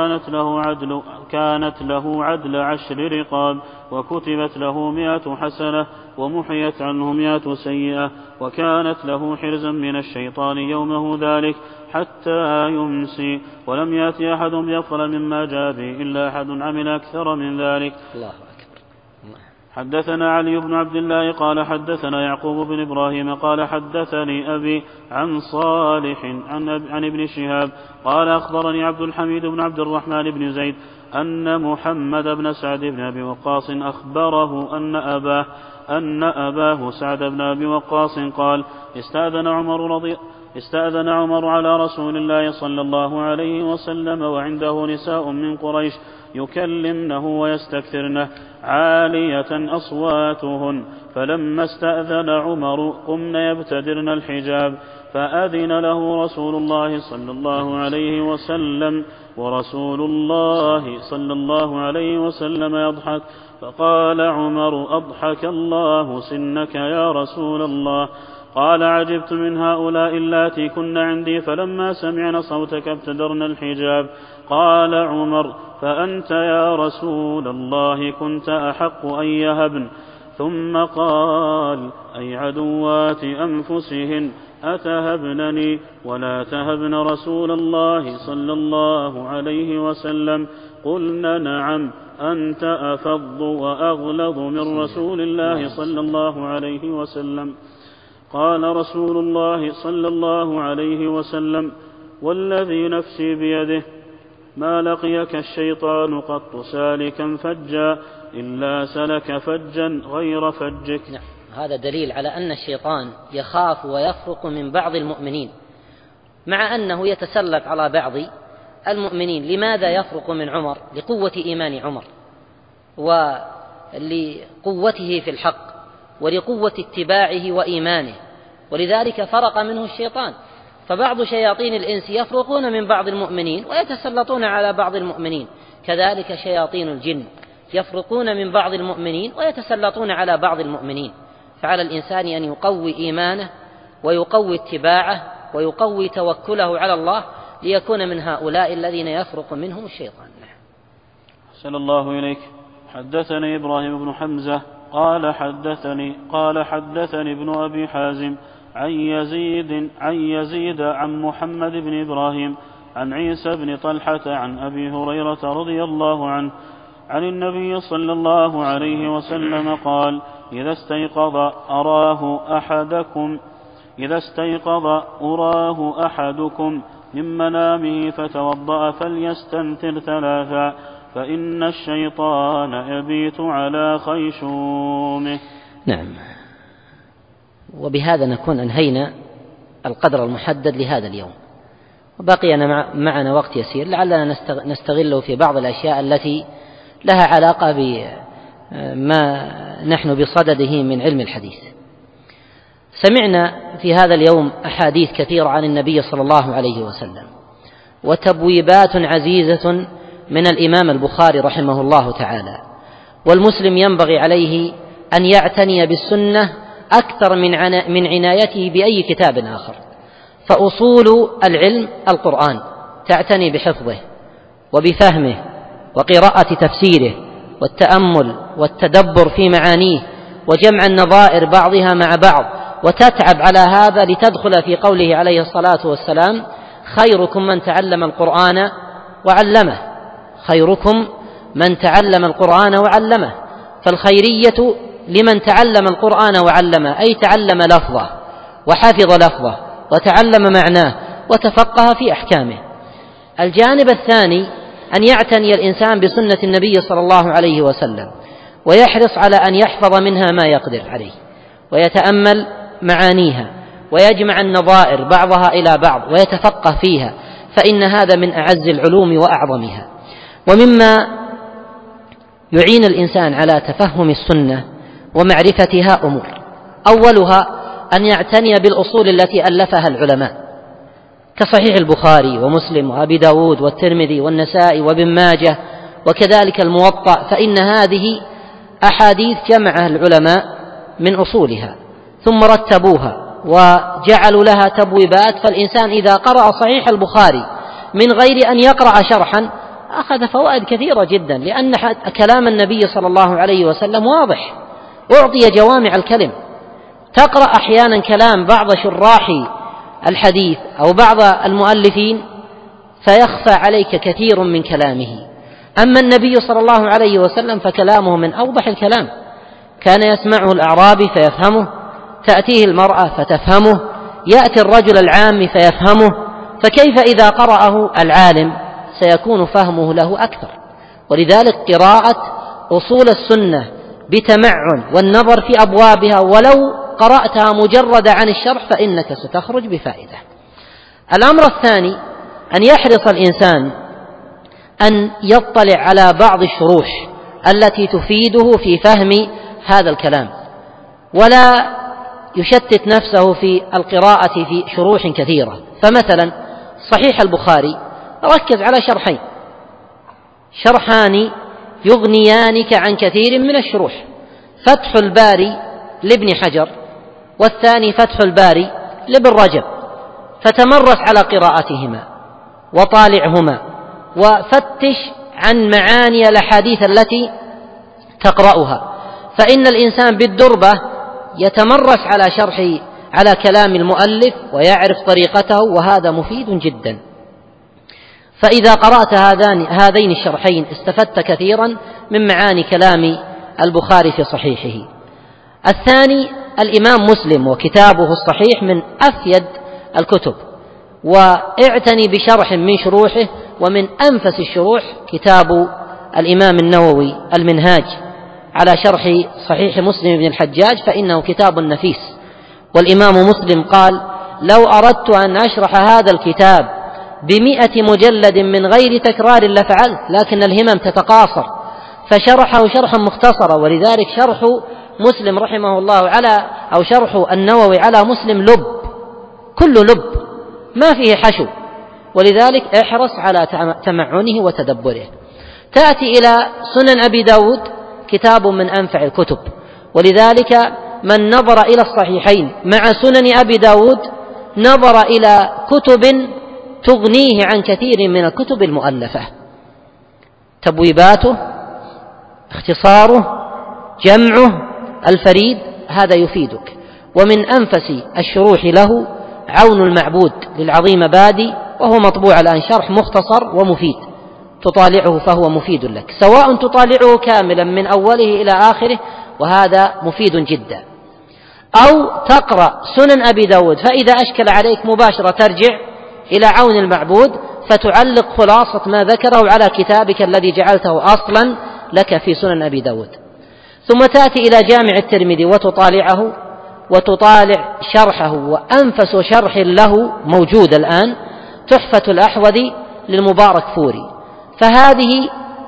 كانت له عدل 10 رقاب وكتبت له 100 حسنة ومحيت عنه 100 سيئة وكانت له حرزا من الشيطان يومه ذلك حتى يمسي ولم يأتي أحد بأفضل مما جاء به إلا أحد عمل أكثر من ذلك. الله أكبر. حدثنا علي بن عبد الله قال حدثنا يعقوب بن إبراهيم قال حدثني أبي عن صالح عن ابن شهاب قال أخبرني عبد الحميد بن عبد الرحمن بن زيد أن محمد بن سعد بن أبي وقاص أخبره أن أباه سعد بن أبي وقاص قال استأذن عمر على رسول الله صلى الله عليه وسلم وعنده نساء من قريش يكلمنه ويستكثرنه عالية أصواتهن، فلما استأذن عمر قمن يبتدرن الحجاب فأذن له رسول الله صلى الله عليه وسلم ورسول الله صلى الله عليه وسلم يضحك، فقال عمر أضحك الله سنك يا رسول الله. قال عجبت من هؤلاء اللاتي كن عندي فلما سمعن صوتك ابتدرن الحجاب. قال عمر فأنت يا رسول الله كنت أحق أن يهبن. ثم قال: أي عدوات أنفسهن أتهبنني ولا تهبن رسول الله صلى الله عليه وسلم؟ قلنا: نعم، أنت أفض وأغلظ من رسول الله صلى الله عليه وسلم. قال رسول الله صلى الله عليه وسلم: والذي نفسي بيده ما لقيك الشيطان قط سالكا فجا إلا سلك فجا غير فجك. هذا دليل على أن الشيطان يخاف ويفرق من بعض المؤمنين مع أنه يتسلط على بعض المؤمنين. لماذا يفرق من عمر؟ لقوة إيمان عمر ولقوته في الحق ولقوة اتباعه وإيمانه، ولذلك فرق منه الشيطان. فبعض شياطين الإنس يفرقون من بعض المؤمنين ويتسلطون على بعض المؤمنين، كذلك شياطين الجن يفرقون من بعض المؤمنين ويتسلطون على بعض المؤمنين. فعلى الإنسان أن يقوي إيمانه ويقوي اتباعه ويقوي توكله على الله ليكون من هؤلاء الذين يفرق منهم الشيطان. أحسن الله إليك. حدثني إبراهيم بن حمزة قال حدثني ابن أبي حازم عن يزيد عن محمد بن إبراهيم عن عيسى بن طلحة عن أبي هريرة رضي الله عنه عن النبي صلى الله عليه وسلم قال: إذا استيقظ أراه أحدكم من منامه فتوضأ فليستنثر 3 فإن الشيطان يبيت على خيشومه. نعم. وبهذا نكون أنهينا القدر المحدد لهذا اليوم، وبقي معنا وقت يسير لعلنا نستغله في بعض الأشياء التي لها علاقة بما نحن بصدده من علم الحديث. سمعنا في هذا اليوم أحاديث كثيرة عن النبي صلى الله عليه وسلم، وتبويبات عزيزة من الإمام البخاري رحمه الله تعالى. والمسلم ينبغي عليه أن يعتني بالسنة أكثر من عنايته بأي كتاب آخر. فأصول العلم القرآن، تعتني بحفظه وبفهمه وقراءة تفسيره والتأمل والتدبر في معانيه وجمع النظائر بعضها مع بعض، وتتعب على هذا لتدخل في قوله عليه الصلاة والسلام: خيركم من تعلم القرآن وعلمه. خيركم من تعلم القرآن وعلمه. فالخيرية لمن تعلم القرآن وعلمه، أي تعلم لفظه وحفظ لفظه وتعلم معناه وتفقه في أحكامه. الجانب الثاني أن يعتني الإنسان بسنة النبي صلى الله عليه وسلم، ويحرص على أن يحفظ منها ما يقدر عليه ويتأمل معانيها ويجمع النظائر بعضها إلى بعض ويتفقه فيها، فإن هذا من أعز العلوم وأعظمها. ومما يعين الإنسان على تفهم السنة ومعرفتها أمور: أولها أن يعتني بالأصول التي ألفها العلماء كصحيح البخاري ومسلم وأبي داود والترمذي والنسائي وابن ماجه وكذلك الموطأ، فإن هذه أحاديث جمعها العلماء من أصولها ثم رتبوها وجعلوا لها تبويبات. فالإنسان إذا قرأ صحيح البخاري من غير أن يقرأ شرحا أخذ فوائد كثيرة جدا، لأن كلام النبي صلى الله عليه وسلم واضح، أعطي جوامع الكلم. تقرأ أحيانا كلام بعض شراح الحديث أو بعض المؤلفين فيخفى عليك كثير من كلامه. أما النبي صلى الله عليه وسلم فكلامه من أوضح الكلام، كان يسمعه الأعرابي فيفهمه، تأتيه المرأة فتفهمه، يأتي الرجل العام فيفهمه، فكيف إذا قرأه العالم سيكون فهمه له أكثر. ولذلك قراءة أصول السنة بتمعن والنظر في أبوابها ولو قرأتها مجرد عن الشرح فإنك ستخرج بفائدة. الأمر الثاني أن يحرص الإنسان أن يطلع على بعض الشروح التي تفيده في فهم هذا الكلام، ولا يشتت نفسه في القراءة في شروح كثيرة. فمثلا صحيح البخاري ركز على شرحان يغنيانك عن كثير من الشروح: فتح الباري لابن حجر، والثاني فتح الباري لابن رجب، فتمرس على قراءتهما وطالعهما وفتش عن معاني الأحاديث التي تقرأها. فإن الإنسان بالدربة يتمرس على كلام المؤلف ويعرف طريقته، وهذا مفيد جدا. فإذا قرأت هذين الشرحين استفدت كثيرا من معاني كلام البخاري في صحيحه. الثاني الإمام مسلم، وكتابه الصحيح من أفيد الكتب، واعتني بشرح من شروحه، ومن أنفس الشروح كتاب الإمام النووي المنهاج على شرح صحيح مسلم بن الحجاج، فإنه كتاب نفيس. والإمام مسلم قال: لو أردت أن أشرح هذا الكتاب 100 مجلد من غير تكرار لفعلت، لكن الهمم تتقاصر، فشرحه شرحا مختصرا. ولذلك شرح مسلم رحمه الله شرح النووي على مسلم لب، كل لب، ما فيه حشو، ولذلك احرص على تمعنه وتدبره. تأتي إلى سنن أبي داود، كتاب من أنفع الكتب، ولذلك من نظر إلى الصحيحين مع سنن أبي داود نظر إلى كتب تغنيه عن كثير من الكتب المؤلفة، تبويباته، اختصاره، جمعه الفريد، هذا يفيدك. ومن أنفس الشروح له عون المعبود للعظيم بادي، وهو مطبوع الآن شرح مختصر ومفيد، تطالعه فهو مفيد لك، سواء تطالعه كاملا من أوله إلى آخره، وهذا مفيد جدا، أو تقرأ سنن أبي داود، فإذا أشكل عليك مباشرة ترجع إلى عون المعبود فتعلق خلاصة ما ذكره على كتابك الذي جعلته أصلا لك في سنن أبي داود. ثم تأتي إلى جامع الترمذي وتطالعه وتطالع شرحه، وأنفس شرح له موجود الآن تحفة الأحوذي للمبارك فوري. فهذه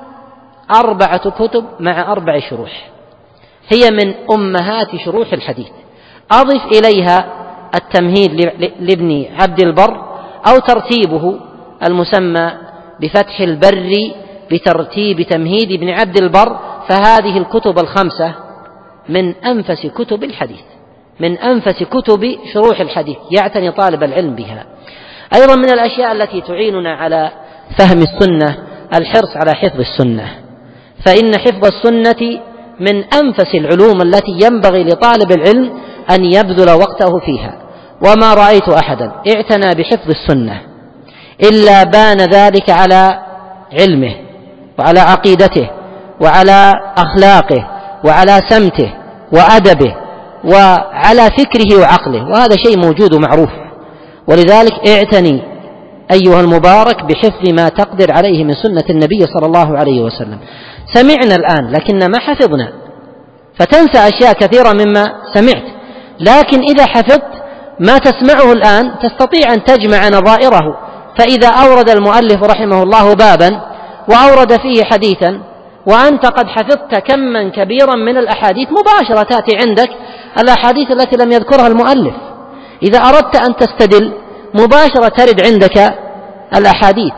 4 كتب مع 4 شروح، هي من أمهات شروح الحديث. أضف إليها التمهيد لابن عبد البر، أو ترتيبه المسمى بفتح البر بترتيب تمهيد ابن عبد البر، فهذه الكتب ال5 من أنفس كتب الحديث، من أنفس كتب شروح الحديث، يعتني طالب العلم بها. أيضا من الأشياء التي تعيننا على فهم السنة الحرص على حفظ السنة، فإن حفظ السنة من أنفس العلوم التي ينبغي لطالب العلم أن يبذل وقته فيها. وما رأيت أحدا اعتنى بحفظ السنة إلا بان ذلك على علمه وعلى عقيدته وعلى أخلاقه وعلى سمته وأدبه وعلى فكره وعقله، وهذا شيء موجود ومعروف. ولذلك اعتني أيها المبارك بحفظ ما تقدر عليه من سنة النبي صلى الله عليه وسلم. سمعنا الآن لكن ما حفظنا، فتنسى أشياء كثيرة مما سمعت، لكن إذا حفظت ما تسمعه الآن تستطيع أن تجمع نظائره. فإذا أورد المؤلف رحمه الله بابا وأورد فيه حديثا وأنت قد حفظت كما كبيرا من الأحاديث، مباشرة تأتي عندك الأحاديث التي لم يذكرها المؤلف. إذا أردت أن تستدل مباشرة ترد عندك الأحاديث.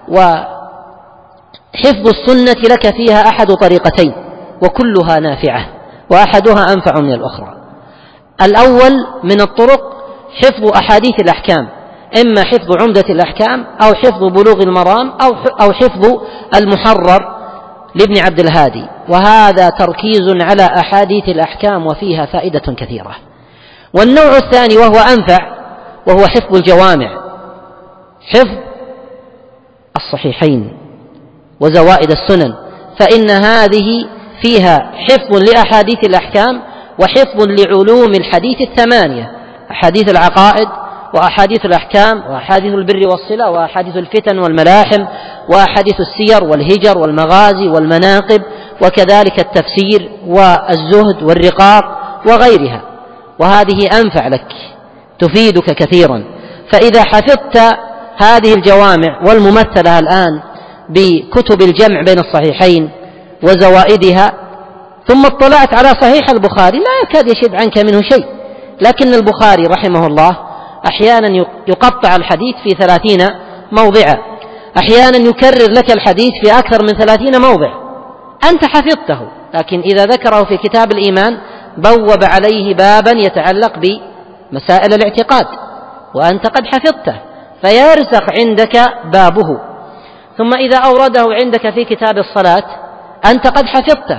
وحفظ السنة لك فيها أحد طريقتين وكلها نافعة، وأحدها أنفع من الأخرى. الأول من الطرق حفظ أحاديث الأحكام، إما حفظ عمدة الأحكام أو حفظ بلوغ المرام أو حفظ المحرر لابن عبد الهادي، وهذا تركيز على أحاديث الأحكام وفيها فائدة كثيرة. والنوع الثاني وهو أنفع وهو حفظ الجوامع، حفظ الصحيحين وزوائد السنن، فإن هذه فيها حفظ لأحاديث الأحكام وحفظ لعلوم الحديث 8: أحاديث العقائد وأحاديث الأحكام وأحاديث البر والصلة وأحاديث الفتن والملاحم وأحاديث السير والهجر والمغازي والمناقب، وكذلك التفسير والزهد والرقاق وغيرها. وهذه أنفع لك، تفيدك كثيرا. فإذا حفظت هذه الجوامع والممثلة الآن بكتب الجمع بين الصحيحين وزوائدها، ثم اطلعت على صحيح البخاري لا يكاد يشد عنك منه شيء، لكن البخاري رحمه الله أحيانا يقطع الحديث في 30 موضعا، أحيانا يكرر لك الحديث في أكثر من 30 موضع. أنت حفظته، لكن إذا ذكره في كتاب الإيمان بوب عليه بابا يتعلق بمسائل الاعتقاد وأنت قد حفظته، فيرسخ عندك بابه. ثم إذا أورده عندك في كتاب الصلاة أنت قد حفظته،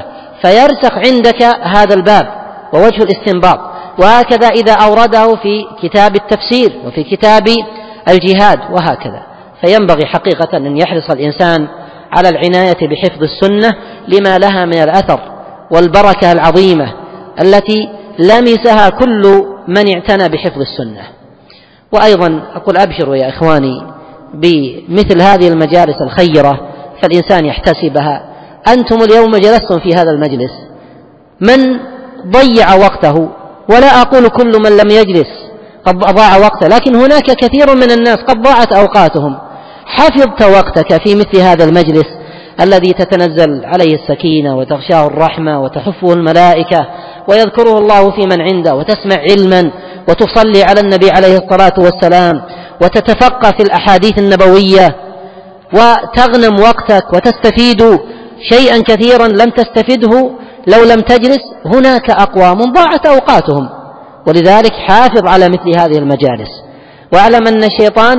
فيرسخ عندك هذا الباب ووجه الاستنباط. وهكذا إذا أورده في كتاب التفسير وفي كتاب الجهاد وهكذا. فينبغي حقيقة أن يحرص الإنسان على العناية بحفظ السنة لما لها من الأثر والبركة العظيمة التي لمسها كل من اعتنى بحفظ السنة. وأيضا أقول أبشروا يا إخواني بمثل هذه المجالس الخيرة فالإنسان يحتسبها. أنتم اليوم جلستم في هذا المجلس، من ضيع وقته، ولا أقول كل من لم يجلس قد ضاع وقته، لكن هناك كثير من الناس قد ضاعت أوقاتهم. حفظت وقتك في مثل هذا المجلس الذي تتنزل عليه السكينة وتغشاه الرحمة وتحفه الملائكة ويذكره الله في من عنده، وتسمع علما وتصلي على النبي عليه الصلاة والسلام وتتفقه في الأحاديث النبوية وتغنم وقتك وتستفيد شيئا كثيرا لم تستفده لو لم تجلس. هناك أقوام ضاعت أوقاتهم، ولذلك حافظ على مثل هذه المجالس، واعلم أن الشيطان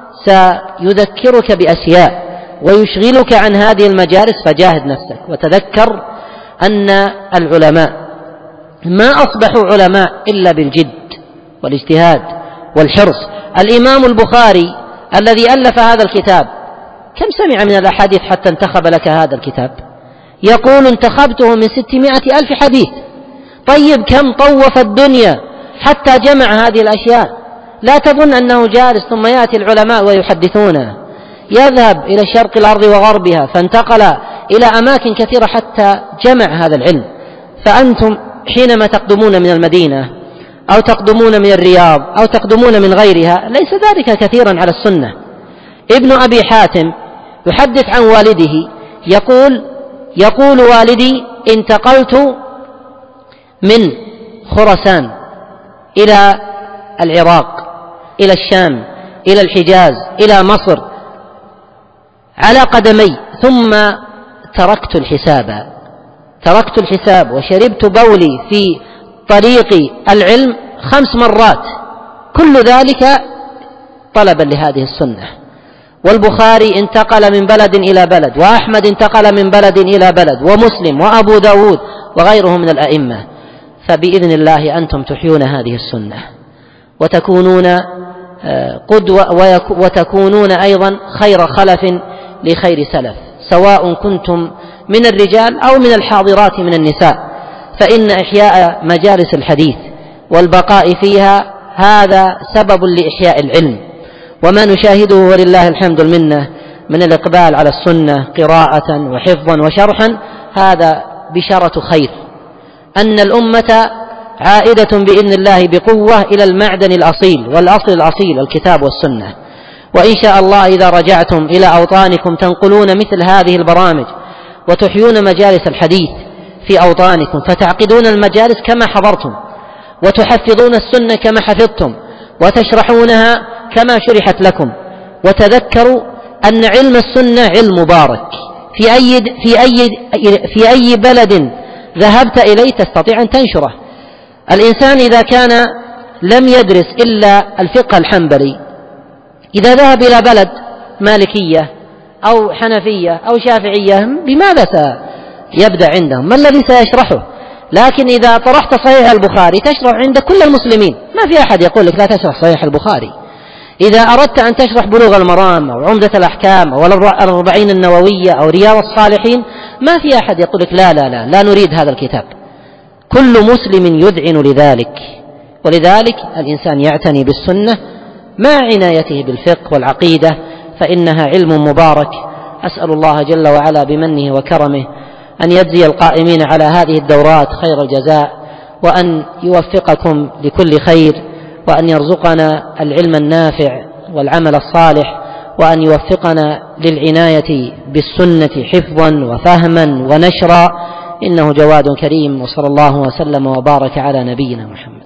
سيذكرك بأشياء ويشغلك عن هذه المجالس، فجاهد نفسك وتذكر أن العلماء ما أصبحوا علماء إلا بالجد والاجتهاد والحرص. الإمام البخاري الذي ألف هذا الكتاب كم سمع من الأحاديث حتى انتخب لك هذا الكتاب؟ يقول انتخبته من 600,000 حديث. طيب كم طوف الدنيا حتى جمع هذه الأشياء؟ لا تظن أنه جالس ثم يأتي العلماء ويحدثونه، يذهب إلى شرق الأرض وغربها، فانتقل إلى أماكن كثيرة حتى جمع هذا العلم. فأنتم حينما تقدمون من المدينة أو تقدمون من الرياض أو تقدمون من غيرها ليس ذلك كثيرا على السنة. ابن أبي حاتم يحدث عن والده يقول والدي انتقلت من خراسان إلى العراق إلى الشام إلى الحجاز إلى مصر على قدمي، ثم تركت الحساب وشربت بولي في طريق العلم 5 مرات، كل ذلك طلبا لهذه السنة. والبخاري انتقل من بلد إلى بلد، وأحمد انتقل من بلد إلى بلد، ومسلم وأبو داود وغيرهم من الأئمة. فبإذن الله أنتم تحيون هذه السنة وتكونون قدوة، وتكونون أيضا خير خلف لخير سلف، سواء كنتم من الرجال أو من الحاضرات من النساء. فإن إحياء مجالس الحديث والبقاء فيها هذا سبب لإحياء العلم. وما نشاهده ولله الحمد المنة من الإقبال على السنة قراءة وحفظا وشرحا هذا بشارة خير، أن الأمة عائدة بإذن الله بقوة إلى المعدن الأصيل والأصل الأصيل الكتاب والسنة. وإن شاء الله إذا رجعتم إلى أوطانكم تنقلون مثل هذه البرامج وتحيون مجالس الحديث في أوطانكم، فتعقدون المجالس كما حضرتم، وتحفظون السنة كما حفظتم، وتشرحونها كما شرحت لكم. وتذكروا أن علم السنة علم مبارك، في أي بلد ذهبت إليه تستطيع أن تنشره. الإنسان إذا كان لم يدرس إلا الفقه الحنبلي، إذا ذهب إلى بلد مالكية أو حنفية أو شافعية بماذا سيبدأ عندهم؟ ما الذي سيشرحه؟ لكن إذا طرحت صحيح البخاري تشرح عند كل المسلمين، ما في أحد يقول لك لا تشرح صحيح البخاري. إذا أردت أن تشرح بلوغ المرام أو عمدة الأحكام أو 40 النووية أو رياض الصالحين ما في أحد يقول لك لا نريد هذا الكتاب. كل مسلم يذعن لذلك. ولذلك الإنسان يعتني بالسنة مع عنايته بالفقه والعقيدة، فإنها علم مبارك. أسأل الله جل وعلا بمنه وكرمه أن يجزي القائمين على هذه الدورات خير الجزاء، وأن يوفقكم لكل خير، وأن يرزقنا العلم النافع والعمل الصالح، وأن يوفقنا للعناية بالسنة حفظا وفهما ونشرا، إنه جواد كريم. وصلى الله وسلم وبارك على نبينا محمد.